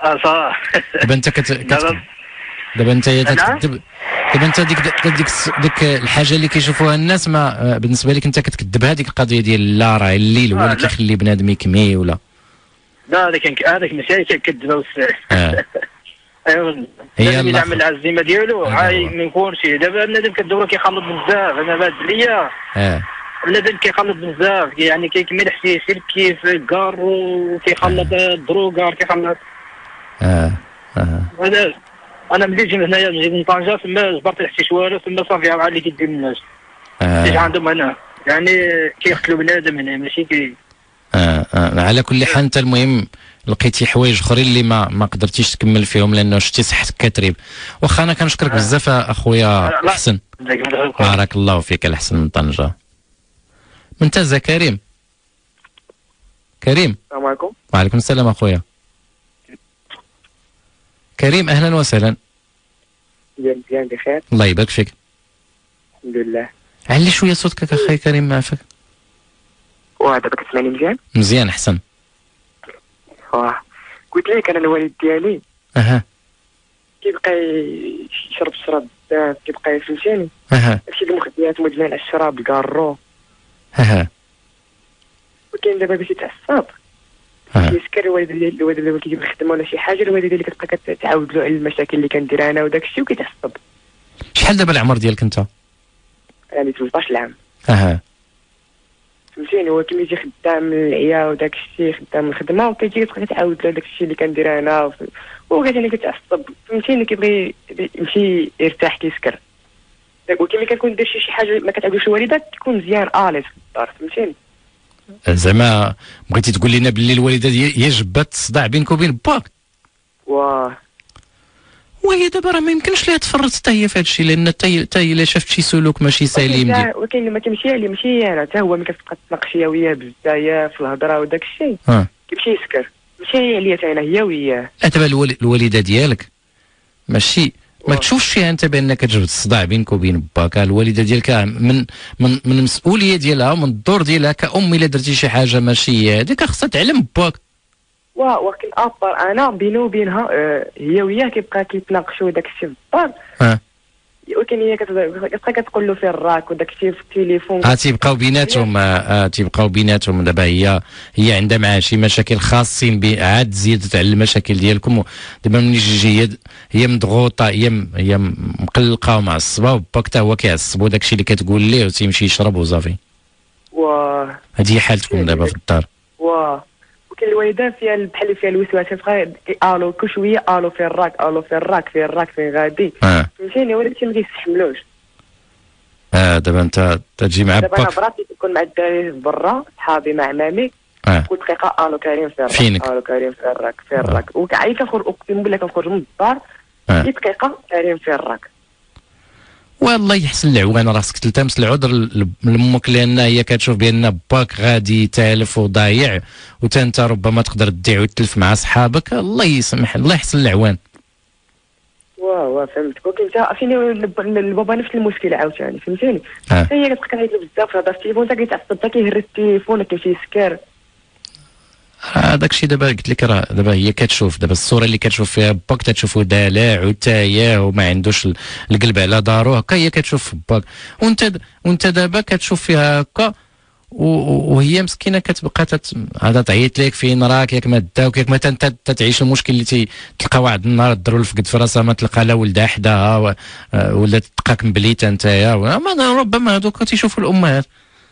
اه صح. دابا انت كت... كت... دابا انت تكذب، دابا انت ديك ديك ديك الحاجه اللي كيشوفوها الناس، ما بالنسبه لك انت كتكذب هذيك القضيه ديال لا راه الليل هو اللي كيخلي بنادم يكمي ولا لا؟ هذاك هذاك ماشي كيكذب بزاف. اه ايوا هي اللي يعمل العزيمه ديالو عاي ما يكونش. دابا بنادم كدورو كيخلط بزاف. انا بان ليا اه بنادم كيخلط بزاف، يعني كيكمل حشيش كيف كار وكيخلط الدروغار كيخلط. اه اه هذا انا ملي جيت هنايا من طنجه تما جبرت الحشيش والو تما صافي عاد اللي كيدير الناس. اه اللي عندهم هنا يعني كيقتلوا بنادم هنا ماشي كي. اه اه على كل حال انت المهم لقيتي حوايج اخرين اللي ما ما قدرتيش تكمل فيهم لانه شتي صحتك كتريب. واخا انا كنشكرك آه. بزاف اخويا حسن، بارك الله فيك الحسن من طنجه. ممتاز كريم. كريم السلام عليكم. وعليكم السلام اخويا كريم، اهلا وسهلا. مزيان بخير الله يبارك فيك. الحمد لله. علي شويه صوتك اخي كريم ما عافاك. واه دابا كتسمعني مزيان؟ مزيان احسن. واه قلت لك انا الوالد ديالي اها كيبقى يشرب الشراب بزاف، كيبقى فهمتيني اها شي المخدرات مدمن على الشراب الكارو. اها وكاين دابا باش يتعصب يسكر الوالده ديالي، الوالده ديالي كيجيب الخدمه ولا شي حاجه، الوالده ديالي كتبقى كتعاود له على المشاكل اللي كندير انا وداك الشيء وكيتعصب. شحال دابا العمر ديالك انت؟ يعني ثمنطاش عام. اها فهمتيني. هو كيما يجي خدام من العيا وداك الشيء، خدام من الخدمه وكيجي كتبقى كتعاود له داك الشيء اللي كندير انا وهو كتعني كتعصب. فهمتيني كيبغي يمشي يرتاح كيسكر. وكيما كنكون دير شي حاجه ما كتعجبوش الوالده كيكون مزيان اليز في الدار. فهمتيني. زعما بغيتي تقول لنا باللي الوالده هي جبات الصداع بينك وبين باك؟ واه وهي دابا راه ما يمكنش ليها تفرط حتى هي في هذا الشيء، لان حتى هي الا شافت شي سلوك ماشي سليم ديال ولكن ما كيمشي عليه ماشي انا، حتى هو ملي كتبقى تناقش هي وياه بزاف في الهضره وداك الشيء اه كيمشي يسكر. ماشي عليا حتى انا، هي وياه. دابا الوالده ديالك ماشي ما تشوفش فيها انت بانك كتجبد الصداع بينك وبين باك. الوالده ديالك من من من المسؤوليه ديالها ومن الدور ديالها كأم الا درتي شي حاجه ماشي هذيك خصها تعلم باك. واه ولكن ابار انا بيني وبينها آه هي وياه كيبقى كيتناقشوا داك الشيء في الدار. اه ولكن هي كتبقى كتقول له فين راك وداك الشيء في التليفون. اه تيبقاو بيناتهم اه تيبقاو بيناتهم. دابا هي هي عندها معاه شي مشاكل خاصين ب عاد زياده على المشاكل ديالكم. دابا ملي تجي هي هي مضغوطه، هي هي مقلقه ومعصبه وباك حتى هو كيعصب وداك الشيء اللي كتقول ليه وتيمشي يشرب وصافي. واه هذه هي حالتكم دابا في الدار. واه وكاين الوالده فيها بحال فيها الوسواس، كتبقى الو كل شويه الو فين راك الو فين راك فين راك فين غادي. اه فهمتيني. ولا شي ما كيستحملوش. اه دابا انت تجي مع باك. دابا انا براسي كنكون مع الدراري برا صحابي مع مامي اه كل دقيقه الو كريم فين راك فينك؟ الو كريم فين راك فين راك. وكاع كنخرج اقسم بالله كنخرج من الدار آه. شي دقيقه كريم فين راك. والله يحسن العوان راسك تلتمس العذر لامك لان هي كتشوف بان باك غادي تالف وضايع وتا انت ربما تقدر تضيع وتلف مع صحابك. الله يسمح الله يحسن العوان. واه واه فهمتك. ولكن انت فيني البابا نفس المشكله عاوتاني. فهمتيني. آه. هي كتبقى تعيط له بزاف في هذا التليفون حتى كيتعصب حتى كيهرس التليفون كيمشي يسكر. هذاك الشيء دابا قلت لك راه دابا هي كتشوف دابا الصوره اللي كتشوف فيها باك تتشوفو دلع وتايا وما عندوش القلب على دارو هكا هي كتشوف باك. وانت وانت دابا كتشوف فيها هكا وهي مسكينه كتبقى هذا تعيط لك فين راك ياك ما داوك ياك ما انت تتعيش المشكل اللي تلقى واحد النهار ضرو الفقد في راسها ما تلقى لا ولدها حداها ولا تلقاك مبليته نتايا. ربما هذوك تيشوفوا الامهات.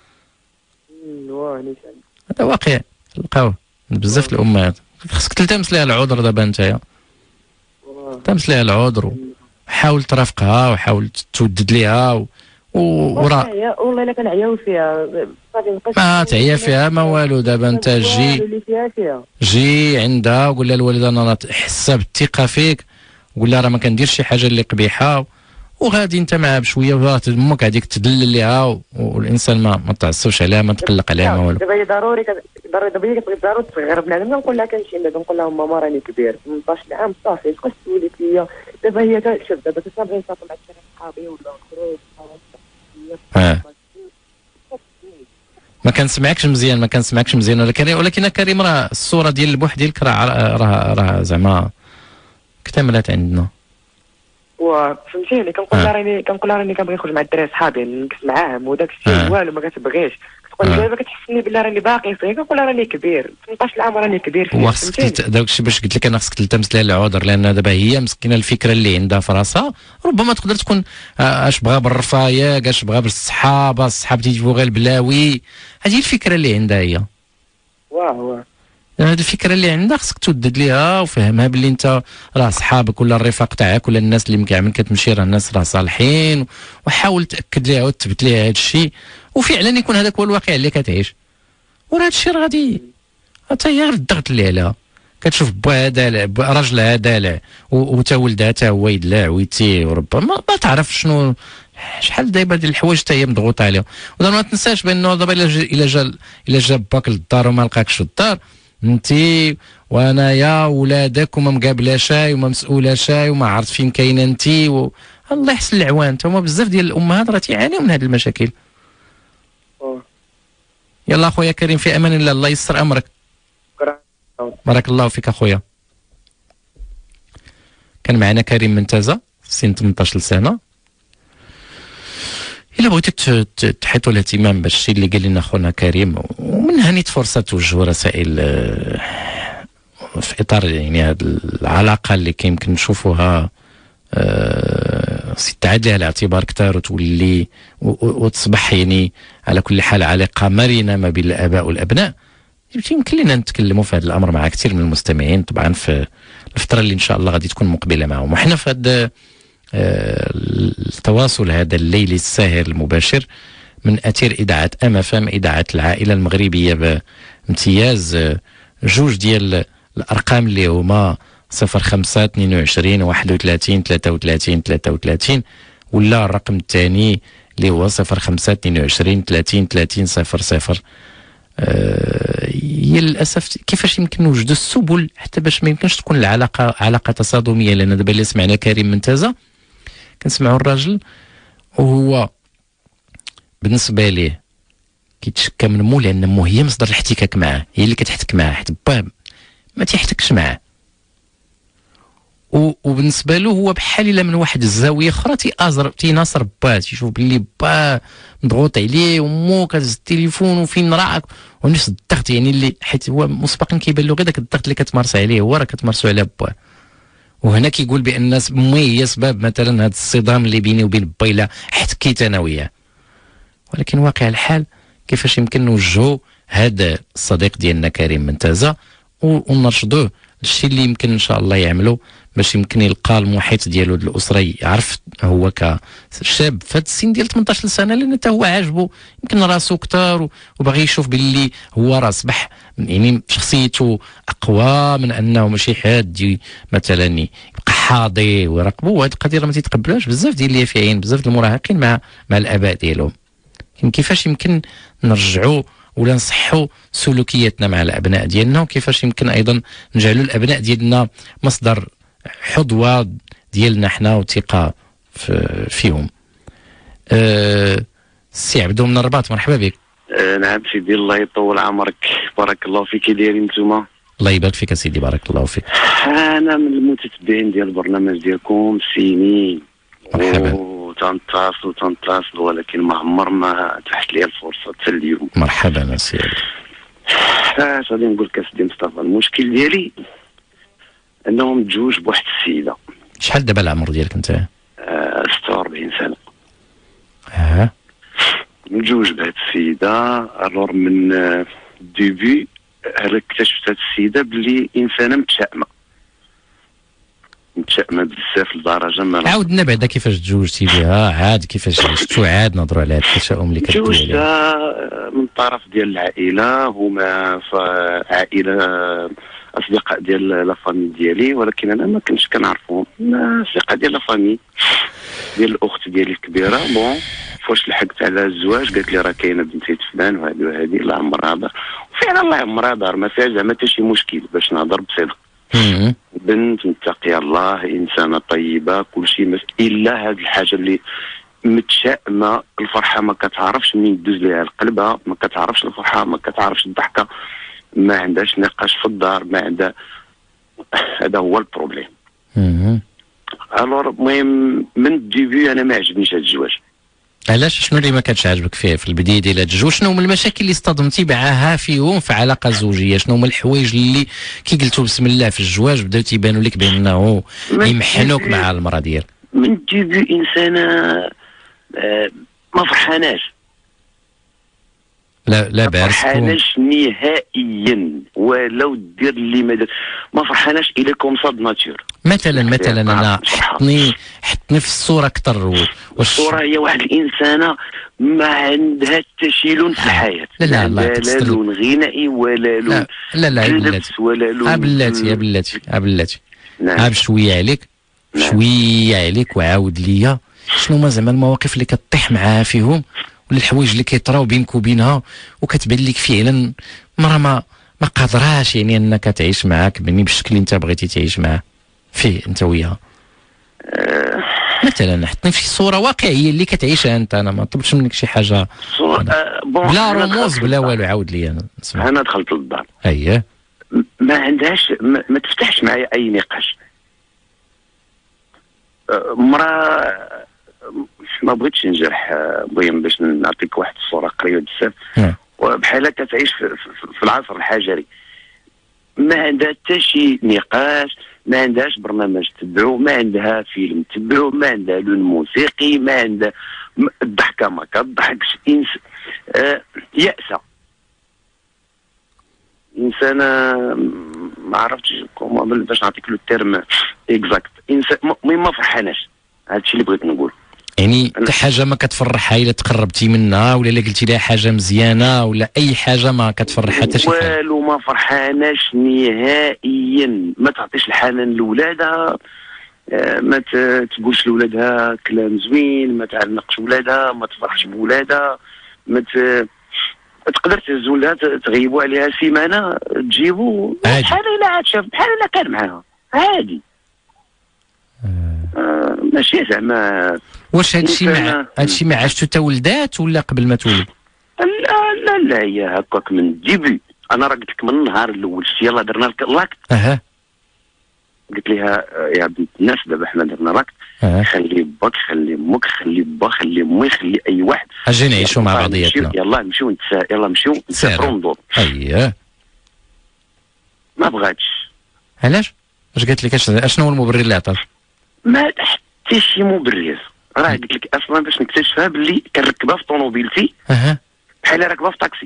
هذا واقع تلقاوه بزاف الامهات. خصك تلتمس ليها العذر دابا نتايا، تلتمس ليها العذر وحاول ترافقها وحاول تودد ليها و... ورا والله الا كنعياو فيها ما تعيا فيها ما والو. دابا انت جي جي عندها وقول لها الوالده انا حاسه بالثقه فيك، قول لها راه ما كنديرش شي حاجه اللي قبيحه وغادي انت معها بشويه وهات امك هذيك تدلل ليها والانسان ما ما تعصبش عليها ما تقلق عليها ما والو. دابا هي ضروري ضروري دابا هي كتبغي ضروري تصغر بنادم. كنقول لها كنمشي عندها كنقول لها ماما راني كبير ثمنطاش عام صافي تبقى تسولي فيا. دابا هي شوف دابا كتبغي نسافر مع صحابي ولا نخرج اه ما كنسمعكش مزيان ما كنسمعكش مزيان ولكن ولكن كريم راه الصوره ديال البوح ديالك راه راه راه زعما اكتملت عندنا. وفهمتيني كنقول لها راني كنقول لها راني كنبغي نخرج مع الدراري صحابي نكس معاهم وداك الشيء والو ما كتبغيش. كتقول لي دابا كتحسني بلي راني باقي صغير. كنقول لها راني كبير ثمنطاش عام راني كبير. وخصك داك الشيء باش قلت لك انا خصك تلتمس لها العذر لان دابا هي مسكينه الفكره اللي عندها في راسها ربما تقدر تكون اش بغا بالرفايق اش بغا بالصحابه الصحاب تيجيبوا غير البلاوي. هذه الفكره اللي عندها هي. واه واه هذه الفكره اللي عندها خصك تودد ليها وفهمها باللي انت راه صحابك ولا الرفاق تاعك ولا الناس اللي كاع من كتمشي راه الناس راه صالحين. وحاول تاكد ليها وتثبت ليها هذا الشيء وفعلا يكون هذاك هو الواقع اللي كتعيش. وراه هذا الشيء راه غادي حتى هي غير الضغط اللي عليها. كتشوف با دالع راجلها دالع وتا ولدها تا هو يدلع ويتي وربما ما تعرف شنو شحال دابا ديال الحوايج حتى هي مضغوطه عليها. ودابا ما تنساش بانه دابا الا جا الا جا باك للدار وما لقاكش في الدار انتي وانايا ولادك وما مقابله شاي وما مسؤوله شاي وما عرفت فين كاينه انتي و... الله يحسن العوان. هما بزاف ديال الامهات راه تيعانيو من هذه المشاكل. يلا اخويا كريم في امان الله. الله يسر امرك. بارك الله فيك اخويا. كان معنا كريم من تازا سن ثمنطاش سنه. الا بغيتوا تحيطوا الاهتمام بالشيء اللي قال لنا خونا كريم ومن هنيت فرصه توجهوا رسائل في اطار يعني هذه العلاقه اللي كيمكن نشوفوها تعاد لها الاعتبار كثار وتولي وتصبح يعني على كل حال علاقه مرنه ما بين الاباء والابناء. يمكن لنا نتكلموا في هذا الامر مع كثير من المستمعين طبعا في الفتره اللي ان شاء الله غادي تكون مقبله معهم. وحنا في هذا التواصل هذا الليلي الساهر المباشر من اثير اذاعه ام اف ام اذاعه العائله المغربيه بامتياز جوج ديال الارقام اللي هما صفر خمسة اثنين وعشرين واحد وثلاثين ثلاثة وثلاثين ثلاثة وثلاثين ولا الرقم الثاني اللي هو صفر خمسة اثنين وعشرين ثلاثين ثلاثين صفر صفر. هي للاسف كيفاش يمكن نوجدوا السبل حتى باش ما يمكنش تكون العلاقه علاقه تصادميه. لان دابا اللي سمعنا كريم من تازا كنسمعوا الراجل وهو بالنسبه ليه كيتشكى من مو لان مو هي مصدر الاحتكاك معاه هي اللي كتحتك معاه حيت با ما تيحتكش معاه. وبالنسبه له هو بحال الا من واحد الزاويه اخرى تيازر تيناصر با تيشوف باللي با مضغوط عليه ومو كتهز التليفون وفين راك ونفس الضغط يعني اللي حيت هو مسبقا كيبان له غير داك الضغط اللي كتمارس عليه هو راه كتمارسو على با. وهنا كيقول بان الناس مي هي سبب مثلا هذا الصدام اللي بيني وبين با الا حتكيت انا وياه. ولكن واقع الحال كيفاش يمكن نوجهوا هذا الصديق ديالنا كريم من تازا ونرشدوه الشيء اللي يمكن ان شاء الله يعملوا باش يمكن يلقى المحيط ديالو د الاسره يعرف هو كشاب في هذا السن ديال ثمنطاش سنه لان حتى هو عاجبه يمكن راسو كثار وباغي يشوف باللي هو راه اصبح يعني شخصيته اقوى من انه ماشي حاد مثلا يبقى حاضي ويراقبو. وهذه القضيه ما تيتقبلوهاش بزاف ديال اليافعين بزاف ديال المراهقين مع مع الاباء ديالهم. كيفاش يمكن نرجعوا ولا نصحوا سلوكياتنا مع الابناء ديالنا وكيفاش يمكن ايضا نجعلوا الابناء ديالنا مصدر حظوه ديالنا حنا وثقه فيهم. أه سي عبدو من الرباط مرحبا بك. أه نعم سيدي الله يطول عمرك بارك الله فيك. كي دايرين نتوما؟ الله يبارك فيك سيدي بارك الله فيك. انا من المتتبعين ديال البرنامج ديالكم سنين مرحبا وتنتصل وتنتصل ولكن ما عمر ما تحت لي الفرصه حتى اليوم. مرحبا سيدي. اش غادي نقول لك سيدي مصطفى المشكل ديالي انهم متزوج بواحد السيده. شحال دابا العمر ديالك انت؟ آه ستة وأربعين سنه. اه متزوج بهاد السيده الور من آه ديبي انا اكتشفت هاد السيده باللي انسانه متشائمه متشائمه بزاف لدرجه ما عاودنا بعدا كيفاش تزوجتي بها عاد كيفاش عشتوا عاد نهضروا على هاد التشاؤم اللي كتقول عليه. تزوجتها من طرف ديال العائله هما عائله اصدقاء ديال لا فامي ديالي ولكن انا ما كنتش كنعرفهم اصدقاء ديال لا فامي ديال الاخت ديالي الكبيره. بون فاش لحقت على الزواج قالت لي راه كاينه بنتي فلان وهذه وهذه الله عمرها دار وفعلا الله عمرها دار ما فيها زعما حتى شي مشكل باش نهضر بصدق. بنت متقيه الله انسانه طيبه كل شيء مس... الا هذه الحاجه اللي متشائمه الفرحه ما كتعرفش منين تدوز ليها قلبها ما كتعرفش الفرحه ما كتعرفش الضحكه ما عندهاش نقاش في الدار ما عندها. هذا هو البروبليم. الور المهم من الديبي انا ما عجبنيش هذا الزواج. علاش؟ شنو اللي ما كانش عاجبك فيه في البدايه ديال هذا الجوج؟ شنو هما المشاكل اللي اصطدمتي معاها فيهم في علاقه زوجيه؟ شنو هما الحوايج اللي كي قلتوا بسم الله في الزواج بداو تيبانوا لك بانه يمحنوك مع المراه ديالك؟ من الديبي انسانه آه ما فرحاناش. لا لا بارس. ما فرحاناش نهائيا ولو دير اللي ما ما فرحاناش اليكم صاد ناتور. مثلا مثلا انا حطني حطني في الصوره اكثر. واش الصوره هي واحد الانسانه ما عندها حتى شي لون في الحياه. لا لا لا, لا لون غنائي ولا لون لا لا بلاتي ولا لون ا بلاتي يا بلاتي ا بلاتي ها بشويه عليك شويه عليك وعاود ليا شنو ما زعما المواقف اللي كطيح معاها فيهم ولا الحوايج اللي كيطراو بينك وبينها وكتبان لك فعلا مرة ما ما قادراش يعني انك تعيش معاك بني بالشكل اللي انت بغيتي تعيش معاه فيه انت وياها. أه مثلا حطني في صوره واقعيه اللي كتعيشها انت. انا ما طلبتش منك شي حاجه أه بلا رموز بلا والو. عاود لي انا اسمع. انا دخلت للدار اييه ما عندهاش ما, ما تفتحش معايا اي نقاش. أه مرة ما بغيتش نجرح بويم باش نعطيك واحد الصوره قريبه بزاف وبحال كتعيش في, في, في العصر الحجري. ما عندها حتى شي نقاش، ما عندهاش برنامج تبعو، ما عندها فيلم تبعو، ما عندها لون موسيقي، ما عندها الضحكه ما كتضحكش. إنس... آه... يأسة انسانه ما عرفتش كومون باش نعطيك لو تيرم اكزاكت. انسان المهم ما فرحاناش. هادشي اللي بغيت نقول. يعني حتى حاجه ما كتفرحها الا تقربتي منها ولا الا قلتي لها حاجه مزيانه ولا اي حاجه ما كتفرحها حتى شي حاجه؟ والو ما فرحاناش نهائيا. ما تعطيش الحنان لولادها، ما تقولش لولادها كلام زوين، ما تعلقش ولادها، ما تفرحش بولادها، ما تقدر تهز ولادها تغيبوا عليها سيمانه تجيبوا بحال الا عاد شاف بحال الا كان معاها عادي. آه ماشي زعما. واش هادشي مع هادشي ما عشتو تا ولدات ولا قبل ما تولد؟ لا لا لا هي هكاك من الديبي. انا راه قلت لك من النهار الاول شتي يلاه درنا لك لاكت. اها قلت لها يا بنت الناس دابا حنا درنا لاكت. أه. خلي باك خلي امك خلي با خلي امي خلي اي واحد. اجي نعيشوا مع بعضياتنا. يلاه نمشيو نتسا يلاه نمشيو نسافروا ندور. اييه ما بغاتش. علاش؟ اش قالت لك؟ اشنو هو المبرر اللي عطاك؟ ما حتى شي مبرر. راه قلت لك اصلا باش نكتشفها باللي كنركبها في طوموبيلتي اها بحال راكبه في طاكسي.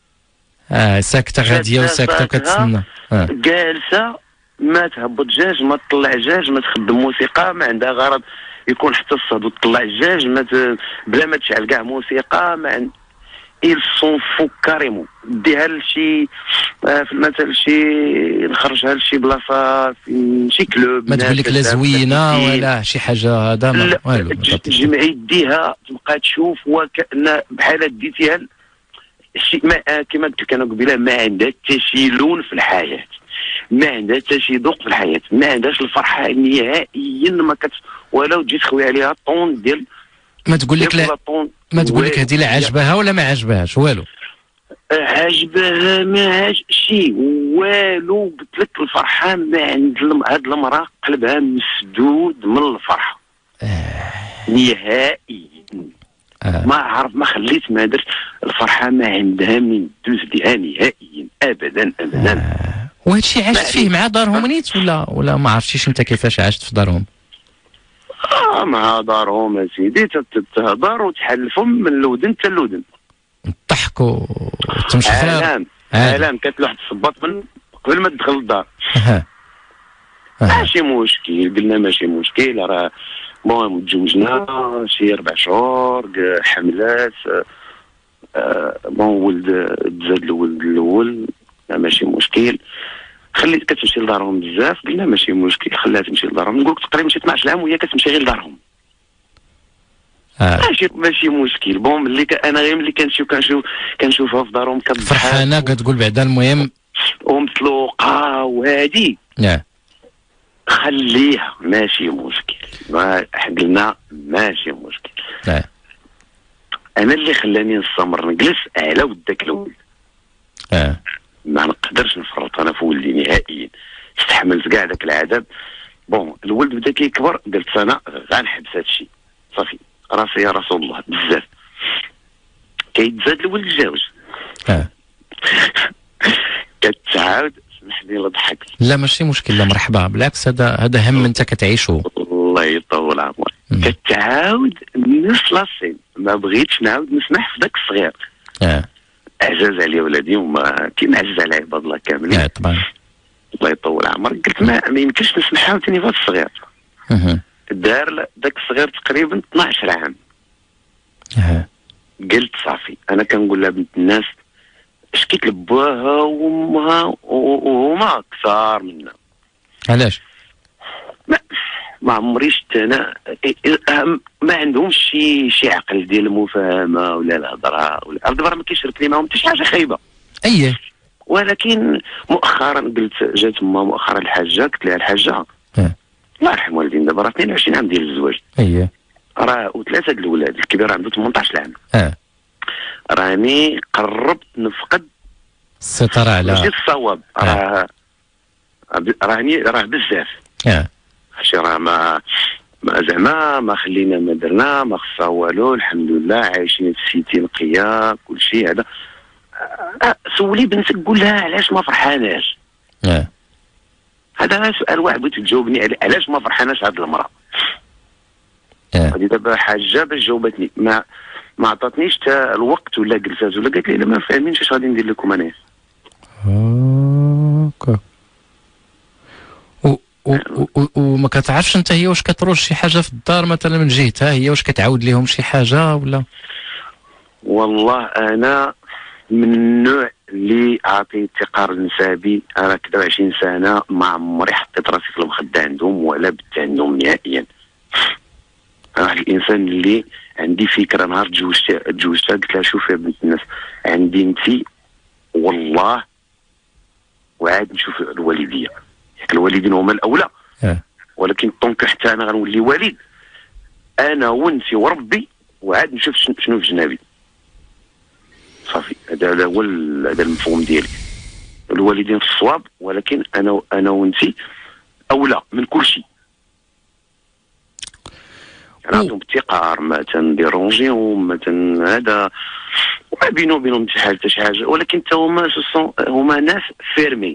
اه ساكته غاديه وساكته وكتسنى. آه. جالسه ما تهبط دجاج ما تطلع دجاج ما تخدم موسيقى ما عندها غرض يكون حتى الصهد وتطلع الدجاج ما ت... بلا ما تشعل كاع موسيقى ما عند إل سون فو كاريمون. ديها لشي آه في المثل شي نخرجها لشي بلاصه في شي كلوب ما تقول لك لا زوينه ولا شي حاجه هذا ما والو. تجمعي يديها تبقى تشوف وكأن بحال ديتيها شي ما كما قلت لك انا قبيله ما عندها حتى شي لون في الحياه، ما عندها حتى شي ذوق في الحياه، ما عندهاش الفرحه نهائيا. ما كت ولو تجي تخوي عليها طون ديال ما تقول لك لا ما تقول لك هذه لا عجبها ولا ما عجبهاش والو. عجبها ما عجب شي والو. قلت لك الفرحه ما عند هاد المراه قلبها مسدود من الفرحه آه. نهائيا. آه. ما عرف ما خليت ما درت الفرحه ما عندها من دوز ليها نهائيا ابدا ابدا. آه. وهذا الشيء عشت فيه مع دارهم نيت ولا ولا ما عرفتيش انت كيفاش عشت في دارهم؟ اه مع دارهم اسيدي تهضر وتحلفهم من اللودن حتى اللودن. تضحكوا وتمشي عالم عالم كانت واحد الصباط من قبل ما تدخل للدار. اها ماشي مشكل قلنا ماشي مشكل راه المهم تزوجنا شي ربع شهور حملات بون ولد تزاد الولد الاول ماشي مشكل. خليت كتمشي لدارهم بزاف قلنا ماشي مشكل خليها تمشي لدارهم. نقول لك تقريبا شي اثناش عام وهي كتمشي غير لدارهم. آه. ماشي ماشي مشكل. بون ملي انا غير ملي كنشوف كنشوف كنشوفها في دارهم كتضحك فرحانه كتقول بعدا المهم ومتلوقه وهادي yeah. خليها ماشي مشكل. ما قلنا ماشي مشكل. yeah. انا اللي خلاني نستمر نجلس على وداك الولد. اه ما نقدرش نفرط انا في ولدي نهائيا. استحملت كاع داك العذاب بون الولد بدا كيكبر، قلت انا غنحبس هذا الشيء صافي، راسي يا رسول الله بزاف. كيتزاد الولد جاوج اه كتعاود، سمح لي لا ضحكت. لا ماشي مشكل، لا مرحبا، بالعكس هذا هذا هم انت كتعيشه. الله يطول عمرك. كتعاود نفس لاسين، ما بغيتش نعاود نسمح في ذاك الصغير. اه عزاز عليا ولادي وما كيما عزاز على عباد الله كاملين. اه طبعا. الله يطول عمرك. قلت ما, ما يمكنش نسمح عاوتاني في هذا الصغير. اها دار ذاك الصغير تقريبا اثناش عام. اها قلت صافي، انا كنقول لها بنت الناس شكيت لباها وامها وهما كثار منا. علاش؟ ما ما عمري شفت انا ما عندهمش شي شي عقل ديال المفاهمه ولا الهضره ولا الهضره، ما كيشركني معاهم حتى شي حاجه خايبه. اييه. ولكن مؤخرا قلت، جات ما مؤخرا الحاجه، قلت لها الحاجه اه الله يرحم والدين، دابا راه اثنين وعشرين عام ديال الزواج. اييه. راه وثلاثه د الاولاد، الكبير عنده ثمنطاش عام. اه راني قربت نفقد السيطره على ماشي الصواب، راه راني راه بزاف. اه ماشي راه ما ما زعما ما خلينا ما درنا ما خصها والو، الحمد لله عايشين في سيتي نقيه كل شيء. هذا أه سولي بنتك قول لها علاش ما فرحاناش. اه هذا سؤال واحد بغيت تجاوبني، علاش ما فرحاناش هذه المراه. اه هذه دابا حاجه باش جاوبتني، ما ما عطاتنيش حتى الوقت ولا جلسات ولا قالت لي لا ما فاهمينش اش غادي ندير لكم انا. هاكا وما كتعرفش انت هي واش كتروج شي حاجه في الدار مثلا من جهتها هي، واش كتعاود لهم شي حاجه ولا؟ والله انا من النوع اللي عاطي افتقار نسابي، انا كذا عشرين سنه ما عمري حطيت راسي في المخده عندهم ولا بت عندهم نهائيا. انا واحد الانسان اللي عندي فكره، نهار تزوجت تزوجت قلت لها شوف يا بنت الناس، عندي انتي والله وعاد نشوف الوالديه، الوالدين هما الاولى. اه ولكن طونك حتى انا غنولي والد، انا وانتي وربي وعاد نشوف شنو في جنابي. صافي هذا هو هذا المفهوم ديالي. الوالدين في الصواب، ولكن انا انا وانتي اولى من كل شيء. نعطيهم افتقار، ما تنديرونجيهم، ما تن هذا وما بينو وبينهم شي حاجه شي حاجه، ولكن تا هما هما ناس فيرمي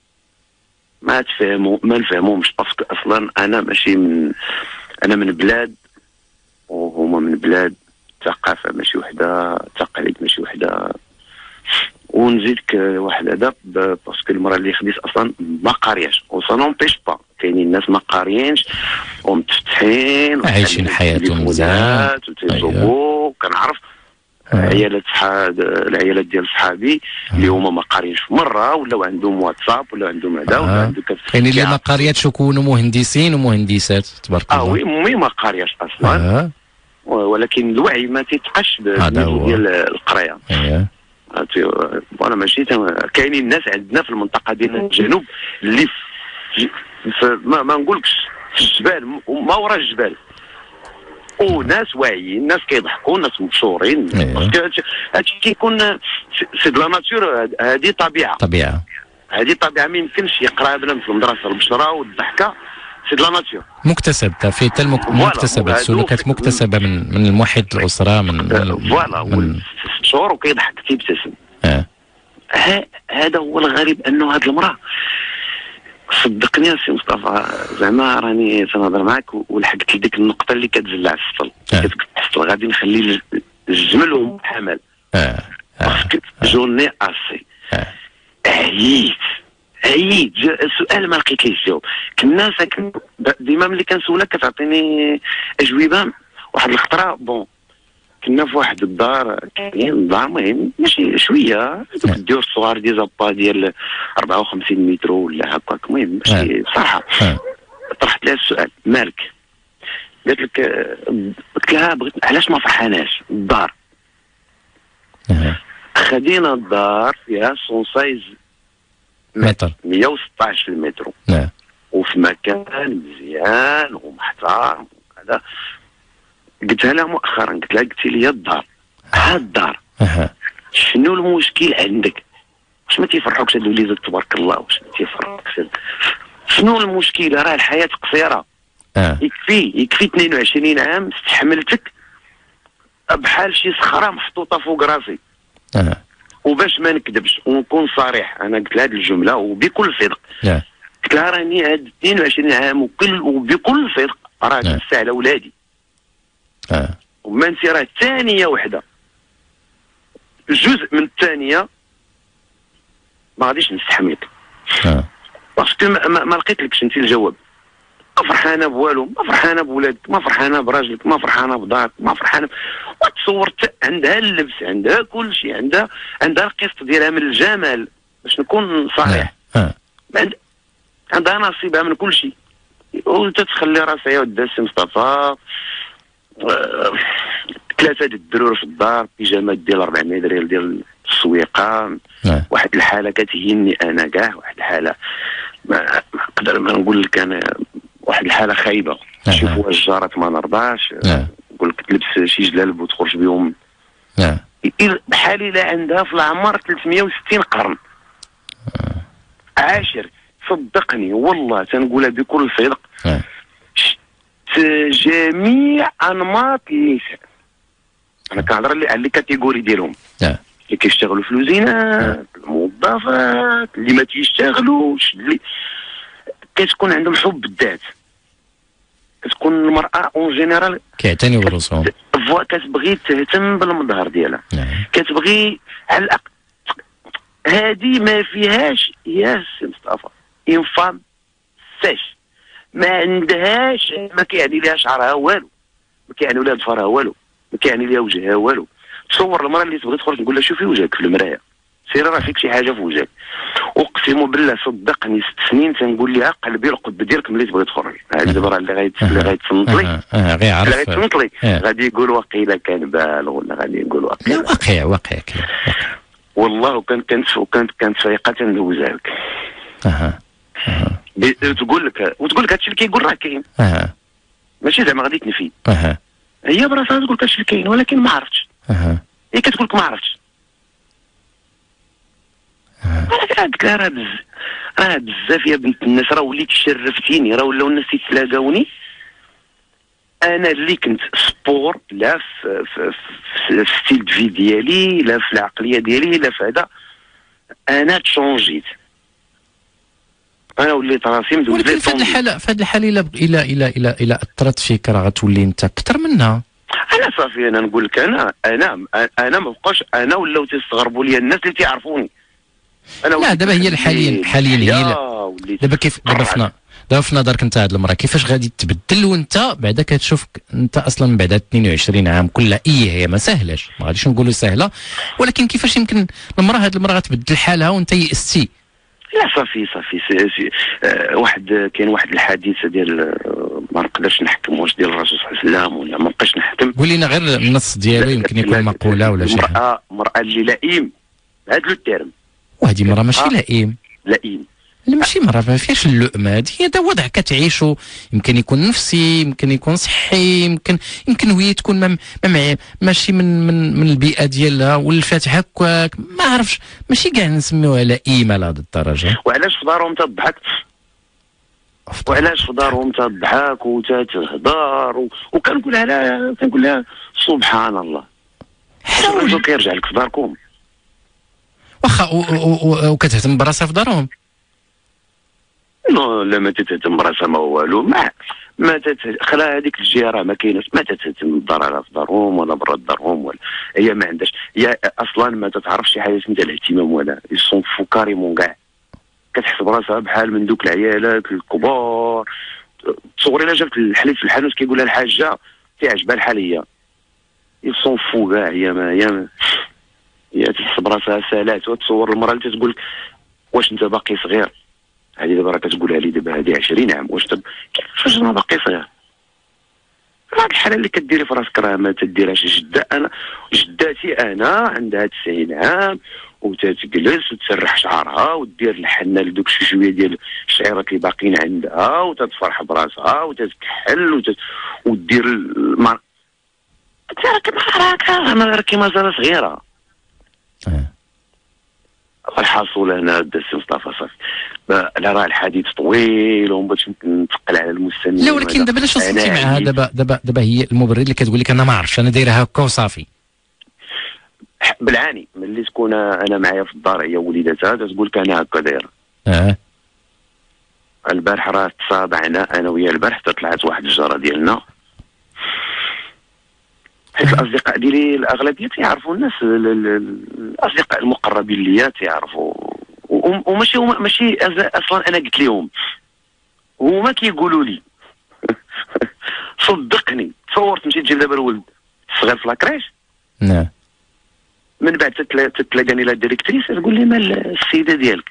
ما تفهموا ما نفهمهمش. اصلا انا ماشي من انا من بلاد وهما من بلاد، ثقافه ماشي وحده، تقاليد ماشي وحده. ونزيدك واحد هذا باسكو المراه اللي خديت اصلا ما قارياش، وصا نونبيش با كاينين الناس ما قاريينش ومتفتحين عايشين حياتهم مزيان وتيزوقوا. كنعرف عيالات صحاب العيالات ديال صحابي اللي هما ما قاريينش في مره، ولاو عندهم واتساب ولا عندهم هذا ولا عندهم كاين اللي ما قارياتش وكونوا مهندسين ومهندسات تبارك الله. اه وي مي ما قارياش اصلا. آه. ولكن الوعي ما تيتقاش بالنسبه ديال القرايه. اييه وانا ماشي كاينين الناس عندنا في المنطقه ديال الجنوب اللي في ما, ما نقولكش في الجبال ما وراء الجبال، وناس واعيين، ناس كيضحكوا، ناس مشهورين. هادشي كيكون سي دو لا ناتور، هذه طبيعه طبيعه هذه طبيعه ما يمكنش يقرا بنادم في المدرسه البشره والضحكه، سي دو لا ناتور مكتسب. في حتى المكتسبات السلوكات مكتسبه من من المحيط الاسره من فوالا من ست شهور وكيضحك تيبتسم. اه هذا هو الغريب، انه هذه المراه صدقني يا سي مصطفى، زعما راني تنهضر معاك ولحقت لديك النقطه اللي كتزلع السطل. آه. السطل غادي نخلي الجمل ومحمل. اه باسكو جورني اسي اه عييت عييت السؤال ما لقيت ليه الجواب. كنا ساكن ديما ملي كنسولك كتعطيني اجوبه. واحد الخطره بون كنا في واحد الدار، كاين الدار مهم ماشي شويه دوك الديور الصغار دي زابا ديال أربعة وخمسين متر ولا هكاك، المهم ماشي صراحه. طرحت لها السؤال مالك؟ قالت لك قلت لها بغيت علاش ما فرحاناش الدار. خدينا الدار فيها سونسايز متر مية وستطاش في المترو، وفي مكان مزيان ومحترم هذا. قلتها لها مؤخرا، قلت لها قلتي لي الدار ها الدار شنو المشكل عندك؟ واش ما تيفرحوكش هاد الوليدات تبارك الله؟ واش ما تيفرحوكش؟ شنو المشكله؟ راه الحياه قصيره. آه. يكفي يكفي اثنين وعشرين عام استحملتك بحال شي صخره محطوطه فوق راسي. آه. وباش ما نكذبش ونكون صريح، انا قلت لها هذه الجمله وبكل صدق. آه. قلت لها راني هاد اثنين وعشرين عام وكل وبكل صدق راه نسى على ولادي. اه وما انت راه ثانيه وحده جزء من الثانيه ما غاديش نستحملك. اه باسكو ما, ما, ما لقيتلكش انت الجواب. ما فرحانه بوالو، ما فرحانه بولادك، ما فرحانه براجلك، ما فرحانه بدارك، ما فرحانه. وتصورت عندها اللبس، عندها كل شيء، عندها عندها القسط ديالها من الجمال باش نكون صريح. اه عند... عندها نصيبها من كل شيء. وتتخلي راسها يا ود السي مصطفى آه... ثلاثه ديال الدرور في الدار، بيجامات ديال أربعمية ريال ديال السويقه. آه. واحد الحاله كتهيني انا كاع، واحد الحاله ما نقدر ما نقول لك انا، واحد الحاله خايبه. شوفوا الجارات ما نرضاش. نقول لك تلبس شي جلالب وتخرج بهم. اه بحالي لا عندها في العمر ثلاثمية وستين قرن. آه. عاشر صدقني والله تنقولها بكل صدق. آه. جميع انماط النساء، انا كنهضر على لي كاتيجوري ديالهم. آه. اللي كيشتغلوا في الوزينات، الموظفات، اللي ما تيشتغلوش، اللي كتكون عندهم حب بالذات. كتكون المرأة اون جينيرال كيعتنيوا براسهم، كتبغي تهتم بالمظهر ديالها. نعم. كتبغي على الأقل هذه ما فيهاش يا سي مصطفى اون فام سيش، ما عندهاش، ما كيعني ليها شعرها والو، ما كيعني ليها ظفرها والو، ما كيعني ليها وجهها والو. تصور المرأة اللي تبغي تخرج نقول لها شوفي وجهك في المراية، سيري راه فيك شي حاجة في وجهك. اقسم بالله صدقني ست سنين تنقول لها قلبي القطب ديالك ملي تبغي تخرج. هذه دابا اللي غايت اللي غايتصنت لي اه غير عرف اللي غايتصنت لي غادي يقول واقيلا كان بالغ، ولا غادي يقول واقيلا واقع واقع كاين. والله وكان كانت وكانت كانت فايقه تندوزها لك. اها اها تقول لك وتقول لك هادشي اللي كيقول راه كاين. اها ماشي زعما غادي تنفي. اها هي براسها تقول لك هادشي اللي كاين ولكن ما عرفتش. اها هي كتقول لك ما عرفتش. انا قلت لها راه بزاف راه بزاف يا بنت الناس، راه وليت شرفتيني، راه ولاو الناس يتلاقاوني. انا اللي كنت سبور لا في في, في, في ستيل في ديالي، لا في العقليه ديالي، لا في هذا، انا تشونجيت. انا وليت راسي مدوز. ولكن في هذه الحاله في هذه الحاله الى الى الى الى الى اثرت فيك راه غتولي انت اكثر منها. انا صافي انا نقول لك انا انا انا ما بقاش انا ولاو تيستغربوا لي الناس اللي تيعرفوني. انا لا دابا هي حاليا حاليا هي دابا كيف دابا فنا دابا في نظرك انت هاد المراه كيفاش غادي تبدل وانت بعدا كتشوف انت اصلا من بعد اثنين وعشرين عام كلها اي هي ما سهلاش، ما غاديش نقولوا سهله، ولكن كيفاش يمكن المراه هاد المراه غتبدل حالها وانت يأستي؟ لا صافي صافي سي سي آه واحد كاين واحد الحادثه ديال آه ما نقدرش نحكم واش ديال الرسول صلى الله عليه وسلم ولا ما نبقاش نحكم. قول لنا غير النص ديالو يمكن يكون مقوله ولا شي حاجه. المراه المراه اللي لئيم، هذا لو تيرم. وهذه مراه ماشي لئيم. لئيم لا ماشي مرة ما فيهاش اللؤم، هذه هذا وضع كتعيشو، يمكن يكون نفسي، يمكن يكون صحي، يمكن يمكن هي تكون ما ما ماشي من من من البيئة ديالها ولفات هكاك، ما عرفش، ماشي كاع نسميوها لئيمة لهذه الدرجة. وعلاش في دارهم تضحك؟ وعلاش في دارهم تضحك وتتهضر و... وكنقولها لها كنقول لها سبحان الله، حاول كيرجع لك في داركم. واخا وكتهتم براسها في دارهم؟ نو لا ما تتهتم براسها ما والو، ما ما تت... خلا هذيك الجهه راه ما كايناش، ما تتهتم بدارها في دارهم ولا برا دارهم، ولا هي ما عندهاش، هي اصلا ما تتعرفش شي حاجه سميتها الاهتمام، ولا يسون فو كاريمون كاع، كتحسب راسها بحال من دوك العيالات الكبار. تصوري الا جابت الحليب في الحانوت كيقول لها الحاجه تعجبها الحال، هي يسون فو كاع، هي ما هي ما هي تحسب راسها سالات. وتصور المراه اللي تقول لك واش انت باقي صغير، هذه دابا راه كتقولها لي دابا هذه عشرين عام، واش تب... كيفاش انا باقي صغير؟ هاد الحاله اللي كديري في راسك راه ما تديرهاش جده. انا جداتي انا عندها تسعين عام وتتجلس وتسرح شعرها ودير الحنه لدوك شي شويه ديال الشعيرات اللي باقيين عندها وتتفرح براسها وتتكحل وتت... ودير المر... راك راك انا راكي مازال صغيره. الحاصل هنا السي مصطفى صافي لا راه الحديث طويل وما بغيتش نثقل على المستمعين. لا ولكن دابا علاش وصلتي معها؟ دابا دابا دابا هي المبرر اللي كتقول لك انا ما عرفتش انا دايره هكا وصافي. بالعاني ملي تكون انا معايا في الدار هي وليداتها تقول لك انا هكا دايره. اه البارح راه تصادعنا انا ويا البارح حتى طلعت واحد الجاره ديالنا، حيت الاصدقاء ديالي الاغلبيه تيعرفوا الناس الاصدقاء المقربين ليا تيعرفوا، وماشي ماشي اصلا انا قلت لهم هما كيقولوا لي صدقني. تصورت مشيت جيب دابا الولد الصغير في لاكريش، نعم من بعد تتلاقاني لا ديريكتريس تقول لي مال السيده ديالك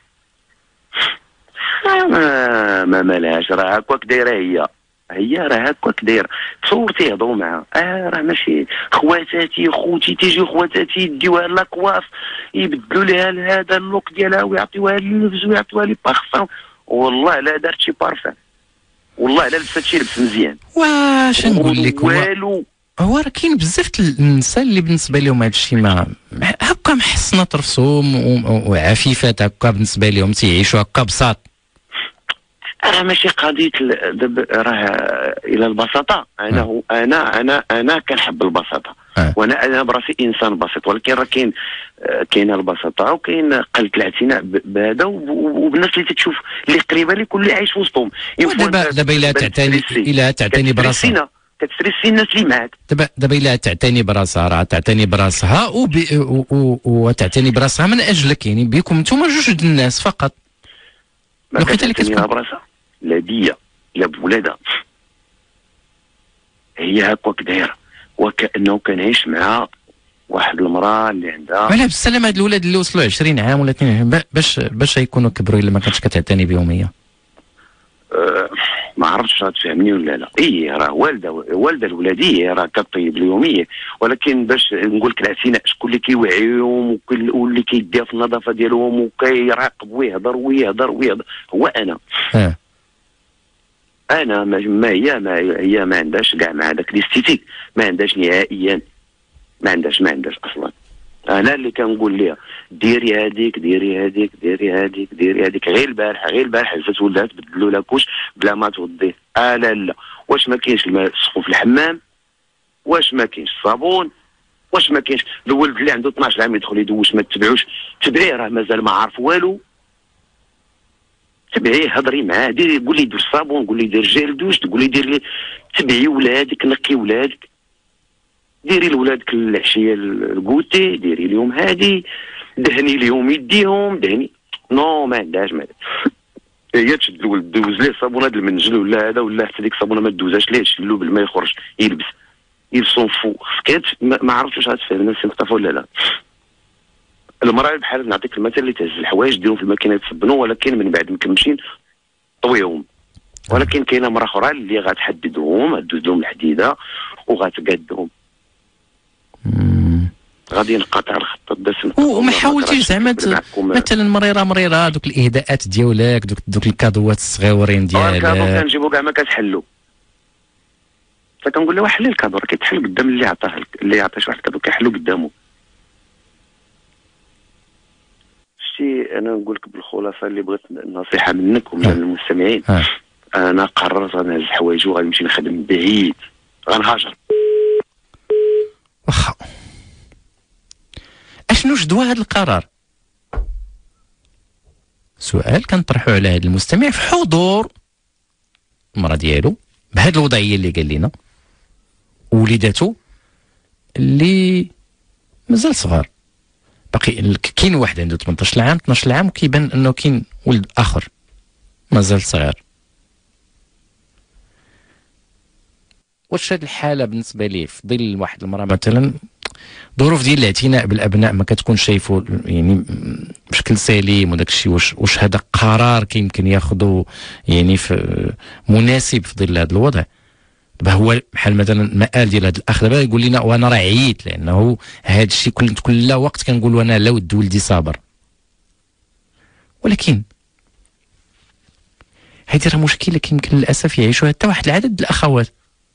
ما ما مالهاش راه هكاك دايره هي هي راه هكاك دايره. تصورتي يهضروا معاها اه راه ماشي خواتاتي خوتي تيجي خواتاتي يديوها لاكواف يبدلوا لها هذا اللوك ديالها ويعطيوها اللبس ويعطيوها لي بارفان، والله لا دارت شي بارفان، والله لا لبست شي لبس مزيان. واش نقول لك والو هو راه كاين بزاف النساء اللي بالنسبه لهم هذا الشيء ما هكا محصنه راسهم وعفيفات هكا بالنسبه لهم تيعيشوا هكا بساط. راه ماشي قضيه دابا راه الى البساطه انا هو انا انا انا كنحب البساطه أه. وانا انا براسي انسان بسيط، ولكن راه كاين كاين البساطه وكاين قله الاعتناء بهذا وبالناس اللي تتشوف اللي قريبه لك واللي عايش وسطهم. دابا دابا الا تعتني الا تعتني براسها كتستريسي الناس اللي معاك. دابا دابا الا تعتني براسها راه تعتني براسها وتعتني براسها من اجلك، يعني بكم نتوما جوج د الناس فقط. ما كتعتني براسها لا ديا لا بولادها هي هكاك دايره وكانه كنعيش مع واحد المراه اللي عندها. ولا بالسلامه هاد الاولاد اللي وصلوا عشرين عام ولا اثنين عام باش باش يكونوا كبروا الا ما كانتش كتعتني بهم هي. أه ما عرفتش غتفهمني ولا لا. اي راه والده والده الولاديه راه كطيب اليوميه، ولكن باش نقول لك الاعتناء شكون اللي كيوعيهم واللي كيديها في النظافه ديالهم وكيراقب ويهضر ويهضر ويهضر هو انا. اه انا ما هي ما هي ما عندهاش كاع مع داك الاستيتيك، ما عندهاش نهائيا، ما عندهاش ما عندهاش اصلا. انا اللي كنقول لها ديري هذيك ديري هذيك ديري هذيك ديري هذيك. غير البارح غير البارح حلفت ولدها تبدلوا لها كوش بلا ما توضيه. اه لا لا واش ما كاينش الماء السخون في الحمام؟ واش ما كاينش الصابون؟ واش ما كاينش الولد اللي عنده اثناش عام يدخل يدوش ما تتبعوش؟ تبعيه راه مازال ما عارف والو. تبعيه هضري معاه ديري قول لي دير الصابون قول لي دير جيل دوش قول لي دير لي تبعي ولادك نقي ولادك ديري لولادك العشيه الكوتي ديري لهم هادي دهني لهم يديهم دهني نو ما عندهاش ما هي تشد الولد دوز ليه صابونه د المنجل ولا هذا ولا حتى ديك الصابونه ما دوزهاش ليه شلو بالما يخرج يلبس يلبسون فوق سكات ما عرفتش واش غتفهم الناس مختفى ولا لا. المراه بحال نعطيك المثل اللي تهز الحوايج ديرهم في الماكينه يتصبنوا ولكن من بعد مكمشين طويهم، ولكن كاينه مرة اخرى اللي غتحددهم غدوز لهم الحديده وغتقادهم غادي نقاطع الخط الدسم. وما حاولتيش زعما مثلا مريره مريره دوك الاهداءات ديالك دوك دوك الكادوات الصغيورين ديالك الكادو كنجيبو كاع ما كتحلو فكنقول له حل الكادو راه كيتحل قدام اللي عطاه اللي عطاش واحد الكادو كيحلو قدامه. شتي انا نقول لك بالخلاصه اللي بغيت النصيحه منك ومن المستمعين. انا قررت غنهز الحوايج وغنمشي نخدم بعيد غنهاجر. واخا اشنو جدوى هذا القرار؟ سؤال كنطرحو على هذا المستمع في حضور المراه ديالو بهذه الوضعيه اللي قال لنا وليداتو اللي مازال صغار باقي. كاين واحد عنده ثمنطاش عام اثناش عام وكيبان انه كاين ولد اخر مازال صغير. واش هذه الحاله بالنسبه ليه في ظل واحد المراه مثلا ظروف ديال الاعتناء بالابناء ما كتكون شايفه يعني بشكل سليم وداك الشيء واش واش هذا قرار كيمكن ياخذه يعني في مناسب في ظل هذا الوضع؟ دابا هو بحال مثلا المآل ديال هذا الاخ دابا يقول لنا وانا راه عييت لانه هذا الشيء كل كل وقت كنقول انا لا ود ولدي صابر، ولكن هذه راه مشكله يمكن للاسف يعيشوها حتى واحد العدد الاخوات.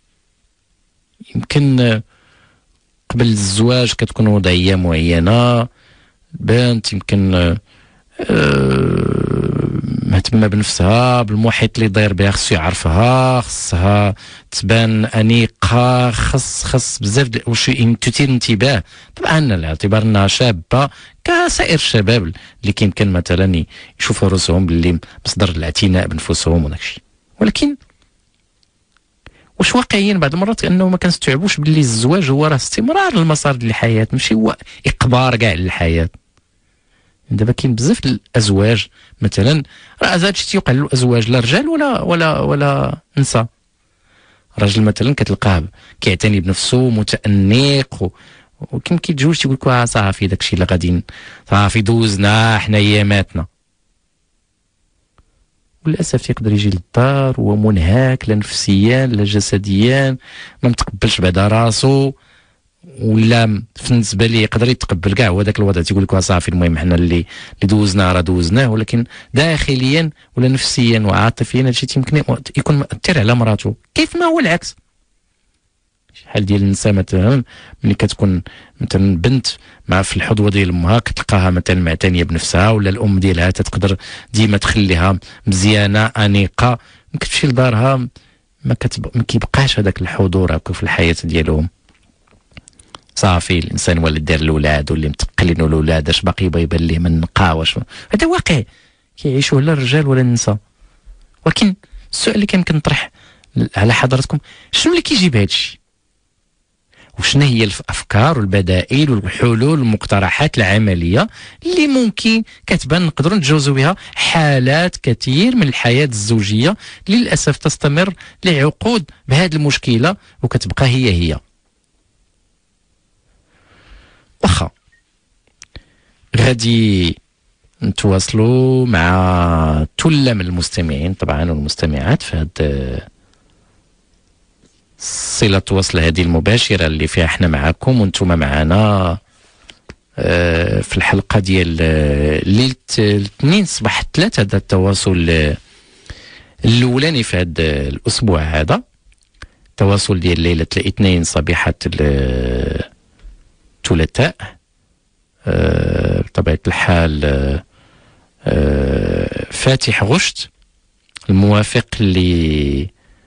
يمكن قبل الزواج كتكون وضعيه معينه، بنت يمكن مهتمه بنفسها، بالمحيط اللي داير بها خصو يعرفها، خصها تبان انيقه، خص خص بزاف واش تثير انتباه. طبعا على اعتبار انها شابه كسائر الشباب اللي كيمكن مثلا يشوفوا راسهم باللي مصدر الاعتناء بنفسهم وداكشي. ولكن واش واقعيا بعض المرات انه ما كنستوعبوش باللي الزواج هو راه استمرار للمسار ديال الحياه، ماشي هو اقبار كاع للحياه. دابا كاين بزاف الازواج مثلا، راه هذا الشيء تيوقع للازواج لا رجال ولا ولا ولا نساء. راجل مثلا كتلقاه كيعتني بنفسه متانيق و... وكيما كيتزوج تيقول لك آه صافي داكشي اللي غادي صافي دوزنا حنا اياماتنا. وللاسف تيقدر يجي للدار وهو منهك لا نفسيا لا جسديا، ما متقبلش بعدا راسو، ولا بالنسبه ليه يقدر يتقبل كاع هو داك الوضع تيقول لك صافي المهم حنا اللي اللي دوزنا راه دوزناه، ولكن داخليا ولا نفسيا وعاطفيا هادشي يمكن يكون مؤثر على مراته، كيف ما هو العكس. شحال ديال النساء مثلا ملي كتكون مثلا بنت مع في الحضوه ديال امها كتلقاها مثلا معتنيه بنفسها، ولا الام ديالها تقدر ديما تخليها مزيانه انيقه، ملي كتمشي لدارها ما, كتب... ما كيبقاش هذاك الحضور هكا في الحياه ديالهم. صافي الانسان ولد دار الاولاد واللي متقلين الاولاد اش باقي يبان ليه من نقاوش، هذا واقع كيعيشوه لا الرجال ولا النساء. ولكن السؤال اللي كيمكن نطرح على حضراتكم، شنو اللي كيجيب هذا الشيء؟ وشنو هي الافكار والبدائل والحلول والمقترحات العمليه اللي ممكن كتبان نقدروا نتجاوزوا بها حالات كثير من الحياه الزوجيه اللي للاسف تستمر لعقود بهذه المشكله وكتبقى هي هي. واخا غادي نتواصلوا مع ثله من المستمعين طبعا والمستمعات في هذا صلة التواصل هذه المباشرة اللي فيها احنا معاكم وانتم معنا اه في الحلقة ديال ليلة الاثنين صباح الثلاث. هذا التواصل الاولاني في هذا الاسبوع، هذا التواصل ديال ليلة الاثنين صبيحة الثلاثاء اه بطبيعة الحال اه فاتح غشت الموافق ل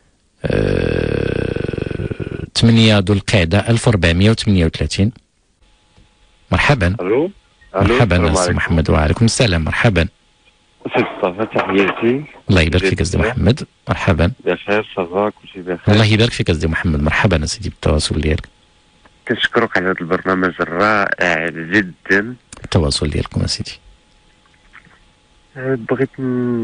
ثمانية ذو القعدة ألف وأربعمائة وثمانية وثلاثين. مرحبا. الو مرحبا سي محمد. وعليكم السلام. مرحبا سي مصطفى، تحياتي. الله يبارك فيك سيدي محمد. مرحبا. بخير صافا كلشي بخير. الله يبارك فيك سيدي محمد. مرحبا سيدي بالتواصل ديالك. كنشكرك على هذا البرنامج الرائع جدا. التواصل ديالكم سيدي. بغيت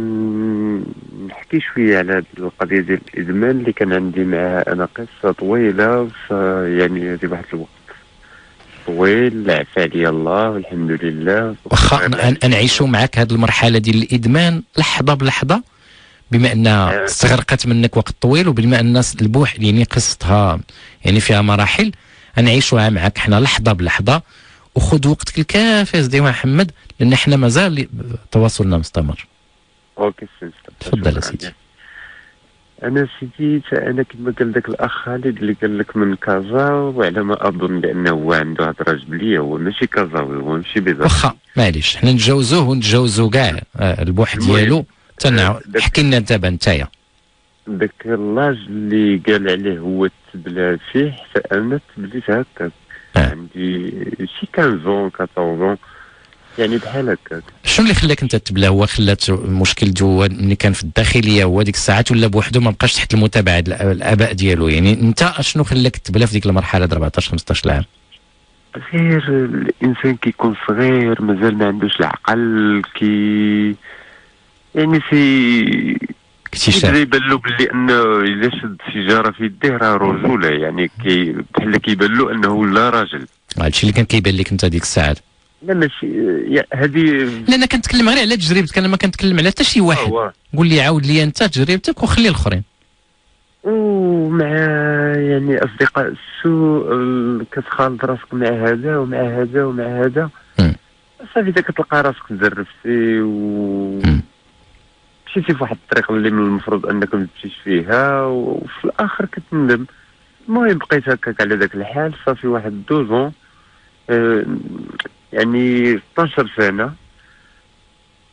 نحكي شويه على هذه القضيه ديال الادمان اللي كان عندي معها انا قصه طويله، يعني هذه واحد الوقت طويل عفا عليا الله والحمد لله. واخا نعيشوا معك هذه المرحله ديال الادمان لحظه بلحظه، بما انها استغرقت منك وقت طويل وبما ان البوح يعني قصتها يعني فيها مراحل، نعيشوها معك حنا لحظه بلحظه، وخذ وقتك الكافي سيدي محمد لان احنا مازال تواصلنا مستمر. اوكي سيدي تفضل سيدي. انا سيدي انا كما قال لك الاخ خالد اللي قال لك من كازا، وعلى ما اظن بانه هو عنده هضره جبليه، هو ماشي كازاوي، هو ماشي بيضاوي. واخا معليش حنا نتجاوزوه ونتجاوزوا كاع البوح ديالو. تنع حكي لنا دابا نتايا داك اللاج اللي قال عليه هو تبلا فيه، حتى انا تبليت هكاك عندي شي خمسطاش أربعطاش يعني بحال هكاك. شنو اللي خلاك انت تبلا؟ هو خلات المشكل هو ملي كان في الداخليه هو ديك الساعات، ولا بوحدو ما بقاش تحت المتابعه الاباء ديالو؟ يعني انت شنو خلاك تبلا في ديك المرحله د أربعطاش خمسطاش عام؟ غير الانسان كيكون صغير مازال ما عندوش العقل، كي يعني في اكتشاف كيبان له باللي انه الا شد سيجاره في يديه راه رجوله، يعني كي بحال كيبان له انه ولا راجل. هادشي اللي كان كيبان لك انت ديك الساعات؟ لا ماشي هذه، لا انا كنتكلم غير على تجربتك، انا ما كنتكلم على حتى شي واحد. قول لي عاود لي انت تجربتك وخلي الاخرين. ومع يعني اصدقاء السوء كتخالط راسك مع هذا ومع هذا ومع هذا، صافي اذا كتلقى راسك تزرفتي و مشيتي في واحد الطريق اللي من المفروض انك ما تمشيش فيها، وفي الاخر كتندم. المهم بقيت هكاك على ذاك الحال صافي واحد دوزون، آه يعني اثناش سنه.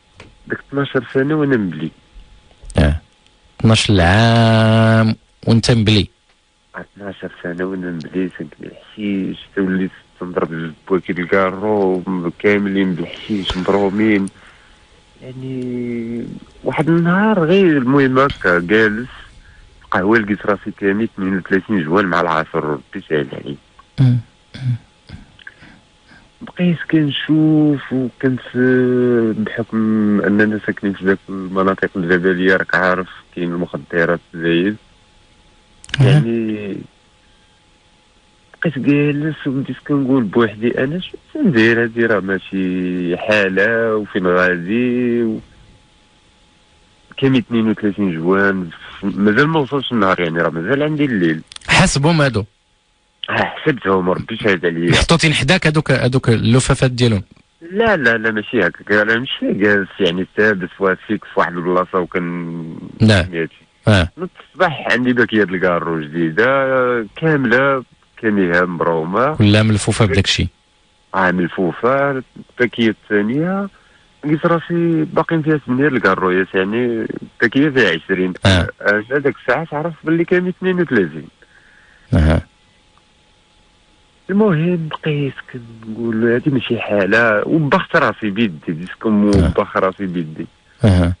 داك اثناش سنه وانا مبلي. اه اثناش عام وانت مبلي. اثناش سنه وانا مبلي سنكبي الحشيش، وليت تنضرب بواكي الكارو كاملين بالحشيش مبرومين. يعني واحد النهار غير المهم هكا جالس قهوه لقيت راسي كامل اثنين وثلاثين جوان مع العصر ربي سهل عليه. بقيت كنشوف وكنت بحكم اننا ساكنين في ذاك المناطق الجبليه راك عارف كاين المخدرات زايد. يعني بقيت جالس وبديت كنقول بوحدي انا شنو ندير، هادي راه ماشي حاله وفين غادي و... كامل اثنين وثلاثين جوان مازال ما وصلش النهار، يعني راه مازال عندي الليل. حسبهم هادو؟ اه حسبتهم ربي شاهد عليا. محطوطين حداك هادوك هادوك اللفافات ديالهم؟ لا لا لا ماشي هكا، انا ماشي جالس يعني ثابت فيكس في واحد البلاصه وكن لا اه نوض الصباح عندي باكيه الكارو جديده كامله كاملها مبرومه كلها ملفوفه بداك الشيء. اه ملفوفه. الباكيه الثانيه لقيت راسي باقي فيها ثمانية الكارويات، يعني الباكيه فيها عشرين. اه هذاك الساعه عرفت باللي كامل اثنين وثلاثين. اها المهم بقيت كنقول هادي ماشي حاله، وبخت راسي بيدي ديسكم وبخ راسي بيدي. اها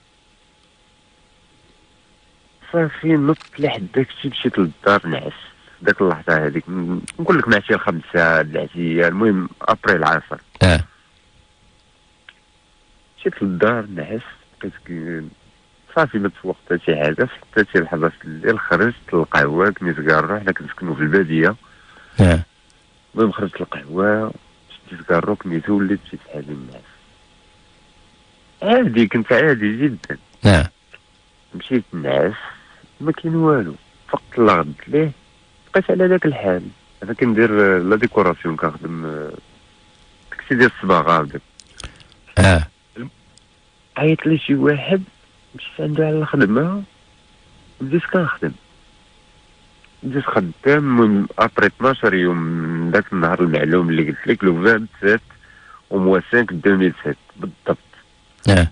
صافي نطت لحد داكشي مشيت للدار نعس. داك اللحظه هذيك نقول لك ماشي الخمسه العشيه، المهم ابري العصر. اه مشيت للدار نعس. بقيت صافي ما تفوقت حتى شي حاجه، حتى شي لحظه في الليل خرجت للقهوه كنت كنروح حنا كنسكنوا في الباديه. اه المهم خرجت للقهوه شديت كاروك نيتو وليت مشيت حالي الناس عادي، كنت عادي جدا. اه مشيت نعس ما كاين والو، فقت لغد ليه بقيت على ذاك الحال. انا كندير لا ديكوراسيون، كنخدم داكشي ديال الصباغه هكا. اه عيط لي شي واحد مشيت عنده على الخدمه بديت كنخدم بديت خدام. المهم ابري اثناش يوم من ذاك النهار المعلوم اللي قلت لك لو عشرين سبعة وموا خمسة ألفين وسبعة بالضبط. اه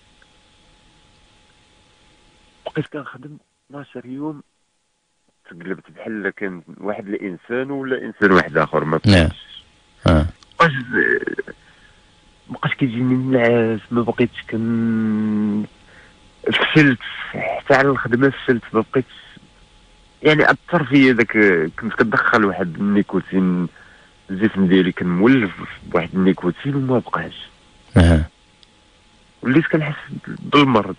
بقيت كنخدم اثناش يوم، تقلبت بحال كان واحد الانسان ولا انسان واحد اخر ما بقيتش. اه بقاش بقاش كيجيني النعاس، ما بقيتش كن فشلت حتى على الخدمه، فشلت ما بقيتش يعني اثر فيا داك. كنت كندخل واحد النيكوتين الجسم ديالي كان مولف بواحد النيكوتين وما بقاش. اها وليت كنحس بالمرض.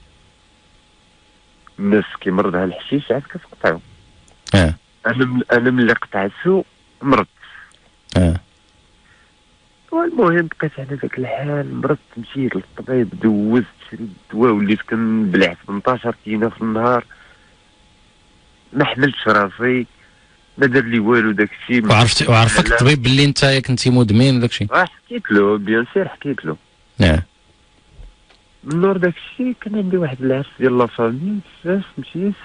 الناس كيمرضها الحشيش عاد كتقطعو. اه انا انا ملي قطعتو مرضت. اه والمهم بقيت على ذاك الحال، مرضت مشيت للطبيب دوزت شريت الدواء وليت كنبلع ثمنطاش كينه في النهار، ما حملتش راسي، ما دار لي والو داك الشيء. وعرفت وعرفك الطبيب باللي انت كنتي مدمن وداك الشيء؟ اه حكيت له بيان سير حكيت له. اه من نور داك الشيء كان عندي واحد العرس ديال لافامي، فاش مشيت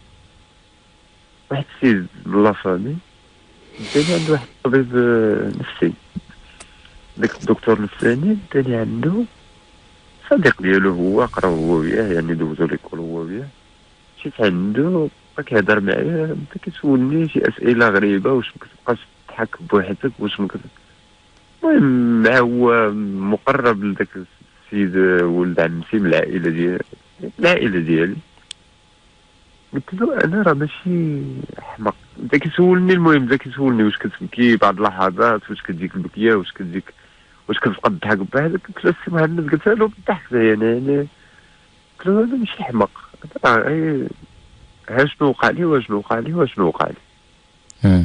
واحد السيد من لافامي داني عند واحد الطبيب نفسي، داك الدكتور نفساني داني عنده صديق ديالو، هو قرا هو وياه يعني دوزو ليكول هو وياه. مشيت عنده بقى كيهضر معايا، بدا كيسولني شي اسئله غريبه، واش ما كتبقاش تضحك بوحدك، واش ما كت... المهم مع هو مقرب لذاك السيد ولد عمتي من العائله ديالي العائله ديالي. قلت له انا راه ماشي احمق. بدا كيسولني، المهم بدا كيسولني واش كتبكي بعض اللحظات، واش كتجيك البكيه، واش كتجيك واش كتبقى تضحك بوحدك. قلت له السي مهند، قلت له بالضحك يعني يعني قلت له انا ماشي احمق، راه ها شنو وقع لي وشنو وقع لي وشنو وقع لي.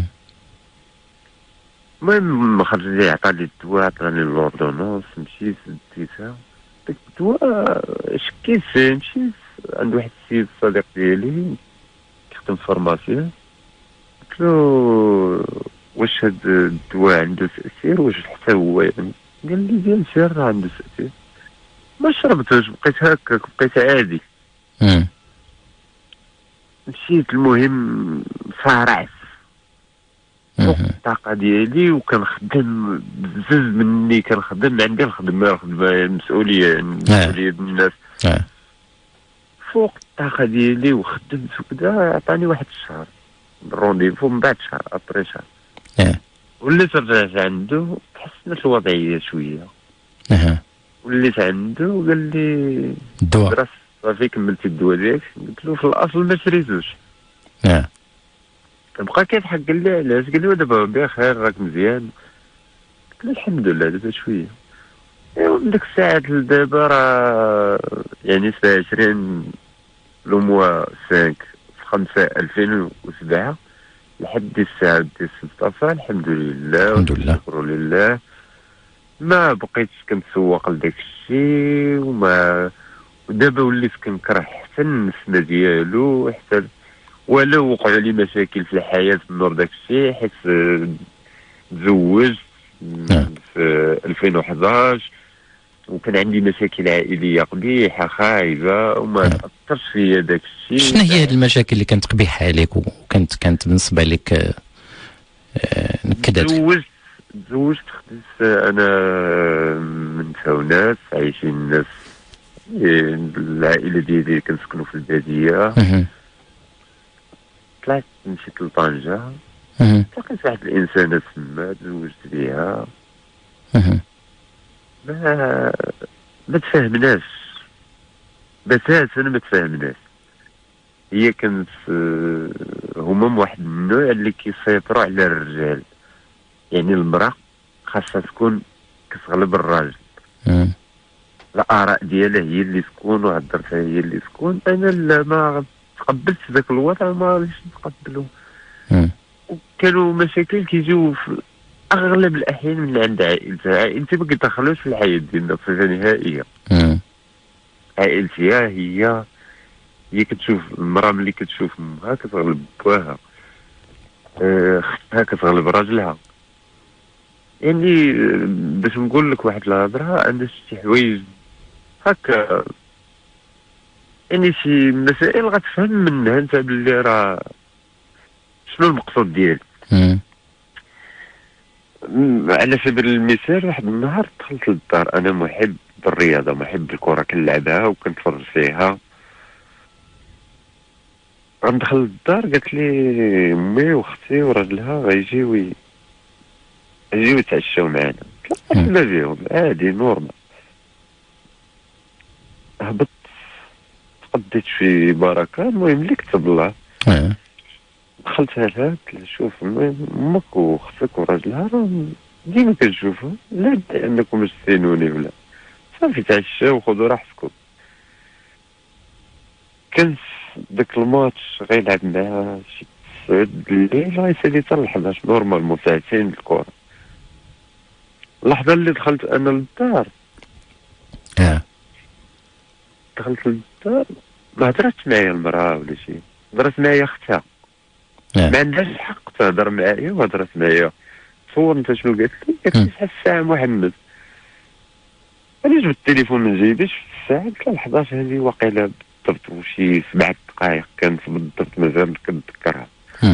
المهم خرج لي عطاني الدواء، عطاني لوردونونس، مشيت ديتها داك الدواء شكيت فيه. مشيت عند واحد السيد صديق ديالي كيخدم في فارماسيا، قلت له واش هاد الدواء عنده تأثير، واش حتى هو يعني؟ قال لي بيان سير راه عنده تأثير. ما شربتوش، بقيت هكاك بقيت عادي. امم مشيت المهم صارعت فوق الطاقه ديالي، وكنخدم بزز مني، كنخدم عندي الخدمه الخدمه المسؤوليه المسؤوليه بالناس فوق الطاقه ديالي، وخدمت وكذا. عطاني واحد الشهر رونديفو، من بعد شهر ابري شهر اه وليت رجعت عنده، تحسنت الوضعيه شويه. اها وليت عنده وقال لي الدواء صافي كملتي الدواء ديالك. قلت له في الاصل ما شريتوش. اه بقى كيضحك، قال لي علاش؟ قال لي دابا بخير راك مزيان. قلت له الحمد لله دابا شويه. ايوا من ديك الساعات لدابا راه يعني ستة وعشرين لو موا خمسة خمسة ألفين وسبعة لحد الساعه ديال ستة الحمد لله الحمد لله شكرا لله. ما بقيتش كنتسوق لداك الشيء، وما ودابا وليت كنكره حتى النسمه ديالو، حتى ولو وقعوا لي مشاكل في الحياه النور داك الشيء، حيت تزوجت في ألفين وأحد عشر وكان عندي مشاكل عائليه قبيحه خايبه، وما تاثرش فيا داك الشيء. شنو هي هذه المشاكل اللي كانت قبيحه عليك وكانت كانت بالنسبه لك نكدات؟ تزوجت تزوجت خديت انا من فوناس عايشين الناس، العائله ديالي كنسكنوا في الباديه. طلعت مشيت لطنجة، لقيت واحد الانسانه تما تزوجت بها. ما ما تفاهمناش بتاتا، ما تفاهمناش. هي كانت هما من واحد النوع اللي كيسيطروا على الرجال، يعني المراه خاصها تكون كتغلب الراجل. الاراء ديالها هي اللي تكون وعذرتها هي اللي تكون. انا لا، ما تقبلتش ذاك الوضع، ما غاديش نتقبلو. وكانوا مشاكل كيجيو في اغلب الاحيان من عند عائلتها. عائلتي ما كيدخلوش في الحياه ديالنا بصفه نهائيه. عائلتي هي هي كتشوف المراه ملي كتشوف امها كتغلب باها، اختها كتغلب راجلها. يعني باش نقول لك واحد الهضره، انا شي حوايج هكا، يعني شي مسائل غتفهم منها انت باللي راه شنو المقصود ديالك. على سبيل المثال، واحد النهار دخلت للدار، انا محب بالرياضه، محب بالكره، كنلعبها وكنتفرج فيها. غندخل للدار قالت لي امي واختي وراجلها غيجيو يجيو يتعشاو معنا. قلت لا بيهم عادي نورمال. هبطت تقديت في بركه، المهم اللي كتب الله. دخلتها لها قلت لها شوف امك واختك وراجلها راه ديما كنشوفهم، لا انكم تستينوني ولا صافي تعشاو وخذوا راحتكم. كان داك الماتش غيلعب معها شي تسعود الليل غيسالي حتى لحداش نورمال متعتين بالكره. اللحظه اللي دخلت انا للدار اه دخلت للدار ما هضرتش معايا المراه ولا شي، هضرت معايا اختها. ما عندهاش الحق تهضر معايا، وهضرت معايا. تصور انت شنو قالت لي؟ قالت لي شحال الساعه محمد؟ انا جبت التليفون من جيبي شفت الساعه، قلت لها حداش هذه واقيلا بالضبط وشي سبع دقائق كانت بالضبط، مازال كنتذكرها.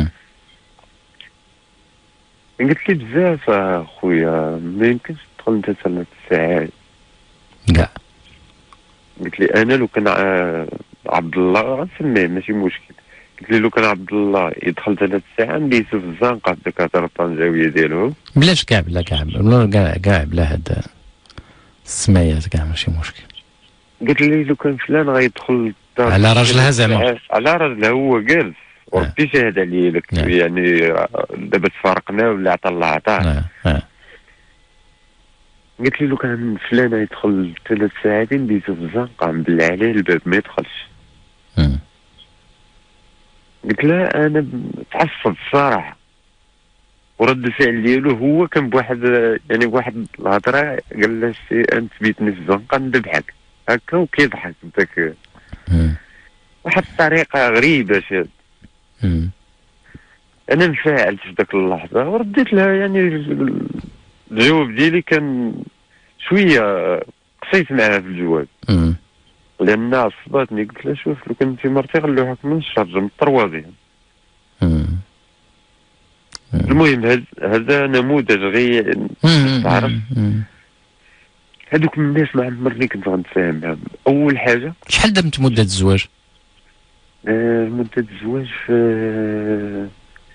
قلت لي بزاف اخويا، ما يمكنش تدخل انت ثلاث ساعات. كاع قلت لي انا لو كان عبد الله غنسميه ماشي مشكل. قلت لي لو كان عبد الله يدخل ثلاث ساعات نديسو في الزنقه في الدكاتره الطنجاويه ديالهم. بلاش كاع بلا كاع بلا كاع كاع بلا هاد السمايات كاع ماشي مشكل. قلت لي لو كان فلان غيدخل على راجلها زعما، على راجلها هو جالس وربي شاهد عليه لك. يعني دابا تفارقنا ولا عطا الله عطاه. قلت لي لو كان فلان يدخل ثلاث ساعات نديسو في الزنقه نبلع عليه الباب ما يدخلش. قلت لها انا تعصبت الصراحه، ورد الفعل ديالو هو كان بواحد يعني بواحد الهضره قال لها شتي انت بيتني في الزنقه ندبحك هكا، وكيضحك بداك واحد الطريقه غريبه شاد. انا انفعلت في ذاك اللحظه ورديت لها، يعني الجواب ديالي كان شويه قصيت معها في الجواب لان عصباتني. قلت لها شوف لو كنتي مرتي غنلوحك من الشرج من الطروازيام. المهم هذا هذا نموذج غير تعرف هذوك الناس ما عمرني كنت غنتفاهم معاهم. اول حاجه شحال دامت مده الزواج؟ آه مده الزواج في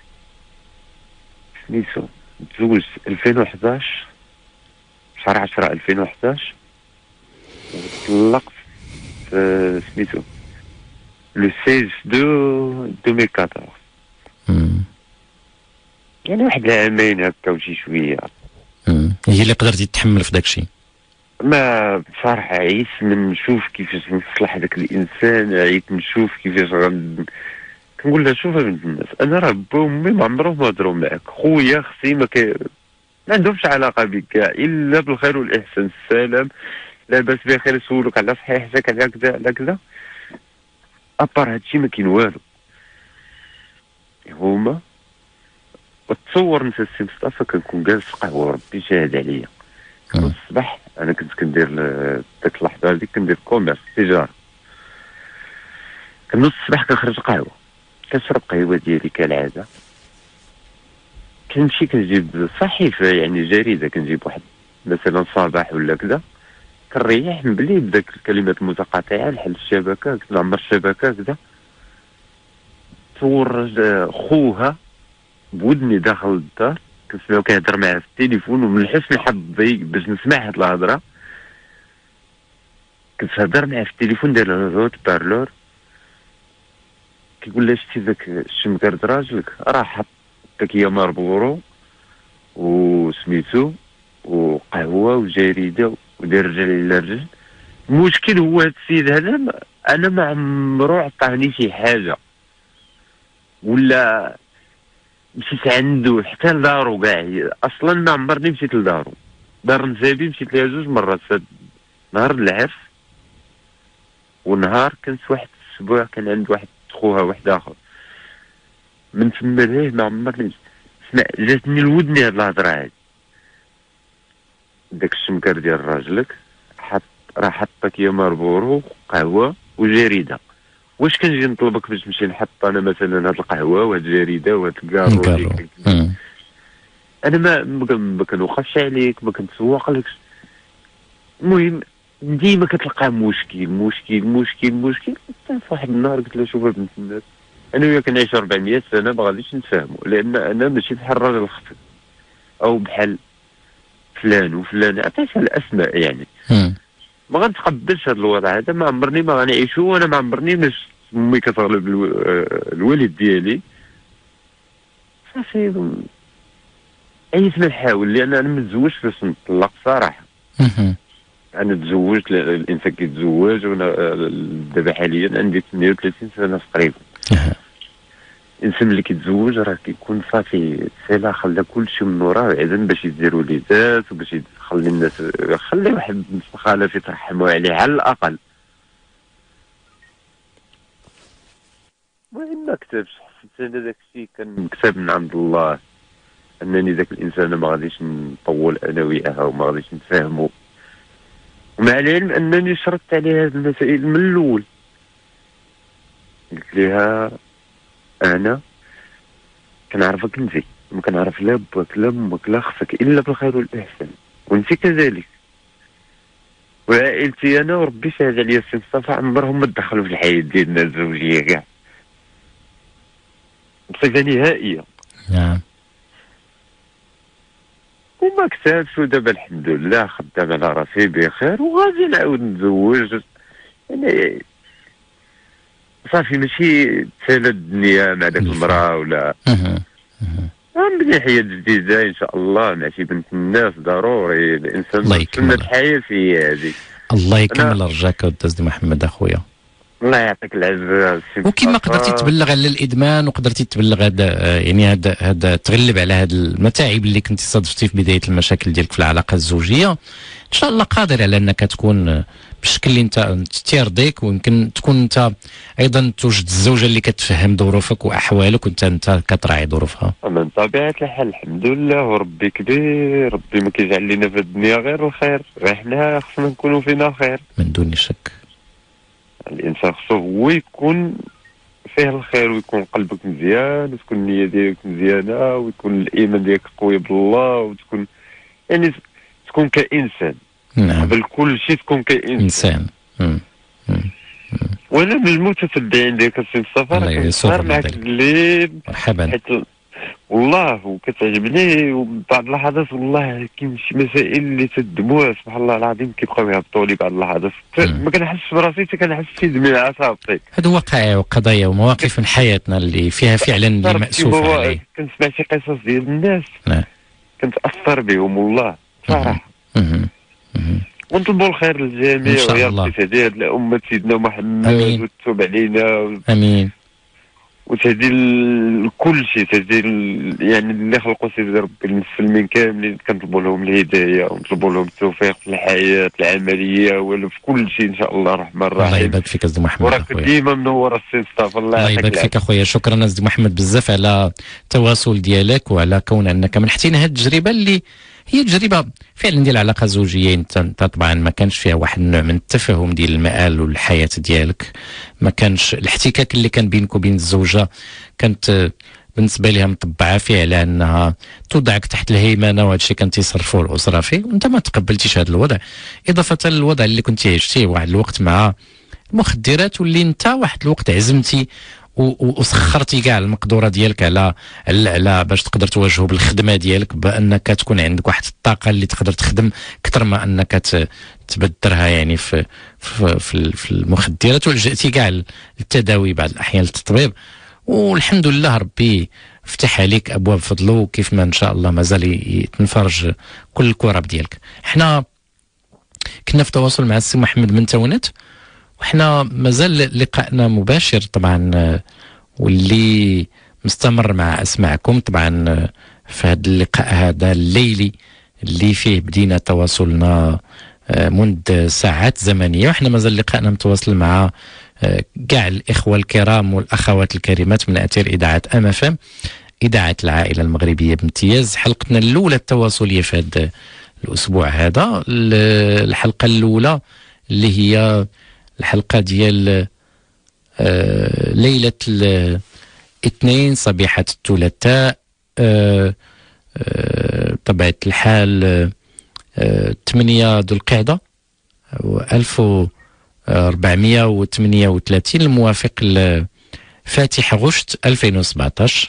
سميتو تزوجت ألفين وحداش شهر عشرة ألفين وحداش وطلقت في سميتو لو ستة عشر دو ألفين وأربعطاش. يعني واحد العامين هكا وشي شويه. هي اللي قدرتي تتحمل في داك الشيء؟ ما بصراحه عيت من نشوف كيفاش نصلح داك الانسان، عيت نشوف كيفاش غن كنقول لها شوف بنت الناس انا راه با وامي ما عمرهم ما هضروا معاك، خويا خصي ما كي ما عندهمش علاقه بك كاع الا بالخير والاحسان، السلام لاباس بخير، يسولوك على صحيحتك على كذا على كذا، ابار هادشي ما كاين والو. هما وتصور انت السي مصطفى كنكون جالس في قهوه وربي شاهد عليا الصباح، انا كنت كندير ديك اللحظه هذيك كندير كوميرس تجاره، كنوض الصباح كنخرج قهوه كنشرب قهوه ديالي كالعاده، كنمشي كنجيب صحيفه يعني جريده، كنجيب واحد مثلا صباح ولا كذا، كنريح من بلي بداك الكلمات المتقاطعه لحل الشبكه، كنعمر الشبكه كذا، تصور خوها بودني داخل الدار كنسمعو كيهضر معاه في التليفون، ومن حسن حظي باش نسمع هاد الهضره كنت هضر معاه في التليفون داير الهوت بارلور، كيقول لها شتي داك الشمكرد راجلك راه حط داك يا ماربورو وسميتو وقهوه وجريده ودير رجل على رجل. المشكل هو هاد السيد هذا انا ما عمرو عطاني شي حاجه ولا مشيت عنده حتى لدارو كاع، اصلا ما عمرني مشيت لدارو، دار نزابي مشيت ليها جوج مرات، نهار العرس ونهار كنت واحد الاسبوع كان عند واحد خوها واحد اخر، من تما ليه ما عمرني سمع جاتني لودني هاد الهضره هادي، داك الشمكر ديال راجلك حط راه حطك يا ماربورو قهوه وجريده، واش كنجي نطلبك باش نمشي نحط انا مثلا هاد القهوه وهاد الجريده وهاد الكارو؟ انا ما ما كنوقفش عليك، ما كنتسوقلكش. المهم ديما كتلقى مشكل مشكل مشكل مشكل حتى في واحد النهار قلت له شوف بنت الناس انا وياك كنعيش أربعمية سنه ما غاديش نتفاهموا، لان انا ماشي بحال الراجل الخفيف او بحال فلان وفلان، عطيتها الاسماء يعني ما غنتقبلش هذا الوضع هذا، ما عمرني ما غنعيشو، وانا ما عمرني باش امي كتغلب الو... الوالد ديالي صافي عييت ما نحاول، لان انا ما تزوجتش باش نطلق صراحه. انا تزوجت الانسان كيتزوج، وانا دابا حاليا عندي ثمانية وثلاثين سنه تقريبا. الانسان اللي كيتزوج راه كيكون صافي سالا خلى كل شيء من وراه بعدا باش يدير وليدات وباش يخلي الناس، خلي واحد الخالف يترحموا عليه على الاقل. المهم ما كتبش، حسيت انا داك الشيء كان مكتب من عند الله، انني ذاك الانسان ما غاديش نطول انا وياها وما غاديش نتفاهموا، ومع العلم انني شرطت عليها هذه المسائل من الاول. قلت لها انا كنعرفك انت، ما كنعرف لا باك لا امك لا خصك الا بالخير والاحسان، وانت كذلك، وعائلتي انا وربي شاهد عليا السي مصطفى عمرهم ما تدخلوا في الحياه ديالنا الزوجيه كاع بصفه نهائيه. نعم. وما كتبش، ودابا الحمد لله خدام على راسي بخير وغادي نعاود نتزوج، يعني صافي ماشي تسالى الدنيا مع داك المراه ولا غنبني حياه جديده ان شاء الله مع شي بنت الناس. ضروري الانسان سنة الحياه في هذه. الله يكمل رجاك ودازدي محمد اخويا، الله يعطيك العافيه. وكما قدرتي تبلغ على الادمان وقدرتي تبلغ هذا يعني هذا هذا تغلب على هذه المتاعب اللي كنتي صادفتي في بدايه المشاكل ديالك في العلاقه الزوجيه، ان شاء الله قادر على انك تكون بالشكل اللي انت تيرضيك، ويمكن تكون انت ايضا توجد الزوجه اللي كتفهم ظروفك واحوالك وانت انت كتراعي ظروفها. من طبيعه الحال الحمد لله، وربي كبير، ربي ما كيجعل لنا في الدنيا غير الخير، غير حنا خصنا نكونوا فينا خير من دون شك. الانسان خصو هو يكون فيه الخير ويكون قلبك مزيان وتكون النية ديالك مزيانة ويكون الإيمان ديالك قوي بالله وتكون يعني تكون كإنسان. نعم. قبل كل شيء تكون كإنسان. إنسان. وانا من المتتبعين ديالك السي مصطفى راه كنسهر معك الليل. مرحبا. حيت والله وكتعجبني وبعض اللحظات والله كاين شي مسائل اللي تدموع سبحان الله العظيم كيبقاو يهبطوا لي بعض اللحظات ما كنحسش براسي حتى كنحس في دموع صافي. هادو وقائع وقضايا ومواقف من حياتنا اللي فيها فعلا اللي مأسوف عليه. كنسمع شي قصص ديال الناس نعم كنتأثر بهم والله صراحة. ونطلبوا الخير للجميع ويا ربي تهدي أمة سيدنا محمد وتتوب علينا. امين. وتهدي كل شيء تهدي يعني اللي خلقوا سيدي ربي المسلمين كاملين كنطلبوا لهم الهدايه ونطلبوا لهم التوفيق في الحياه العمليه ولا في كل شيء ان شاء الله الرحمن الرحيم. الله يبارك فيك أسدي محمد وراك ديما منور السي مصطفى. الله يبارك فيك اخويا. شكرا أسدي محمد بزاف على التواصل ديالك وعلى كون انك منحتينا هذه التجربه اللي هي تجربه فعلا ديال علاقه زوجيه. انت طبعا ما كانش فيها واحد النوع من التفاهم ديال المآل والحياه ديالك، ما كانش الاحتكاك اللي كان بينك وبين الزوجه كانت بالنسبه لها مطبعه فيه على انها توضعك تحت الهيمنه، وهذا الشيء كان تيصرفوا الاسره فيه وانت ما تقبلتيش هذا الوضع، اضافه للوضع اللي كنتي عشتيه واحد الوقت مع المخدرات واللي انت واحد الوقت عزمتي وسخرتي كاع المقدوره ديالك على على باش تقدر تواجهوا بالخدمه ديالك بانك تكون عندك واحد الطاقه اللي تقدر تخدم اكثر ما انك تبدرها يعني في في في المخدرات، ولجأتي كاع للتداوي بعض الاحيان للتطبيب، والحمد لله ربي فتح عليك ابواب فضله وكيف ما ان شاء الله مازال يتنفرج كل الكرب ديالك. احنا كنا في تواصل مع السي محمد من تونت وحنا مازال لقائنا مباشر طبعا واللي مستمر مع اسماعكم طبعا في هذا اللقاء هذا الليلي اللي فيه بدينا تواصلنا منذ ساعات زمنيه، وحنا مازال لقائنا متواصل مع كاع الاخوه الكرام والاخوات الكريمات من اثير اذاعه ام اف ام اذاعه العائله المغربيه بامتياز. حلقتنا الاولى التواصليه في هذا الاسبوع هذا، الحلقه الاولى اللي هي الحلقة ديال آه ليلة الاثنين صبيحة الثلاثاء آه آه طبيعة الحال ثمانية ذو القعدة ألف وأربعمائة وثمانية وثلاثين الموافق لفاتح غشت ألفين وسبعطاش.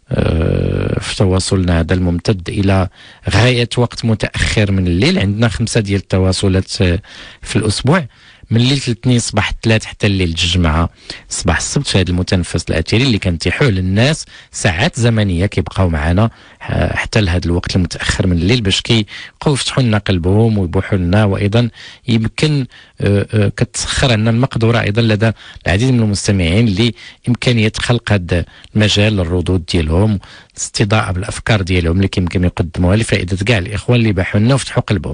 آه في تواصلنا هذا الممتد إلى غاية وقت متأخر من الليل، عندنا خمسة ديال التواصلات في الأسبوع من ليله الاثنين صباح الثلاث حتى الليل الجمعه صباح السبت في هذا المتنفس الاثيري اللي كنتيحوه للناس ساعات زمنيه كيبقاو معنا حتى لهذا الوقت المتاخر من الليل باش كيبقاو يفتحوا لنا قلبهم ويبوحوا لنا، وايضا يمكن كتسخر عندنا المقدوره ايضا لدى العديد من المستمعين اللي امكانيه خلق هذا المجال للردود ديالهم، استضاءه بالافكار ديالهم اللي يمكن يقدموها لفائده كاع الاخوان اللي باحوا لنا وفتحوا قلبهم.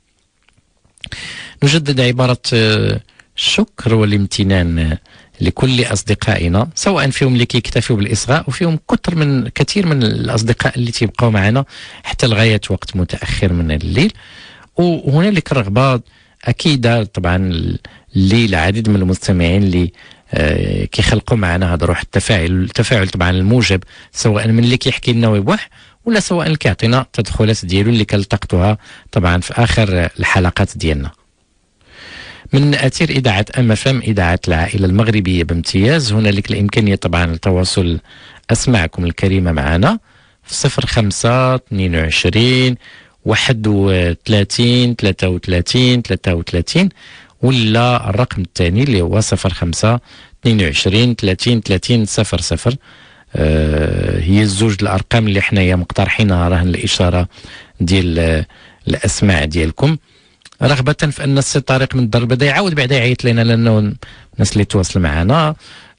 نجدد عبارة الشكر والامتنان لكل أصدقائنا سواء فيهم اللي كيكتفوا بالإصغاء وفيهم كثر من كثير من الأصدقاء اللي تيبقاو معنا حتى لغاية وقت متأخر من الليل. وهنالك رغبة أكيدة طبعا اللي العديد من المستمعين اللي آه كيخلقوا معنا هذا روح التفاعل التفاعل طبعا الموجب سواء من اللي كيحكي لنا ويبوح ولا سواء اللي كيعطينا التدخلات ديالو اللي كنلتقطوها طبعا في آخر الحلقات ديالنا. من أثير إذاعة أم اف ام إذاعة العائلة المغربية بامتياز، هنالك الإمكانية طبعا التواصل أسماعكم الكريمة معنا في صفر خمسة اثنين وعشرين واحد وثلاثين ثلاثة وثلاثين ثلاثة وثلاثين ولا الرقم الثاني اللي هو صفر خمسة اثنين وعشرين ثلاثين ثلاثين صفر صفر. آه هي الزوج الأرقام اللي حنايا مقترحينها راهن الإشارة ديال الأسماع ديالكم، رغبة في أن السي طارق من الدار البيضاء يعاود بعدا يعيط لنا لأنه الناس اللي تواصل معنا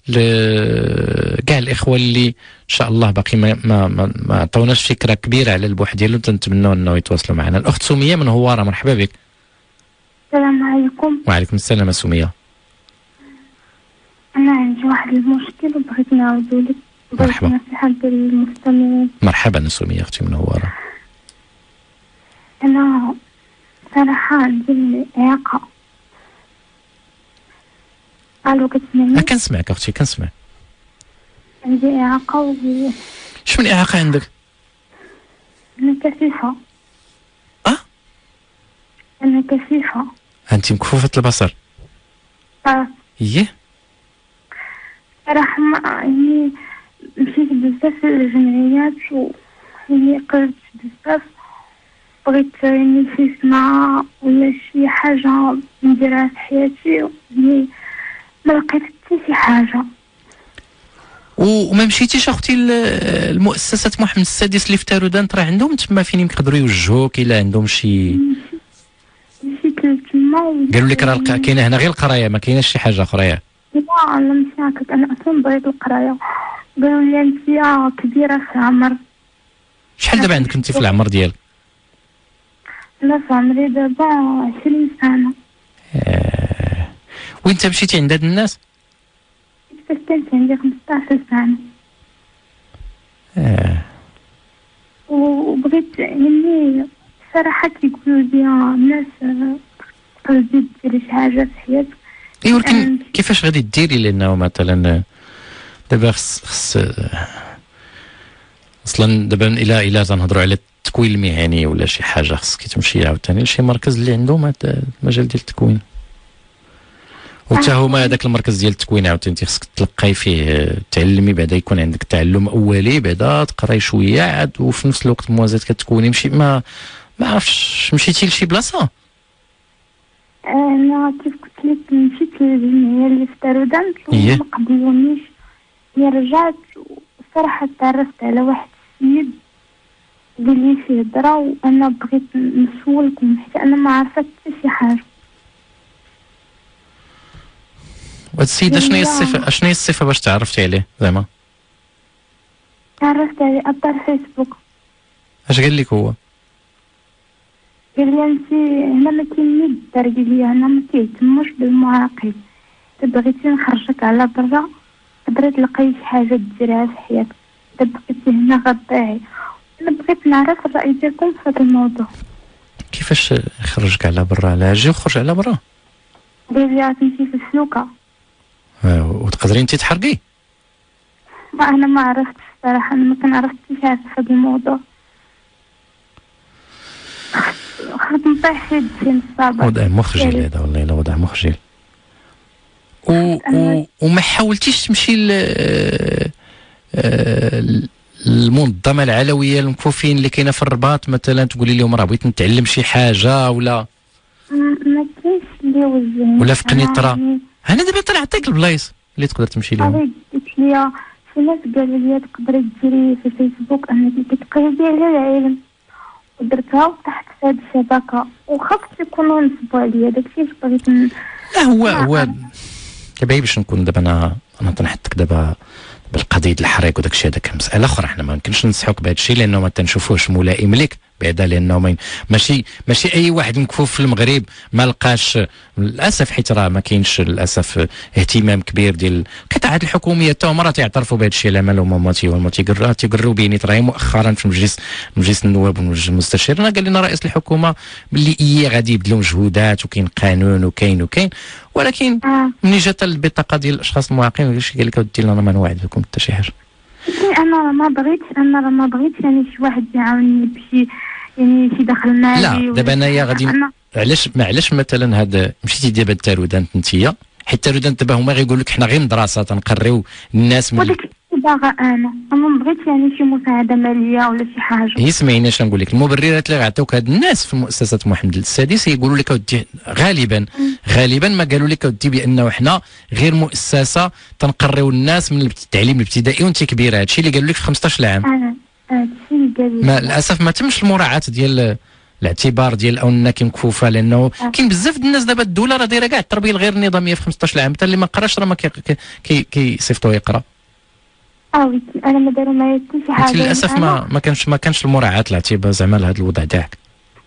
كاع الإخوة اللي إن شاء الله باقي ما ما ما, ما عطوناش فكرة كبيرة على البوح ديالو تنتمنوا أنه يتواصلوا معنا. الأخت سمية من هوارة، مرحبا بك. السلام عليكم. وعليكم السلام سمية. أنا عندي واحد المشكل وبغيت نعاودو لك. مرحبا. نصيحة للمستمعين. مرحبا سمية أختي من هوارة. أنا صراحة عندي إعاقة. ألو كتسمعني؟ كنسمعك أختي كنسمع. عندي إعاقة و شمن إعاقة عندك؟ أنا كفيفة. أه؟ أنا كفيفة. أنت مكفوفة البصر؟ أه. إيه؟ صراحة ما يعني مشيت بزاف الجمعيات و يعني قررت بزاف، بغيت يعني شي سمعة ولا شي حاجة نديرها في حياتي، يعني ما لقيت حتى شي حاجة. وما مشيتيش اختي المؤسسة محمد السادس اللي في تارودانت؟ راه عندهم تما فين يقدروا يوجهوك الا عندهم شي. مشيت لتما قالوا لك راه كاينه هنا غير القرايه، ما كايناش شي حاجه اخرى؟ لا انا ماشي هكاك، انا اصلا بغيت القرايه. قالوا لي انت كبيره في العمر. شحال دابا عندك انت في العمر ديالك؟ انا في عمري دابا عشرين سنه. آه. وانت مشيتي عند هاد الناس؟ كنت عندي خمسطاش سنه. اه. وبغيت يعني صراحه كيقولوا لي الناس تقدري ديري شي حاجه في حياتك. اي ولكن كيفاش غادي ديري؟ لانه مثلا دابا خص خص اصلا دابا الى الى تنهضروا على التكوين المهني ولا شي حاجه، خصك تمشي عاوتاني لشي مركز اللي عندهم هذا المجال ديال التكوين، وتا هما هذاك المركز ديال التكوين عاوتاني انت خصك تلقاي فيه تعلمي، بعدا يكون عندك تعلم اولي، بعدا تقراي شويه عاد وفي نفس الوقت موازات كتكوني. مشي ما ما عرفتش مشيتي لشي بلاصه؟ انا كيف قلت لك مشيت للجمعيه اللي في تارودانت وما قبلونيش. ملي رجعت صراحه تعرفت على واحد السيد قال لي شي هضره وانا بغيت نسولكم حتى انا ما عرفت حتى شي حاجه. وهاد السيد شنو هي الصفه شنو هي الصفه باش تعرفتي عليه زعما؟ تعرفت عليه عبر فيسبوك. اش قال لك هو؟ قال لي انت هنا ما كاين الدار، قال لي هنا ما كيهتموش بالمعاقين، بغيتي نخرجك على برا تقدري تلقاي شي حاجه ديرها في حياتك، اذا بقيتي هنا غتضيعي. انا بغيت نعرف الراي ديالكم في هذا الموضوع. كيفاش يخرجك على برا؟ لا اجي وخرج على برا. قال لي تمشي في السلوكه. اه وتقدري انت تحرقي؟ ما انا ما عرفتش الصراحه، انا ما كنعرفش شي حاجه في هذا الموضوع. خاف نطيح في الدين الصباح. وضع مخجل هذا والله، لا وضع مخجل. و... و... وما حاولتيش تمشي ل المنظمه العلويه للمكفوفين اللي كاينه في الرباط مثلا، تقولي لهم راه بغيت نتعلم شي حاجه ولا ما كاينش اللي وجهني ولا في قنيطره؟ انا دابا طلعتك البلايص اللي تقدر تمشي لهم. قلت لي شي ناس قالوا لي تقدري ديري في الفيسبوك انك كتقلبي على العلم، ودرتها وفتحت في هاد الشبكه وخفت يكونوا نصبوا عليا. داكشي اللي بغيت. لا هو هو دابا باش نكون دابا انا انا تنحطك دابا بالقضيه الحريق وداك الشيء، هذاك مساله اخرى. حنا ما يمكنش ننصحوك بهذا الشيء لانه ما تنشوفوش ملائم لك بعدا، لانه ماشي ماشي اي واحد مكفوف في المغرب ما لقاش للاسف، حيت راه ما كاينش للاسف اهتمام كبير ديال القطاعات الحكوميه حتى هما راه تيعترفوا بهذا الشيء. العمل هما تيقروا تيقروا تيقروا بيني تراي مؤخرا في مجلس مجلس النواب ومجلس المستشار، انا قال لنا رئيس الحكومه باللي اي غادي يبذلوا مجهودات وكاين قانون وكاين وكاين، ولكن ملي جات البطاقه ديال الاشخاص المعاقين قال لك اودي انا ما نوعد لكم حتى شي حاجه. انا ما بغيتش انا راه ما بغيتش يعني شي واحد يعاونني بشي يعني شي دخل مالي. لا دابا انايا غادي علاش ما علاش مثلا هذا مشيتي دابا التارودانت انتيا، حيت التارودانت دابا هما غيقول لك حنا غير مدرسه تنقريو الناس من وداك باغا انا انا ما بغيتش يعني شي مساعده ماليه ولا شي حاجه. هي سمعيني اش نقول لك، المبررات اللي غيعطيوك هاد الناس في مؤسسه محمد السادس يقولوا لك اودي غالبا م. غالبا ما قالوا لك اودي بانه حنا غير مؤسسه تنقريو الناس من التعليم الابتدائي وانت كبيره. هادشي اللي قالوا لك في خمسطاش عام. انا هادشي اللي قالوا ما للاسف ما تمش المراعاه ديال الاعتبار ديال انك مكفوفه، لانه أه. كاين بزاف الناس دابا الدوله راه دايره كاع التربيه الغير النظاميه في خمسطاش عام، حتى اللي ما قراش راه ما كيصيفطوه يقرا. اه انا ما داروا معايا حتى شي حاجه للاسف. ما ما كانش ما كانش المراعاه الاعتبار زعما لهذا الوضع تاعك.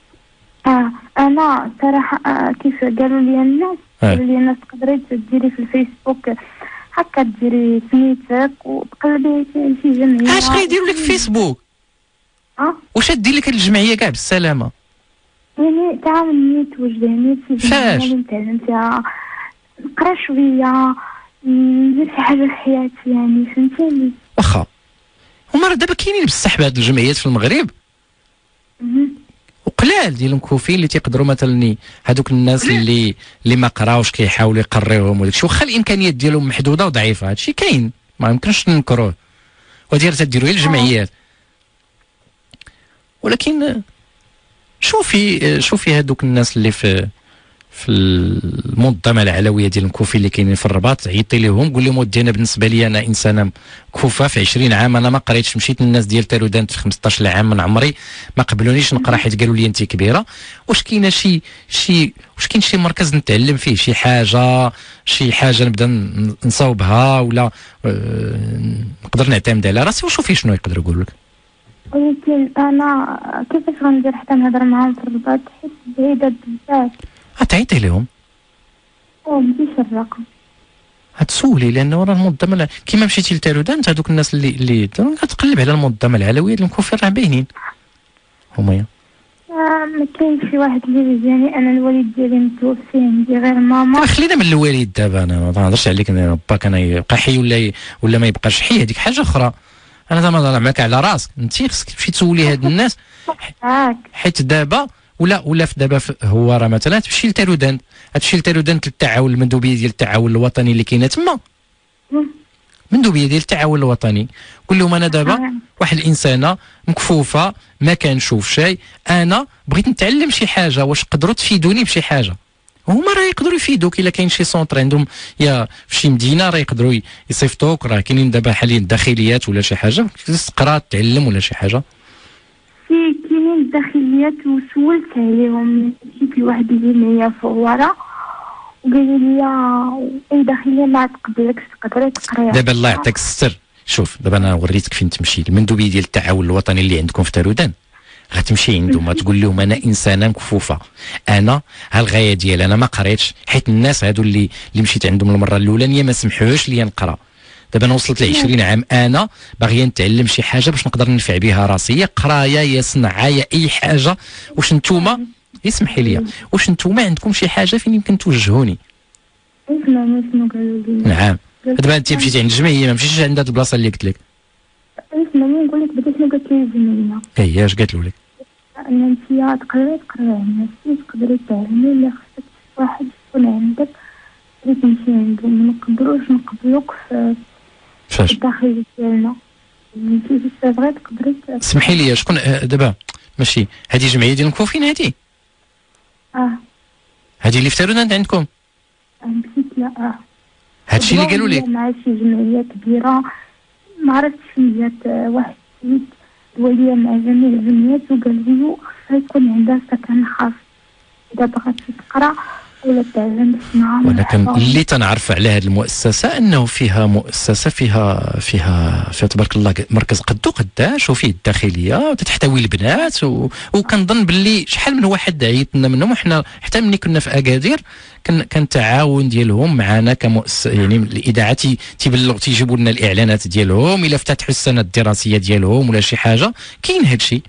اه انا صراحه آه كيف قالوا لي الناس قالوا لي الناس تقدري ديري في الفيسبوك هكا ديري سميتك وتقلبي شي جمعيه. اش غيديروا لك في فيسبوك؟ اه واش دير لك هاد الجمعيه كاع بالسلامه؟ يعني تعاوني توجهني في جمعيه اللي نتعلم فيها نقرا شويه ندير شي حاجه في حياتي يعني فهمتيني. واخا هما راه دابا كاينين بصح بهاد الجمعيات في المغرب وقلال ديال المكفوفين اللي تيقدروا مثلا هذوك الناس اللي اللي ما قراوش كيحاولوا يقريوهم وداك الشيء، واخا الامكانيات ديالهم محدوده وضعيفه، هادشي كاين ما يمكنش ننكروه، وهادي راه تديروا غير الجمعيات. ولكن شوفي شوفي هذوك الناس اللي في في المنظمه العلويه ديال المكفوفين اللي كاينين في الرباط، عيطي لهم قول لهم ودي انا بالنسبه لي انا انسانه مكفوفه في عشرين عام، انا ما قريتش، مشيت للناس ديال تارودان في خمسطاش عام من عمري ما قبلونيش نقرا حيت قالوا لي انت كبيره. واش كاينه شي شي واش كاين شي مركز نتعلم فيه شي حاجه شي حاجه نبدا نصاوبها ولا أه نقدر نعتمد على راسي؟ وشوفي شنو يقدر يقول لك. ولكن انا كيفاش غندير حتى نهضر معاهم في الرباط حيت بعيده بزاف؟ غتعيطي لهم او ماشيش الرقم غتسولي، لانه راه المنظمه كيما مشيتي لتارودان هذوك الناس اللي اللي كتقلب على المنظمه العلويه ديال المكفوفين راه باينين هما. ما كاينش شي واحد اللي يجاني، انا الوالد ديالي متوفي، عندي غير ماما. خلينا من الوالد دابا، انا ما نهضرش عليك انا باك انا يبقى حي ولا ولا ما يبقاش حي، هذيك حاجه اخرى. انا زعما نهضر معاك على راسك، انت خصك تمشي تسولي هاد الناس حيت دابا ولا ولا في دابا هو راه مثلا تمشي لتارودان، تمشي لتارودان للتعاون المندوبيه ديال التعاون الوطني اللي كاينه تما، مندوبيه ديال التعاون الوطني، قول لهم انا دابا واحد الانسانه مكفوفه ما كنشوف شيء، انا بغيت نتعلم شي حاجه، واش تقدروا تفيدوني بشي حاجه؟ هما راه يقدروا يفيدوك الا كاين شي سونتر عندهم يا في شي مدينه راه يقدروا يصيفطوك، راه كاينين دابا حاليا الداخليات ولا شي حاجه تقرا تعلم ولا شي حاجه. في كاينين الداخليات وسولت عليهم، مشيت لواحد الجمعيه فواره وقالوا لي اي داخليه ما تقبلكش تقدري تقريها. دابا الله يعطيك الستر، شوف دابا انا وريتك فين تمشي، المندوبيه ديال التعاون الوطني اللي عندكم في تارودان غتمشي عندهم تقول لهم انا انسانه مكفوفه، انا ها الغايه ديالي انا ما قريتش، حيت الناس هادو اللي اللي مشيت عندهم المره الاولانيه ما سمحوش لي نقرا، دابا انا وصلت ل عشرين عام انا باغيه نتعلم شي حاجه باش نقدر ننفع بها راسي، يا قرايه يا صنعه يا اي حاجه. واش نتوما اسمحي لي واش نتوما عندكم شي حاجه فين يمكن توجهوني؟ اسمع شنو قالوا لي. نعم دابا انت مشيتي عند الجمعيه ما مشيتيش عند هاد البلاصه اللي قلت لك. اسمع نقول لك بعدا شنو قالت لي الجمعيه. اي اش قالت لك؟ ان انت تقدري تقراي عندك تقدري تعلمي، ولا خصك واحد يكون عندك اللي تمشي عنده، ما نقدروش نقبلوك في فاش الداخل ديالنا، انت تبغي تقدري. سمحي لي شكون دابا ماشي هذه جمعيه ديال المكفوفين هذه؟ اه هذه اللي في تارودان عندكم؟ مشيت لا اه هادشي اللي قالوا لك؟ مع شي جمعيه كبيره ما عرفتش فين جات، واحد السيد ولي مع جميع الجمعيات وقال له خصها يكون عندها سكن خاص اذا بغات تقرا ولا تعلم معاهم. ولكن اللي تنعرف على هذه المؤسسه انه فيها مؤسسه فيها فيها فيها تبارك الله مركز قدو قداش وفيه الداخليه وتحتوي البنات و... وكنظن باللي شحال من واحد عيطنا منهم، وحنا حتى ملي كنا في اكادير كان كان تعاون ديالهم معنا كمؤسسه، يعني الاذاعه تيبلغ تيجيبوا لنا الاعلانات ديالهم الا افتتحوا السنه الدراسيه ديالهم ولا شي حاجه، كاين هذا الشيء.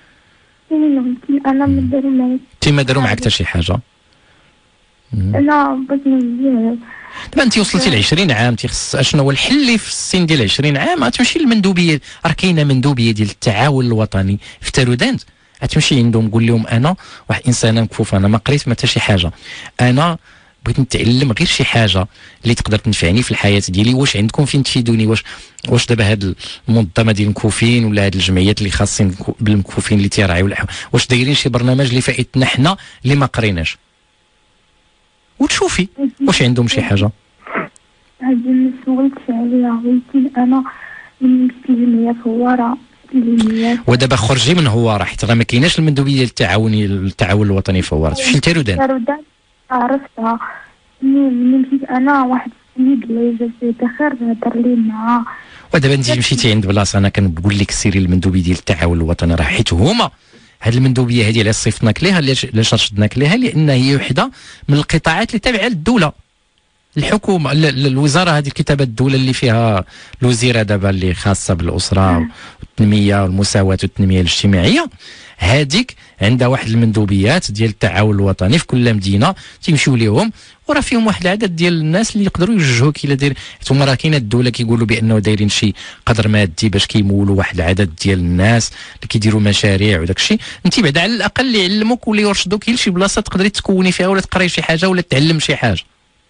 انا ما داروا معايا تي ما داروا معاك حتى شي حاجه؟ انا بغيت نزيد. دابا انت وصلتي ل عشرين عام، تيخص اشنو هو الحل اللي في السن ديال عشرين عام؟ غتمشي للمندوبيه، راه كاينه مندوبيه ديال التعاون الوطني في تارودان، غتمشي عندهم قول لهم انا واحد انسانه مكفوفه، انا ما قريت ما حتى شي حاجه، انا بغيت نتعلم غير شي حاجه اللي تقدر تنفعني في الحياه ديالي، واش عندكم فين تفيدوني؟ واش واش دابا هاد المنظمه ديال المكفوفين ولا هاد الجمعيات اللي خاصين بالمكفوفين اللي تيراعيو واش دايرين شي برنامج اللي فائتنا حنا اللي ما قريناش؟ وتشوفي واش عندهم شي حاجه. هذه ما سولتش عليها، ولكن انا من مشيت للجمعيه فواره ودابا خرجي من هواره حيت راه ما كايناش المندوبيه ديال التعاون التعاون الوطني فواره، تمشي لتارودان. تارودان عرفتها ملي مشيت انا، واحد السيد اللي جا بخير هضر لي معاه، ودابا انت مشيتي عند بلاصه انا كنقول لك سيري للمندوبيه ديال التعاون الوطني، راه حيت هما هذه المندوبيه هذه علاش صيفطناك ليها علاش رشدناك ليها، لان هي وحده من القطاعات اللي تابعه للدوله. الحكومه الوزاره هذه الكتابه الدوله اللي فيها الوزيره دابا اللي خاصه بالاسره والتنميه والمساواه والتنميه الاجتماعيه، هذيك عندها واحد المندوبيات ديال التعاون الوطني في كل مدينه تيمشيو ليهم، وراه فيهم واحد العدد ديال الناس اللي يقدروا يوجهوك الى داير. ثم راه كاينه الدوله كيقولوا بانه دايرين شي قدر مادي باش كيمولوا واحد العدد ديال الناس اللي كيديروا مشاريع وداك الشيء. انت بعد على الاقل اللي يعلموك واللي يرشدوك لشي بلاصه تقدري تكوني فيها ولا تقراي شي حاجه ولا تعلم شي حاجه.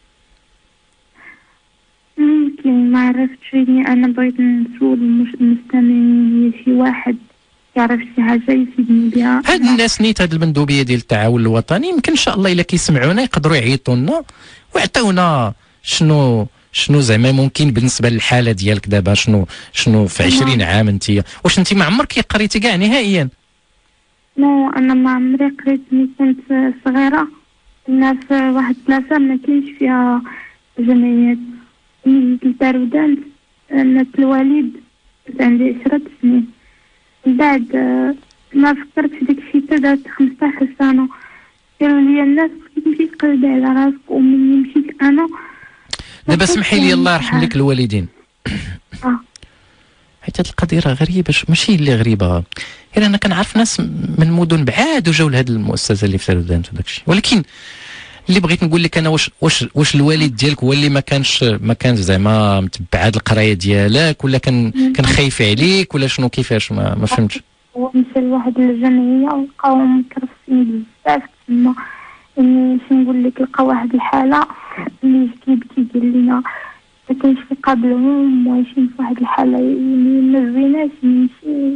ممكن ما عرفتش، انا بغيت نسول المستمعين شي واحد يعرف شي حاجه يفيدني بها. هاد الناس نيت هاد المندوبيه ديال التعاون الوطني يمكن ان شاء الله الا كيسمعونا يقدروا يعيطوا لنا ويعطيونا شنو شنو زعما ممكن بالنسبه للحاله ديالك دابا، شنو شنو في عشرين عام انت واش انت ما عمرك قريتي كاع نهائيا؟ نو انا ما عمري قريت، ملي كنت صغيره كنا في واحد البلاصه ما كاينش فيها جمعيات. ملي جيت للدار نات الوالد كنت عندي عشرة سنين، من بعد ما فكرت في داك الشيء حتى دازت خمسطاش سنه. قالوا لي الناس تمشي تقلبي على راسك، ومني مشيت انا دابا اسمحي لي الله يرحم لك الوالدين. اه حيت هاد القضيه راه غريبه، ماشي اللي غريبه غير انا كنعرف ناس من مدن بعاد وجاو لهاد المؤسسه اللي في تردانت وداك الشيء. ولكن اللي بغيت نقول لك انا واش واش واش الوالد ديالك هو اللي ما كانش ما كان زعما متبع هاد القرايه ديالك، ولا كان كان خايف عليك، ولا شنو كيفاش؟ ما, ما فهمتش. هو مشى لواحد الجمعيه ولقاهم مكرفين بزاف تما. يعني باش نقول لك لقى واحد الحاله اللي كيبكي قال لنا ما كاينش في قبلهم وعايشين في واحد الحاله اللي ما زويناش، ماشي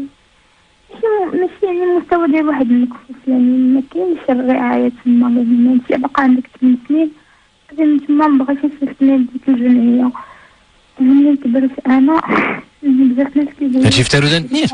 ماشي يعني المستوى ديال واحد المكفوف، يعني ما كاينش الرعايه تما. يعني انت باقا عندك ثمان سنين غادي تما ما بغيتش نسلكني لديك الجمعيه. ملي كبرت انا بزاف ناس كيقولوا هادشي في تارودانت نيت؟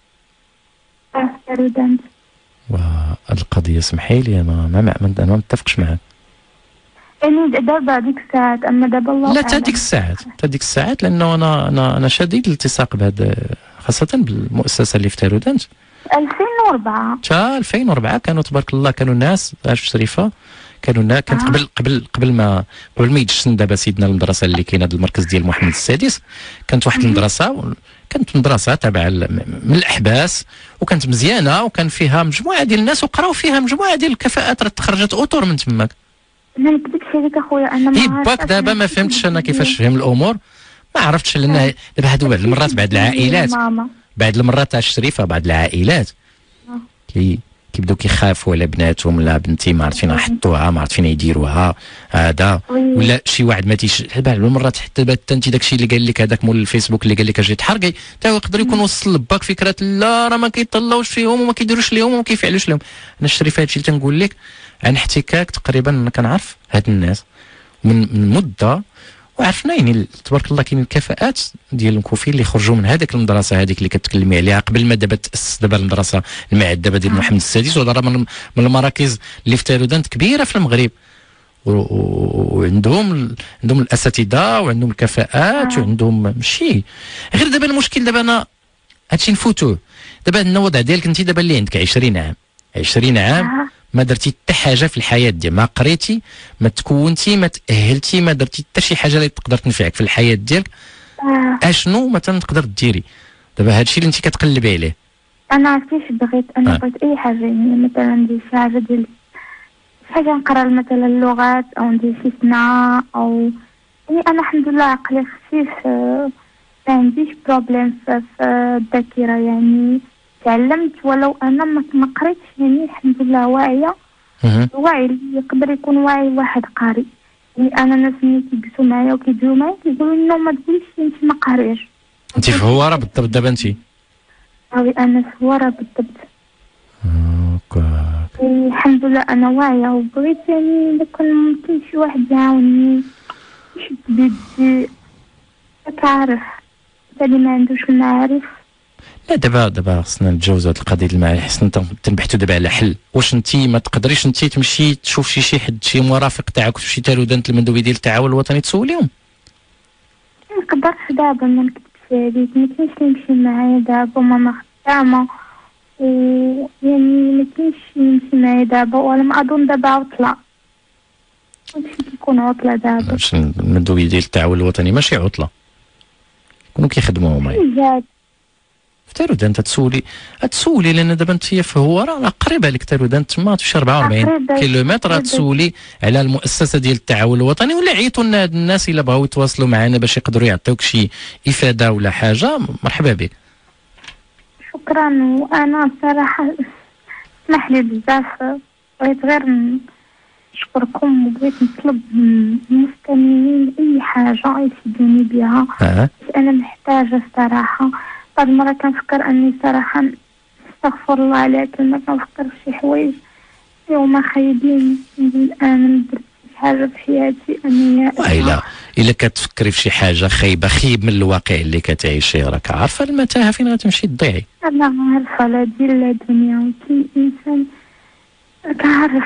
اه في تارودانت. واه هاد القضيه سمحي لي انا ما ما انا ما متفقش معاك. يعني دابا ديك الساعات، اما دابا الله لا تا ديك الساعات تا ديك الساعات لانه انا انا انا شديد الالتصاق بهذا، خاصه بالمؤسسه اللي في تارودانت. ألفين وأربعة تا ألفين وأربعة كانوا تبارك الله كانوا ناس عارف شريفه، كانوا نا كانت قبل قبل قبل ما قبل ما يتجسن دابا سيدنا المدرسه اللي كاينه هذا المركز ديال محمد السادس. كانت واحد المدرسه كانت مدرسه تابعه من الاحباس، وكانت مزيانه وكان فيها مجموعه ديال الناس وقراو فيها مجموعه ديال الكفاءات راه تخرجت اوتور من تماك. ما نكذبش عليك اخويا انا ما باك دابا ما فهمتش انا كيفاش فهم الامور، ما عرفتش لان دابا هادو بعض المرات بعض العائلات بعض المرات تاع الشريفه بعض العائلات كي كيبداو كيخافوا على بناتهم، لا بنتي ما عرفت فين يحطوها ما عرفت فين يديروها هذا، ولا شي واحد ما تيش بعض المرات حتى حتى انت داكشي اللي قال لك هذاك مول الفيسبوك اللي قال لك اجي تحرقي حتى هو يقدر يكون وصل لباك فكره لا راه ما كيطلعوش فيهم وما كيديروش ليهم وما كيفعلوش لهم. انا الشريفه هادشي اللي تنقول لك عن احتكاك تقريبا انا كنعرف هاد الناس من من مده، وعرفنا يعني تبارك الله كاين الكفاءات ديال المكوفين اللي خرجوا من هذيك المدرسه هذيك اللي كتكلمي عليها قبل ما دابا تاسس دابا المدرسه المعهد دابا ديال محمد السادس، ودابا من, من المراكز اللي في تارودانت كبيره في المغرب، وعندهم عندهم الاساتذه وعندهم الكفاءات وعندهم ماشي غير دابا المشكل. دابا انا هادشي نفوتوه دابا عندنا الوضع ديالك انت دابا اللي عندك عشرين عام عشرين عام ما درتي حتى حاجه في الحياه ديالك، ما قريتي ما تكونتي ما تاهلتي ما درتي حتى شي حاجه اللي تقدر تنفعك في الحياه ديالك. اشنو مثلا تقدر ديري دابا هادشي اللي انت كتقلبي عليه؟ انا عرفتيش بغيت انا بغيت اي حاجه، يعني مثلا ندير شي حاجه ديال شي حاجه نقرا مثلا اللغات او ندير شي صناعه، او يعني انا الحمد لله عقلي خفيف ما عنديش بروبليم في الذاكره، يعني تعلمت ولو انا ما قريتش، يعني الحمد لله واعيه. الوعي اللي يقدر يكون واعي واحد قاري. يعني انا ناس اللي كيجلسوا معايا وكيديروا معايا كيقولوا لنا ما تقوليش انت ما قاريش. انت في هواره بالضبط دابا انت؟ وي انا في هواره بالضبط. هكاك. الحمد لله انا واعيه وبغيت يعني اذا كان ممكن شي واحد يعاونني يشد بيدي، كعارف اللي ما عندوش المعارف. لا دابا دابا خصنا نتجاوزوا هذه القضيه المعارف، حسنا تنبحثوا دابا على حل. واش انت ما تقدريش انت تمشي تشوف شي شي حد شي مرافق تاعك في شي تارودانت المندوبيه ديال التعاون الوطني تسوليهم؟ ما نقدرش دابا ما نكذبش عليك، ما كاينش اللي يمشي معايا دابا، ماما خدامه و يعني ما كاينش اللي يمشي معايا دابا، ولا ما اظن دابا عاود طلع. هادشي كيكون عطلة دابا. باش المندوبيه ديال التعاون الوطني ماشي عطله، يكونوا كيخدموا هما. في تارودان تتسولي تسولي لان دابا انت في هو راه قريبه لك تارودان تما تمشي أربعة وأربعين كيلومتر تسولي على المؤسسه ديال التعاون الوطني، ولا عيطوا لنا هاد الناس الا بغاو يتواصلوا معنا باش يقدروا يعطيوك شي افاده ولا حاجه. مرحبا بك. شكرا. وانا صراحه اسمح لي بزاف، بغيت غير نشكركم وبغيت نطلب من المستمعين اي حاجه يفيدوني بها. أه. انا محتاجه الصراحه. بعض المرات كنفكر اني صراحه استغفر الله على كلمه، كنفكر في شي حوايج هما خايبين. انا درت شي حاجه في حياتي اني الا الا كتفكري في شي حاجه خايبه خيب من الواقع اللي كتعيشيه، راك عارفه المتاهه فين غتمشي تضيعي. انا عارفه لا ديال لا دنيا، كاين انسان كعرف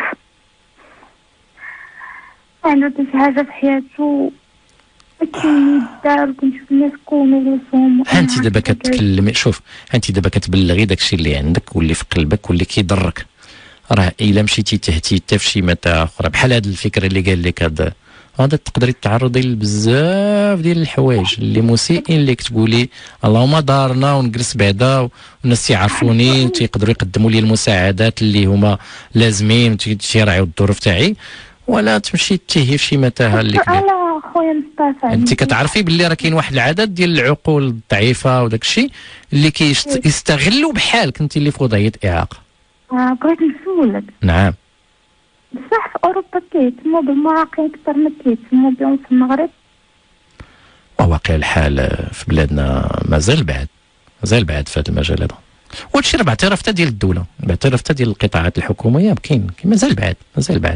عنده شي حاجه في حياته كاين يدار، كنشوف الناس كونوا راسهم. انت دابا كتكلمي، شوف انت دابا كتبلغي داكشي اللي عندك واللي في قلبك واللي كيضرك. راه الا مشيتي تهتي حتى في شي متاهه اخرى بحال هاد الفكره اللي قال لك هذا هذا تقدري تعرضي لبزاف ديال الحوايج اللي مسيئين لك، تقولي اللهم دارنا ونجلس بعدا والناس تيعرفوني تيقدروا يقدموا لي المساعدات اللي هما لازمين تيراعيو الظروف تاعي، ولا تمشي تهي في شي متاهه اللي كبير. انا خويا مصطفى انت كتعرفي باللي راه كاين واحد العدد ديال العقول الضعيفه وداك الشيء اللي كيستغلوا بحالك انت اللي في وضعيه اعاقه. آه بغيت نسولك. نعم. بصح في اوروبا كيهتموا بالمعاقين اكثر ما كيهتموا بهم في المغرب. وواقع الحال في بلادنا مازال بعد مازال بعد في هذا المجال هذا، وهادشي راه باعتراف حتى ديال الدوله، باعتراف حتى ديال القطاعات الحكوميه، كاين مازال بعد مازال بعد.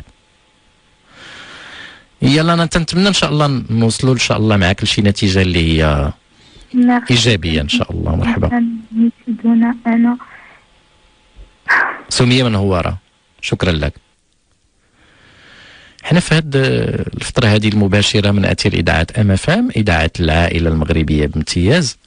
يلا انا تنتمنى ان شاء الله نوصلوا ان شاء الله معك لشي نتيجه اللي هي ايجابيه ان شاء الله. مرحبا. انا سميه من هواره، شكرا لك. حنا في هذه الفتره هذه المباشره من اثير اذاعه ام اف ام، اذاعه العائله المغربيه بامتياز،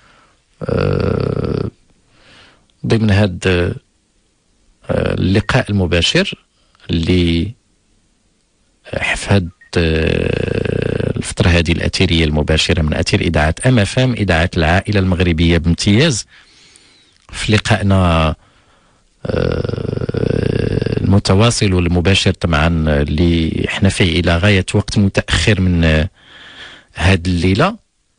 أه ضمن هذا اللقاء المباشر اللي في هذه الفتره هذه الاثيريه المباشره من اثير اذاعه ام اف ام، اذاعه العائله المغربيه بامتياز. في لقائنا المتواصل والمباشر طبعا اللي احنا فيه الى غايه وقت متاخر من هذه الليله،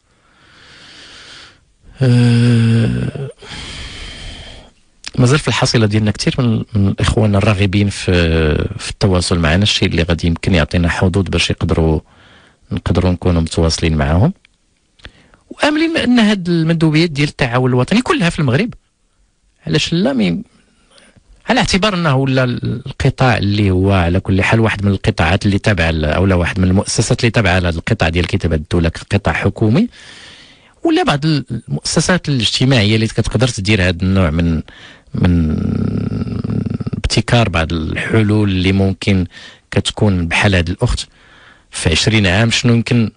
مازال في الحصيله ديالنا كثير من, من الاخوان الراغبين في في التواصل معنا، الشيء اللي غادي يمكن يعطينا حظوظ باش يقدروا نقدروا نكونوا متواصلين معاهم، واملين ان هذه المندوبيات ديال التعاون الوطني كلها في المغرب. علاش لا؟ مي على اعتبار انه ولا القطاع اللي هو على كل حال واحد من القطاعات اللي تابعه او لا واحد من المؤسسات اللي تابعه لهذا القطاع ديال كتابه الدوله كقطاع حكومي، ولا بعض المؤسسات الاجتماعيه اللي كتقدر تدير هذا النوع من من ابتكار بعض الحلول اللي ممكن كتكون بحال هذه الاخت في عشرين عام شنو يمكن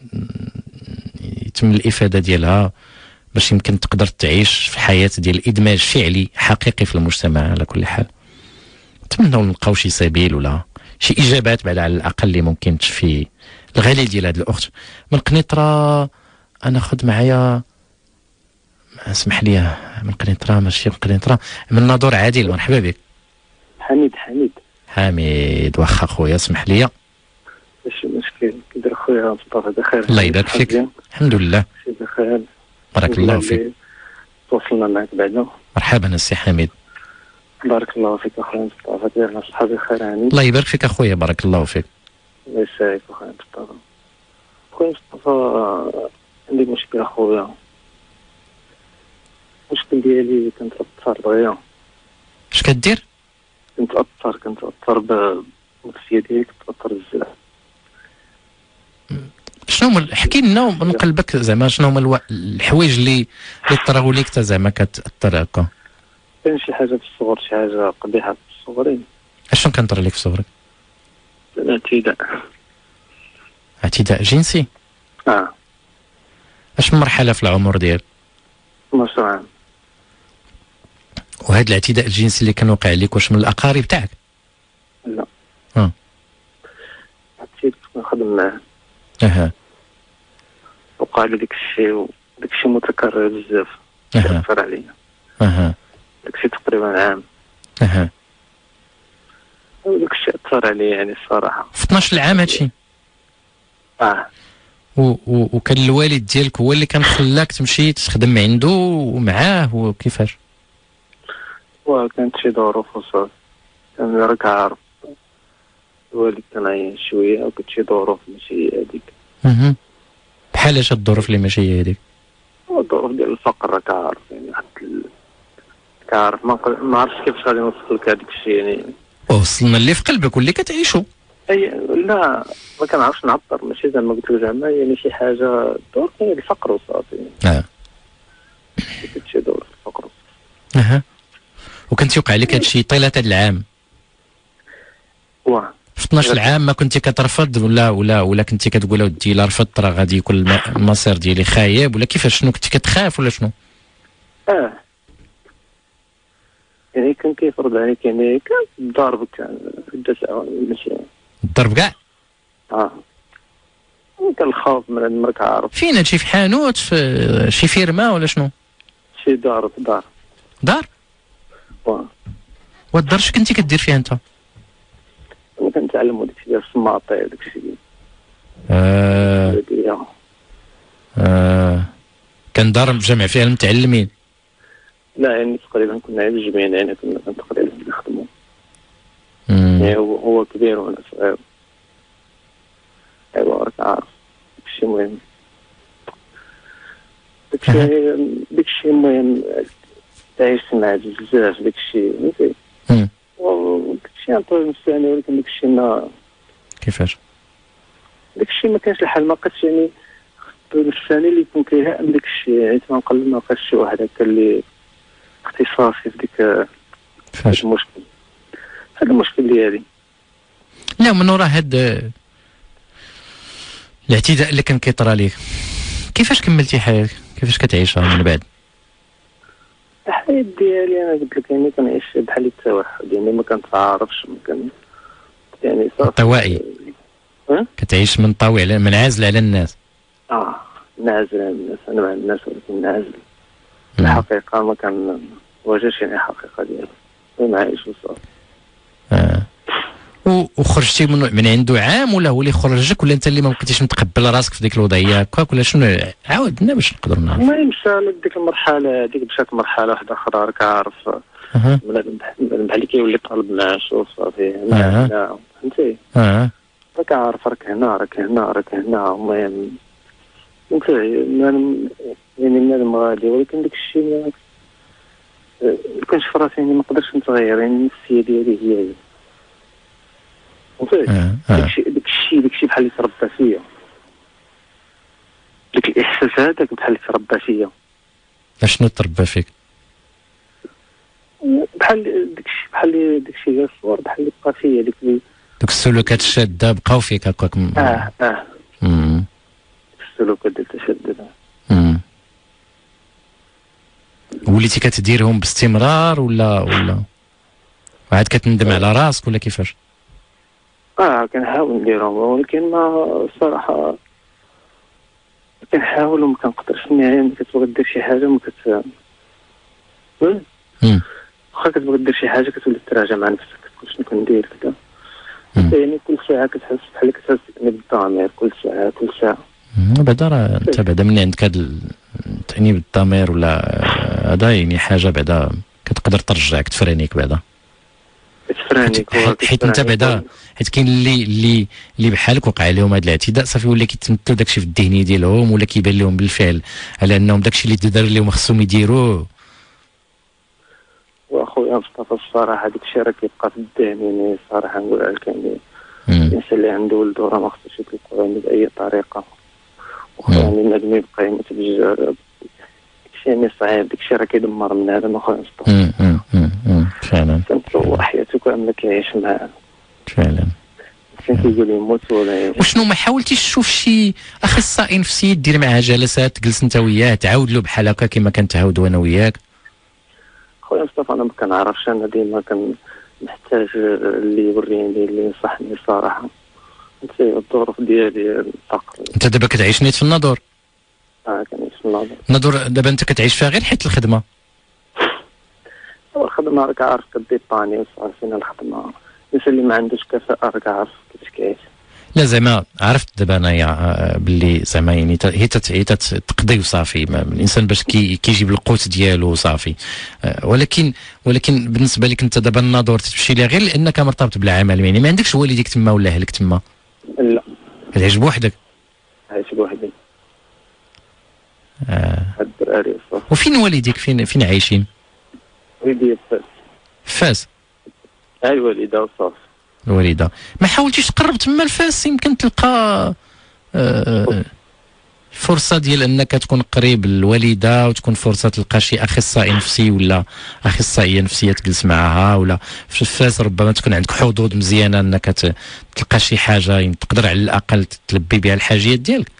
يتم الافاده ديالها باش يمكن تقدر تعيش في حياه ديال ادماج فعلي حقيقي في المجتمع. على كل حال نتمنوا نلقاو شي سبيل ولا شي اجابات بعد على الاقل اللي ممكن تشفي الغليل ديال هذه الاخت. من قنيطره انا خذ معايا، اسمح لي، من قنيطره ماشي من قنيطره، من ناظور عادل. مرحبا بك. حميد حميد حميد واخا خويا اسمح لي. ماشي مشكل، كيدير خويا مصطفى؟ بخير الله يبارك فيك. الحمد لله بخير بارك الله فيك. تواصلنا معك بعدا. مرحبا السي حميد. بارك الله فيك اخويا مصطفى، داير صحابي بخير يعني. الله يبارك فيك اخويا بارك الله فيك. الله يسعدك اخويا مصطفى. خويا مصطفى عندي مشكل اخويا، المشكل ديالي كنتأثر دغيا. اش كدير؟ كنتأثر كنتأثر بالنفسية ديالي، كنتأثر بزاف. شنو هما؟ حكي لنا من قلبك زعما شنو هما الو... الحوايج اللي اللي طراو ليك حتى زعما كتأثر هكا؟ كاين شي حاجة في الصغر، شي حاجة قبيحة في الصغرين. اشنو كان طرا ليك في صغرك؟ الاعتداء. اعتداء جنسي؟ اه. اش من مرحلة في العمر ديالك؟ اثناش عام. وهذا الاعتداء الجنسي اللي كان واقع عليك واش من الاقارب تاعك؟ لا. اه. السيد كنت نخدم معاه. اها. وقال لي داك الشيء وداك الشيء متكرر بزاف. اها. أثر عليا. اها. داك الشيء تقريبا عام. اها. وداك الشيء أثر عليا يعني الصراحة. في اثناش العام هادشي؟ اه. و و وكان الوالد ديالك هو اللي كان خلاك تمشي تخدم عنده ومعاه وكيفاش؟ وكانت شي ظروف وصافي. كان راك عارف الوالد كان عايش شويه وكانت شي ظروف ماشي هذيك. اها. بحال اش الظروف اللي ماشي هي هذيك؟ الظروف ديال الفقر راك عارف يعني حتى كعارف ما ما عرفتش كيفاش غادي نوصل لك هذاك الشيء يعني. وصلنا اللي في قلبك واللي كتعيشو. اي لا ما كنعرفش نعبر ماشي زعما قلت لك زعما يعني شي حاجه دور هي الفقر وصافي. اه. كنت شي دور الفقر. اها. وكنت يوقع لك هذا الشيء طيله هذا العام؟ واه. في اثناش العام ما كنتي كترفض ولا ولا ولا كنتي كتقول ودي الا رفضت راه غادي يكون المصير ديالي خايب ولا كيفاش؟ شنو كنتي كتخاف ولا شنو؟ اه يعني كان كيفرض عليك يعني كان الضرب كان الدسا ماشي الضرب كاع؟ اه كان الخوف من المرك عارف. فين هادشي؟ في حانوت في شي فيرما ولا شنو؟ شي دار في دار. دار؟ واه. والدار اش كنتي كدير فيها انت؟ انا كنتعلم داك الشيء ديال السماطي داك الشيء. اه اه كان دار مجمع فيها المتعلمين؟ لا يعني تقريبا كنا عند جميعنا يعني كنا تقريبا نخدموا. يعني هو, هو كبير وانا صغير. ايوا راك عارف داكشي مهم. داكشي داكشي المهم عشت معاه بزاف داكشي فهمتي. وداكشي نطول نستاني ولكن داكشي ما كيفاش؟ داكشي ما كانش الحل ما بقاتش يعني الثاني اللي يكون كيهائم داكشي يعني تنقلب ما بقاش شي واحد هكا اللي اختصاصي في ديك فاش المشكل. هذا المشكل ديالي. لا من وراء هاد الاعتداء اللي كان كيطرى ليك كيفاش كملتي حياتك؟ كيفاش كتعيشها من بعد؟ الحياة ديالي انا قلت لك يعني كنعيش بحال التوحد يعني ما كنتعارفش ما كان يعني صافي طوائي. أه؟ كتعيش منطوي على منعزل على الناس. اه نعزل على الناس انا مع الناس ولكن نعزل. الحقيقة ما كان واجهش يعني الحقيقة ديالي انا عايش وصافي. اه وخرجتي من من عنده عام ولا هو اللي خرجك ولا انت اللي ما بقيتيش متقبل راسك في ديك الوضعيه هكاك ولا شنو؟ عاود لنا باش نقدروا نعرفوا. المهم مشى ديك المرحله هذيك مشات مرحله واحده اخرى راك عارف أه. بحال اللي كيولي طالب معاش وصافي هنا فهمتي. اه راك عارف راك هنا راك هنا راك هنا المهم يعني بنادم غادي ولكن داك الشيء ما كنتش في راسي يعني ما نقدرش نتغير يعني النفسيه ديالي هي هي فهمتي. داكشي داكشي داكشي بحال اللي تربى فيا داك الاحساس هذاك بحال اللي تربى فيا. اشنو تربى فيك؟ بحال داكشي بحال داكشي ديال الصور بحال اللي بقى فيا ديك دوك السلوكات الشاده بقاو فيك هكاك. اه اه امم السلوكات ديال التشدد. امم وليتي كتديرهم باستمرار ولا ولا وعاد كتندم على راسك ولا كيفاش؟ اه كنحاول نديرهم ولكن ما الصراحه كنحاول وما كنقدرش يعني كتبغي دير شي حاجه ما كت واخا كتبغي دير شي حاجه كتولي تراجع مع نفسك كتقول شنو كندير كذا يعني كل ساعه كتحس بحال كتحس بالضمير كل ساعه كل ساعه. بعدا راه انت بعدا من عندك هذا التأنيب بالضمير ولا هذا يعني حاجه بعدا كتقدر ترجعك تفرانيك بعدا تفرانيك حيت انت بعدا حيت كاين اللي اللي اللي بحالك وقع لهم هذا الاعتداء صافي ولا كيتمثلوا داكشي في الذهنيه ديالهم ولا كيبان لهم بالفعل على انهم داكشي اللي تدار لهم خصهم يديروه. واخويا مصطفى الصراحه داك الشيء راه كيبقى في الذهن يعني صراحه نقولها لك يعني الانسان اللي عنده ولده راه ما خصوش يطلقوا عنده باي طريقه وخا يعني النادم يبقى يموت بالجرب داكشي يعني صعيب داكشي راه كيدمر من هذا اخويا مصطفى. فعلا تنتصور حياته كامله كيعيش معاه فعلا كان كيقول يموت ولا يعيش. وشنو ما حاولتيش تشوف شي اخصائي نفسي دير معاه جلسات تجلس انت وياه تعاود له بحال هكا كما كنتعاودوا انا وياك؟ خويا مصطفى انا ما كنعرفش انا ديما كنحتاج اللي يوريني اللي ينصحني صراحه نسيب الظروف ديالي الفقر. انت دابا كتعيش نيت في الناظور؟ اه كنعيش في الناظور. الناظور دابا انت كتعيش فيها غير حيت الخدمه؟ الخدمه راك عارف كديباني وصافينا الخدمه، الناس اللي ما عندوش كفاءه راك عارف كيفاش كيعيش. لا زعما عرفت دابا انايا باللي زعما يعني هي هي تقضي وصافي، الانسان باش كي كيجيب القوت ديالو وصافي، ولكن ولكن بالنسبه لك انت دابا الناظور تمشي ليها غير لانك مرتبط بالعمل، يعني ما عندكش والديك تما ولا اهلك تما؟ لا كتعيش بوحدك؟ عايش بوحدي. اه الدراري وصافي. وفين والديك؟ فين فين عايشين؟ والدي فاس. فاس؟ اي الوالده وصافي. الوالده. ما حاولتيش تقرب تما لفاس؟ يمكن تلقى آه فرصه ديال انك تكون قريب للوالده، وتكون فرصه تلقى شي اخصائي نفسي ولا اخصائيه نفسيه تجلس معها، ولا في فاس ربما تكون عندك حظوظ مزيانه انك تلقى شي حاجه تقدر على الاقل تلبي بها الحاجيات ديالك.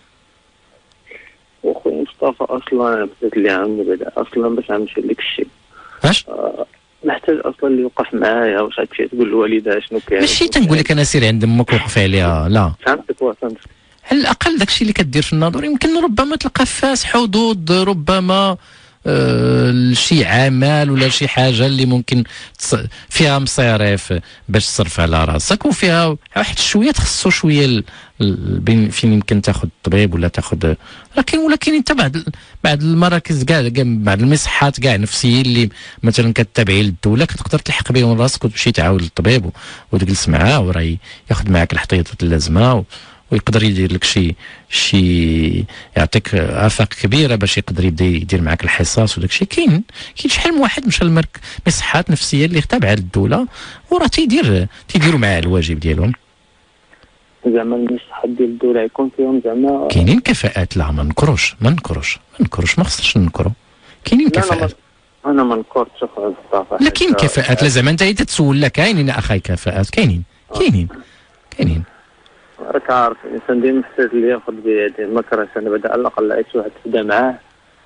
وخويا مصطفى اصلا بدات لي عامل بعدا اصلا باش نمشي لك الشيء. اش؟ آه محتاج اصلا اللي يوقف معايا، واش غتمشي تقول للوالده شنو كاين؟ ماشي تنقول لك انا سير عند امك وقف عليها، لا فهمتك وفهمتك. على الاقل داكشي اللي كدير في الناظور يمكن ربما تلقى فاس حظوظ، ربما آه شي عمل ولا شي حاجه اللي ممكن فيها مصاريف باش تصرف على راسك، وفيها واحد شويه تخصو شويه بين فين يمكن تاخذ طبيب ولا تاخذ، لكن ولكن انت بعد بعد المراكز كاع بعد المصحات كاع نفسيين اللي مثلا كتابعي للدوله كتقدر تلحق بهم راسك وتمشي تعاود للطبيب وتجلس معاه وراه ياخذ معاك الحطيطات اللازمه، ويقدر يدير لك شي شي يعطيك افاق كبيره باش يقدر يبدا يدير معاك الحصص وداك الشيء. كاين كاين شحال من واحد مشى للمرك مصحات نفسيه اللي تابعه للدوله وراه تيدير تيديروا معاه الواجب ديالهم. زعما المصحات ديال الدوله يكون فيهم زعما كاينين كفاءات. لا ما نكروش ما نكروش ما نكروش ما خصناش نكرو، كاينين كفاءات. انا ما نكرتش اخويا مصطفى، لا كاين كفاءات. لا زعما انت تتسول لا كاينين اخاي كفاءات، كاينين كاينين كاينين راك عارف الانسان ديما محتاج اللي ياخذ بيديه، ما كرهش انا بعدا على الاقل عيش واحد تبدا معاه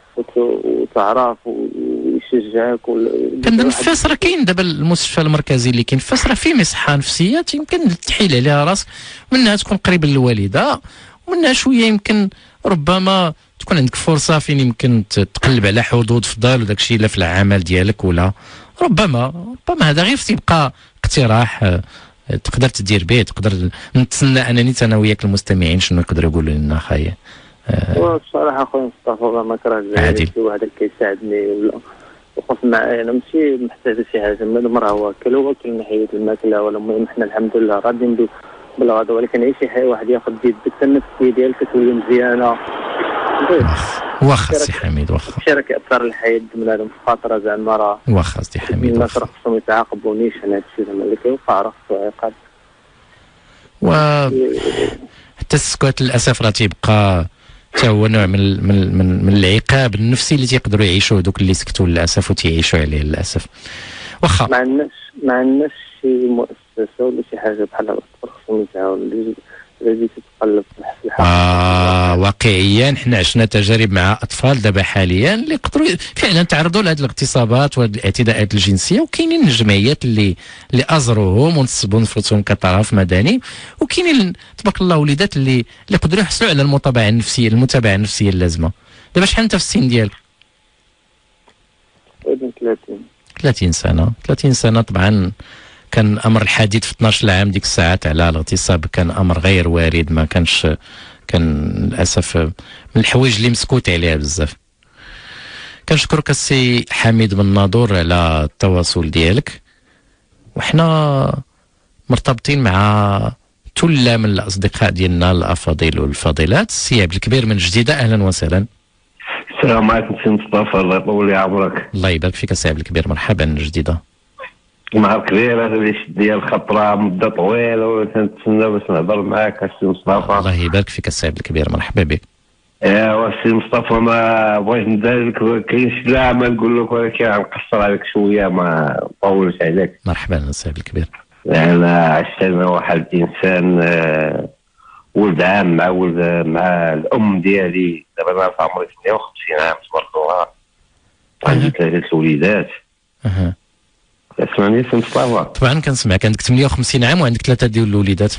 وتعرف ويشجعك. كندير في فاس راه كاين دابا المستشفى المركزي اللي كاين في فاس راه فيه مصحه نفسيات يمكن تحيل عليها راسك، منها تكون قريب للوالده، ومنها شويه يمكن ربما تكون عندك فرصه فين يمكن تقلب على حظوظ فضال وداك الشيء لا في العمل ديالك، ولا ربما ربما هذا غير تيبقى اقتراح تقدر تدير به. تقدر نتسنى انني انا وياك المستمعين شنو يقدروا يقولوا لنا خايا. أه الصراحه خويا مصطفى ما كرهش شي واحد كيساعدني ولا وقف معايا، انا ماشي محتاج شي حاجه، من المراه واكل واكل من ناحيه الماكله، ولا المهم حنا الحمد لله راضيين بالغدا، ولكن اي شي حاجه واحد ياخذ بيد حتى النفسيه ديالك كتولي مزيانه. واخا سي حميد واخا الشيء راه كيأثر الحياه بنادم في خاطره زعما راه واخا سي حميد الناس راه خصهم يتعاقبونيش على هذا الشيء زعما اللي كيوقع راه خصو عقاب. و حتى السكوت للاسف راه تيبقى حتى هو نوع من من من, من العقاب النفسي اللي تيقدروا يعيشوه دوك اللي سكتوا للاسف وتيعيشوا عليه للاسف. واخا ما عندناش ما عندناش شي مؤسسه ولا شي حاجه بحال هكا خصهم يتعاونوا اللي تتقلب في الحق. آه واقعيا حنا عشنا تجارب مع اطفال دابا حاليا اللي يقدروا فعلا تعرضوا لهذه الاغتصابات وهذه الاعتداءات الجنسيه، وكاينين الجمعيات اللي اللي ازروهم ونسبوا نفسهم كطرف مدني، وكاينين تبارك الله وليدات اللي اللي يقدروا يحصلوا على المتابعه النفسيه المتابعه النفسيه اللازمه. دابا شحال انت في السن ديالك؟ ثلاثين ثلاثين سنه. ثلاثين سنه طبعا كان امر الحديث في اثناش عام ديك الساعات على الاغتصاب كان امر غير وارد، ما كانش كان للاسف من الحوايج اللي مسكوت عليها بزاف. كنشكرك السي حميد بن ناظور على التواصل ديالك، وحنا مرتبطين مع ثله من الاصدقاء ديالنا الافاضل والفاضلات. السي عبد الكبير من جديده، اهلا وسهلا. السلام عليكم سي مصطفى، الله يطول لي عمرك. الله يبارك فيك السي عبد الكبير، مرحبا من جديده. نهار كبير هذا اللي شد ديال الخطره مده طويله وتنتسنى باش نهضر معاك السي مصطفى. الله يبارك فيك السي عبد الكبير، مرحبا بك. ايوا السي مصطفى ما بغيت ندير كاين شي لا ما نقول لك، ولكن غنقصر عليك شويه ما نطولش عليك. مرحبا السي عبد الكبير. انا عشت انا واحد الانسان ولد عام مع ولد مع الام ديالي، دابا انا في عمري ثمانية وخمسين عام تبارك الله، عندي ثلاثه وليدات. اها تسمعني سي مصطفى؟ طبعا كنسمعك. عندك ثمانية وخمسين عام وعندك ثلاثه ديال الوليدات.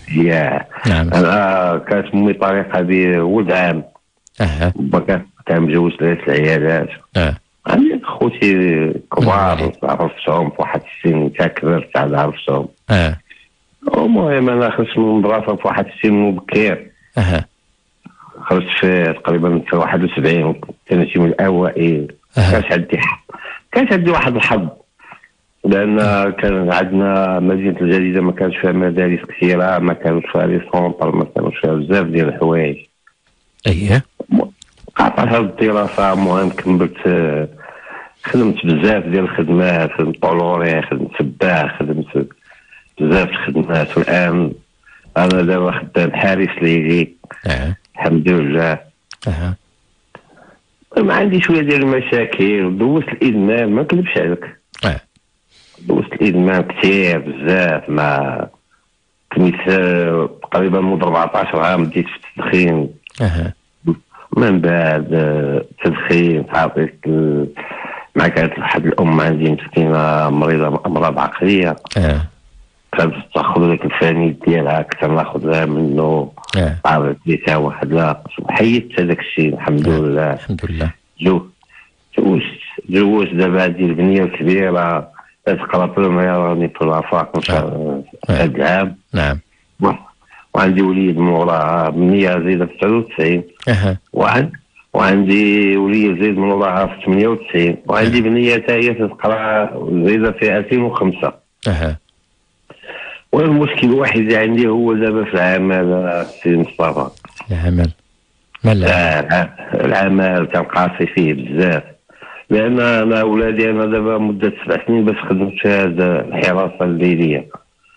يا نعم. انا كانت امي طريقه هذه ولد عام. اها. كان كان مجوز ثلاث العيالات. اه. عندي خوتي كبار عرفتهم في واحد السن، تا كبرت عاد عرفتهم. اه. المهم انا خرجت من المدرسه في واحد السن مبكر. اها. خرجت في تقريبا في واحد وسبعين، كنت من الاوائل. كانت عندي كانت عندي واحد الحظ، لان كان عندنا مدينه الجديده ما كانش فيها مدارس كثيره، ما كانش فيها لي سونطر، ما كانش فيها بزاف ديال الحوايج. اييه. قاطعت هذه الدراسه. المهم كملت، خدمت بزاف ديال الخدمات، خدمت طولوري، خدمت سباح، خدمت بزاف الخدمات. والان انا دابا خدام حارس ليلي. اه. الحمد لله. اها. ما عندي شويه ديال المشاكل، دوزت الادمان ما نكذبش عليك. اه. دوزت الادمان كثير بزاف. ما كنت تقريبا منذ أربعطاش عام بديت في التدخين. اها. من بعد التدخين تعاطيت مع كانت واحد الام عندي مسكينه مريضه امراض عقليه. اه. كانت تاخذ لك الفاني ديالها، كنت ناخذها منه. اه. عرفت لي تا واحد لا حيدت هذاك الشيء الحمد آه. لله. الحمد لله. جو جوزت جوزت دابا هذه البنيه الكبيره تقرا بريمير راني في الافاق ان شاء الله هذا العام. نعم. وعندي وليد موراها بنيه زايده في تسعة وتسعين. اها. وعند وعندي وليد زايد من وراها في ثمانية وتسعين، وعندي بنيه تا هي تقرا زايده في ألفين وخمسة. اها. والمشكل الوحيد اللي عندي هو دابا في العمل سي مصطفى. العمل ما لا العمل كنقاسي فيه بزاف، لان انا ولادي انا دابا مده سبع سنين باش خدمت في هذا الحراسه الليليه.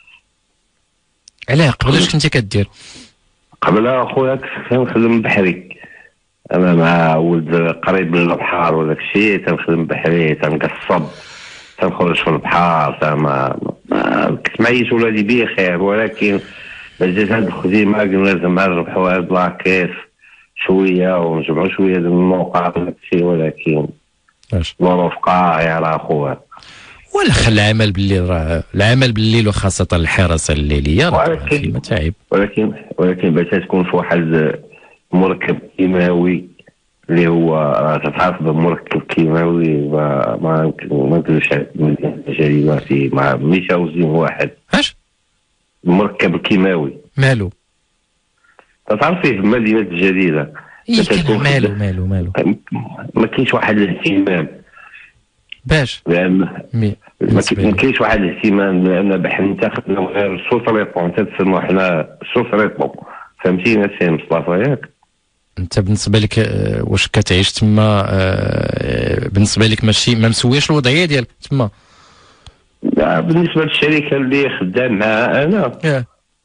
علاه قبلاش كنتي كدير؟ قبل اخويا كنخدم بحري، انا مع ولد قريب من البحر وداك الشيء، تنخدم بحري، تنقصب، تنخرج في البحر، ما كنت معيش ولادي بخير. ولكن جات هاد الخدمه قلنا لازم نربحوا هاد لاكيس شويه ونجمعوا شويه ديال النقاط وداك الشيء، ولكن ظروف قاهره اخويا. ولا خل العمل بالليل، راه العمل بالليل وخاصه الحراسه الليليه راه فيه متاعب. ولكن ولكن باش تكون في واحد مركب كيماوي اللي هو تتعرف بمركب كيماوي، ما ما ما نقدرش تجربه فيه مع ميشا وزين واحد. اش؟ المركب الكيماوي مالو؟ تتعرف فيه في المدينه الجديده. إيه مالو مالو مالو ما كاينش واحد الاهتمام. باش؟ لان ما كاينش واحد الاهتمام، لان بحال انت خدنا غير سوسريطون، تنسموا حنا سوسريطون، فهمتينا سي مصطفى ياك؟ انت بالنسبه لك واش كتعيش تما بالنسبه لك ماشي ما مسويش الوضعيه ديالك تما؟ لا بالنسبه للشركه اللي خدام معها انا yeah.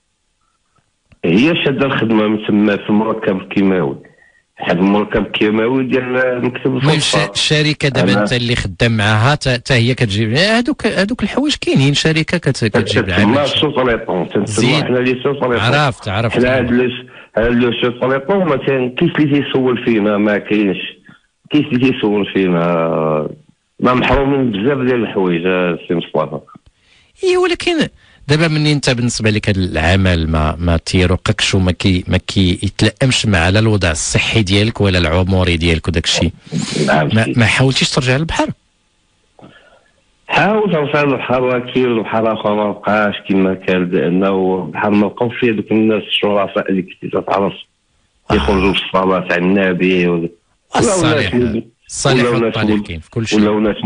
هي شاده الخدمه من تما في المركب الكيماوي، واحد المركب كيماوي ديال مكتب الصفه. الشركه دابا انت اللي خدام معها حتى هي كتجيب هذوك هذوك الحوايج كاينين، شركه كتجيب العمل. ما سوسريطون تنسموا حنا لي سوسريطون. عرفت عرفت حنا هاد هاد لو سوسريطون ما كاينش اللي تيسول فينا، ما كاينش كاينش اللي تيسول فينا، ما محرومين بزاف ديال الحوايج سي مصطفى. اي ولكن دابا منين انت بالنسبه لك هذا العمل ما ما تيرقكش وما كي ما كيتلائمش مع لا الوضع الصحي ديالك ولا العمري ديالك وداك الشيء، ما, ما حاولتيش ترجع للبحر؟ حاولت نرجع للبحر، ولكن البحر اخر ما بقاش كما كان، لانه البحر ما بقاوش فيه دوك الناس الشرفاء اللي كنتي تعرف يخرجوا في الصلاه تاع النبي والصالح الصالح والطالحين في كل شيء، ولاو ناس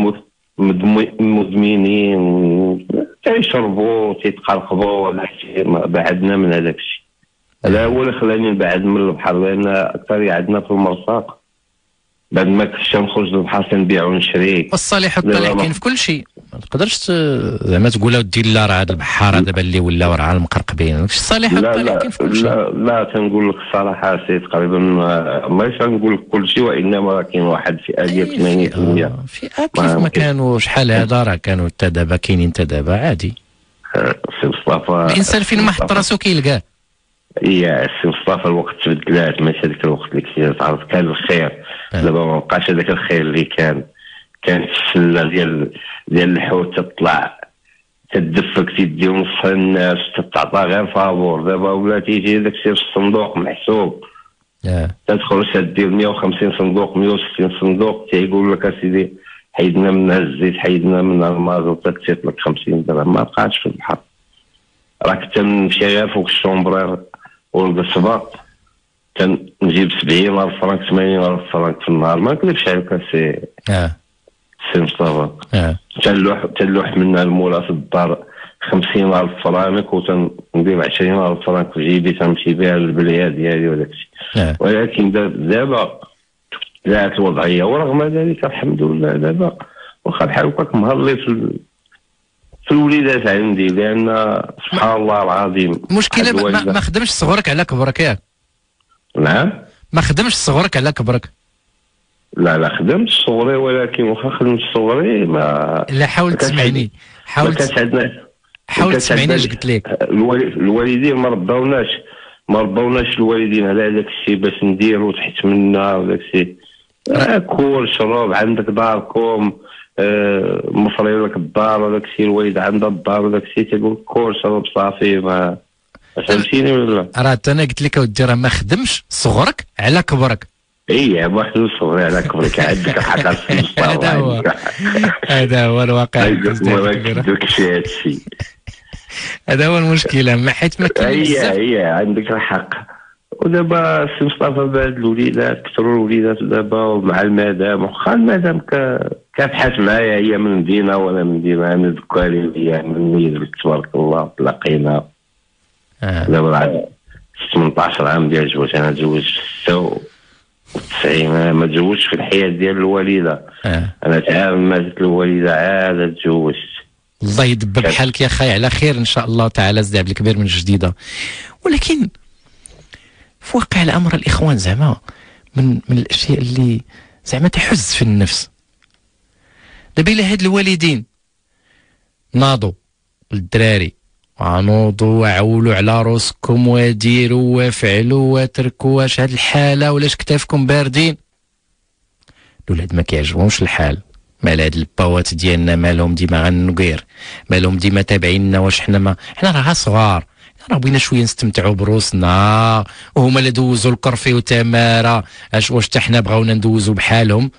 مدمنين تيشربوا تيتقرقبوا ولا شيء. بعدنا من هذاك الشيء. هذا هو اللي خلاني نبعد من البحر، لان اكثر عندنا في المرساق بعد ما كنتش نخرج للبحر كنبيع ونشري. والصالح والطالح كاين في كل شيء، ما تقدرش زعما تقول ودي لا راه هذا البحار دابا اللي ولاو راه المقرقبين، واش الصالح والطالح كاين في كل شيء. لا لا تنقول لك الصراحه سي تقريبا ماشي نقول لك كل شيء، وانما كاين واحد فئه ديال ثمانين بالمئة فئه كيف ما كانوا شحال هذا راه كانوا حتى دابا كاينين حتى دابا عادي. سي مصطفى الانسان فين ما حط راسو كيلقاه. يا سي مصطفى الوقت تبدلات، ماشي هذاك الوقت اللي كنت تعرف كان الخير، دابا ما بقاش هذاك الخير اللي كان. كانت السله ديال ديال الحوت تطلع تدفك تيدي نص الناس تتعطى غير فابور. دابا ولا تيجي داكشي في الصندوق محسوب. اه تدخل تدير مية وخمسين صندوق مية وستين صندوق تيقول لك اسيدي حيدنا منها الزيت حيدنا منها المازوت تكتب لك خمسين درهم ما بقاتش في البحر. راك تمشي غير فوق الشومبرير والقصبه تنجيب سبعين ألف فرنك ثمانين ألف فرنك في النهار ما نكذبش عليك سي اه سي مصطفى. اه تلوح تلوح منها المولا في الدار خمسين ألف فرانك وتندير عشرين ألف فرنك في جيبي تمشي بها للبلاد ديالي وداكشي. آه. ولكن دابا جاءت الوضعيه ورغم ذلك الحمد لله دابا واخا بحال هكاك مهلي في في الوليدات عندي لان سبحان الله العظيم مشكله ما, ما خدمش صغرك على كبرك ياك؟ نعم ما خدمش صغرك على كبرك؟ لا لا خدمت صغري ولكن واخا خدمت صغري ما لا حاول تسمعني حاول تسمعني حاول تسمعني اش قلت لك. الوالدين ما رباوناش ما رباوناش الوالدين على داك الشيء باش نديرو تحت منا وداك الشيء. كل شراب عندك داركم آه مصري لك الدار وداك الشيء الوالد عندها الدار وداك الشيء تيقول كل شراب صافي ما فهمتيني ولا؟ راه انا قلت لك اودي راه ما خدمش صغرك على كبرك. اي واحد صغير على كبرك عندك حتى في هذا هو هذا هو الواقع. هذا هو المشكله ما حيت ما كاين بزاف. هي هي عندك الحق. ودابا سي مصطفى بعد الوليدات كثروا الوليدات دابا ومع المدام واخا المدام كتحاس معايا هي من مدينه وانا من مدينه انا ذكالي هي من ميد تبارك الله تلاقينا. آه. دابا بعد ثمنطاش عام ديال الزواج انا تزوجت في ستة وتسعين ما تزوجتش في الحياه ديال الوالده. آه. انا تعاون ماتت الوالده عاد تزوجت. الله يدبر بحالك يا خاي على خير ان شاء الله تعالى زد عبد الكبير من جديده. ولكن في واقع الامر الاخوان زعما من من الاشياء اللي زعما تحز في النفس. دابا الا هاد الوالدين ناضوا للدراري عنوضوا وعولوا على روسكم وديروا وافعلوا وتركوا واش هاد الحاله ولاش كتافكم باردين. الولاد ما كيعجبهمش الحال. مال هاد الباوات ديالنا مالهم ديما غنقير مالهم ديما تابعيننا واش حنا ما حنا راه صغار راه بغينا شويه نستمتعوا بروسنا وهما اللي دوزوا الكرفي وتماره اش واش حتى حنا بغاونا ندوزوا بحالهم.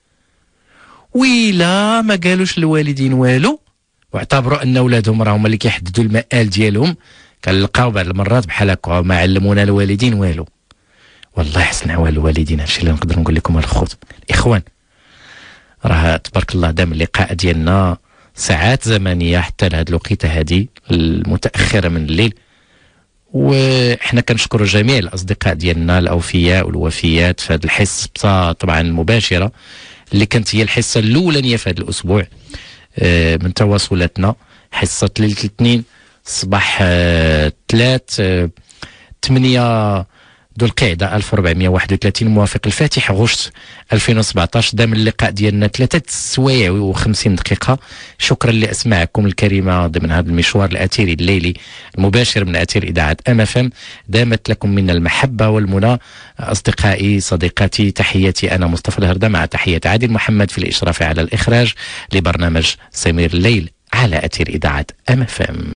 ويلا ما قالوش الوالدين والو واعتبروا ان اولادهم راهم اللي كيحددوا المآل ديالهم. كنلقاو بعض المرات بحال هكا ما علمونا الوالدين والو. والله حسن عوال الوالدين هادشي اللي نقدر نقول لكم الخوت الاخوان. راه تبارك الله دام اللقاء ديالنا ساعات زمنيه حتى لهاد الوقيته هذه المتاخره من الليل. وحنا كنشكروا جميع الاصدقاء ديالنا الاوفياء والوفيات في هذه الحصه طبعا المباشره اللي كانت هي الحصه الاولانيه في هذا الاسبوع من تواصلاتنا. حصه ليله الاثنين صباح ثلاث ثمانية ذو القعده ألف وأربعمائة وواحد وثلاثين موافق الفاتح غشت ألفين وسبعطاش. دام اللقاء ديالنا ثلاثة سوايع وخمسين دقيقه. شكرا لاسماعكم الكريمه ضمن هذا المشوار الاثيري الليلي المباشر من اثير اذاعه ام اف ام. دامت لكم منا المحبه والمنى اصدقائي صديقاتي. تحياتي انا مصطفى الهردة مع تحيه عادل محمد في الاشراف على الاخراج لبرنامج سمير الليل على اثير اذاعه ام اف ام.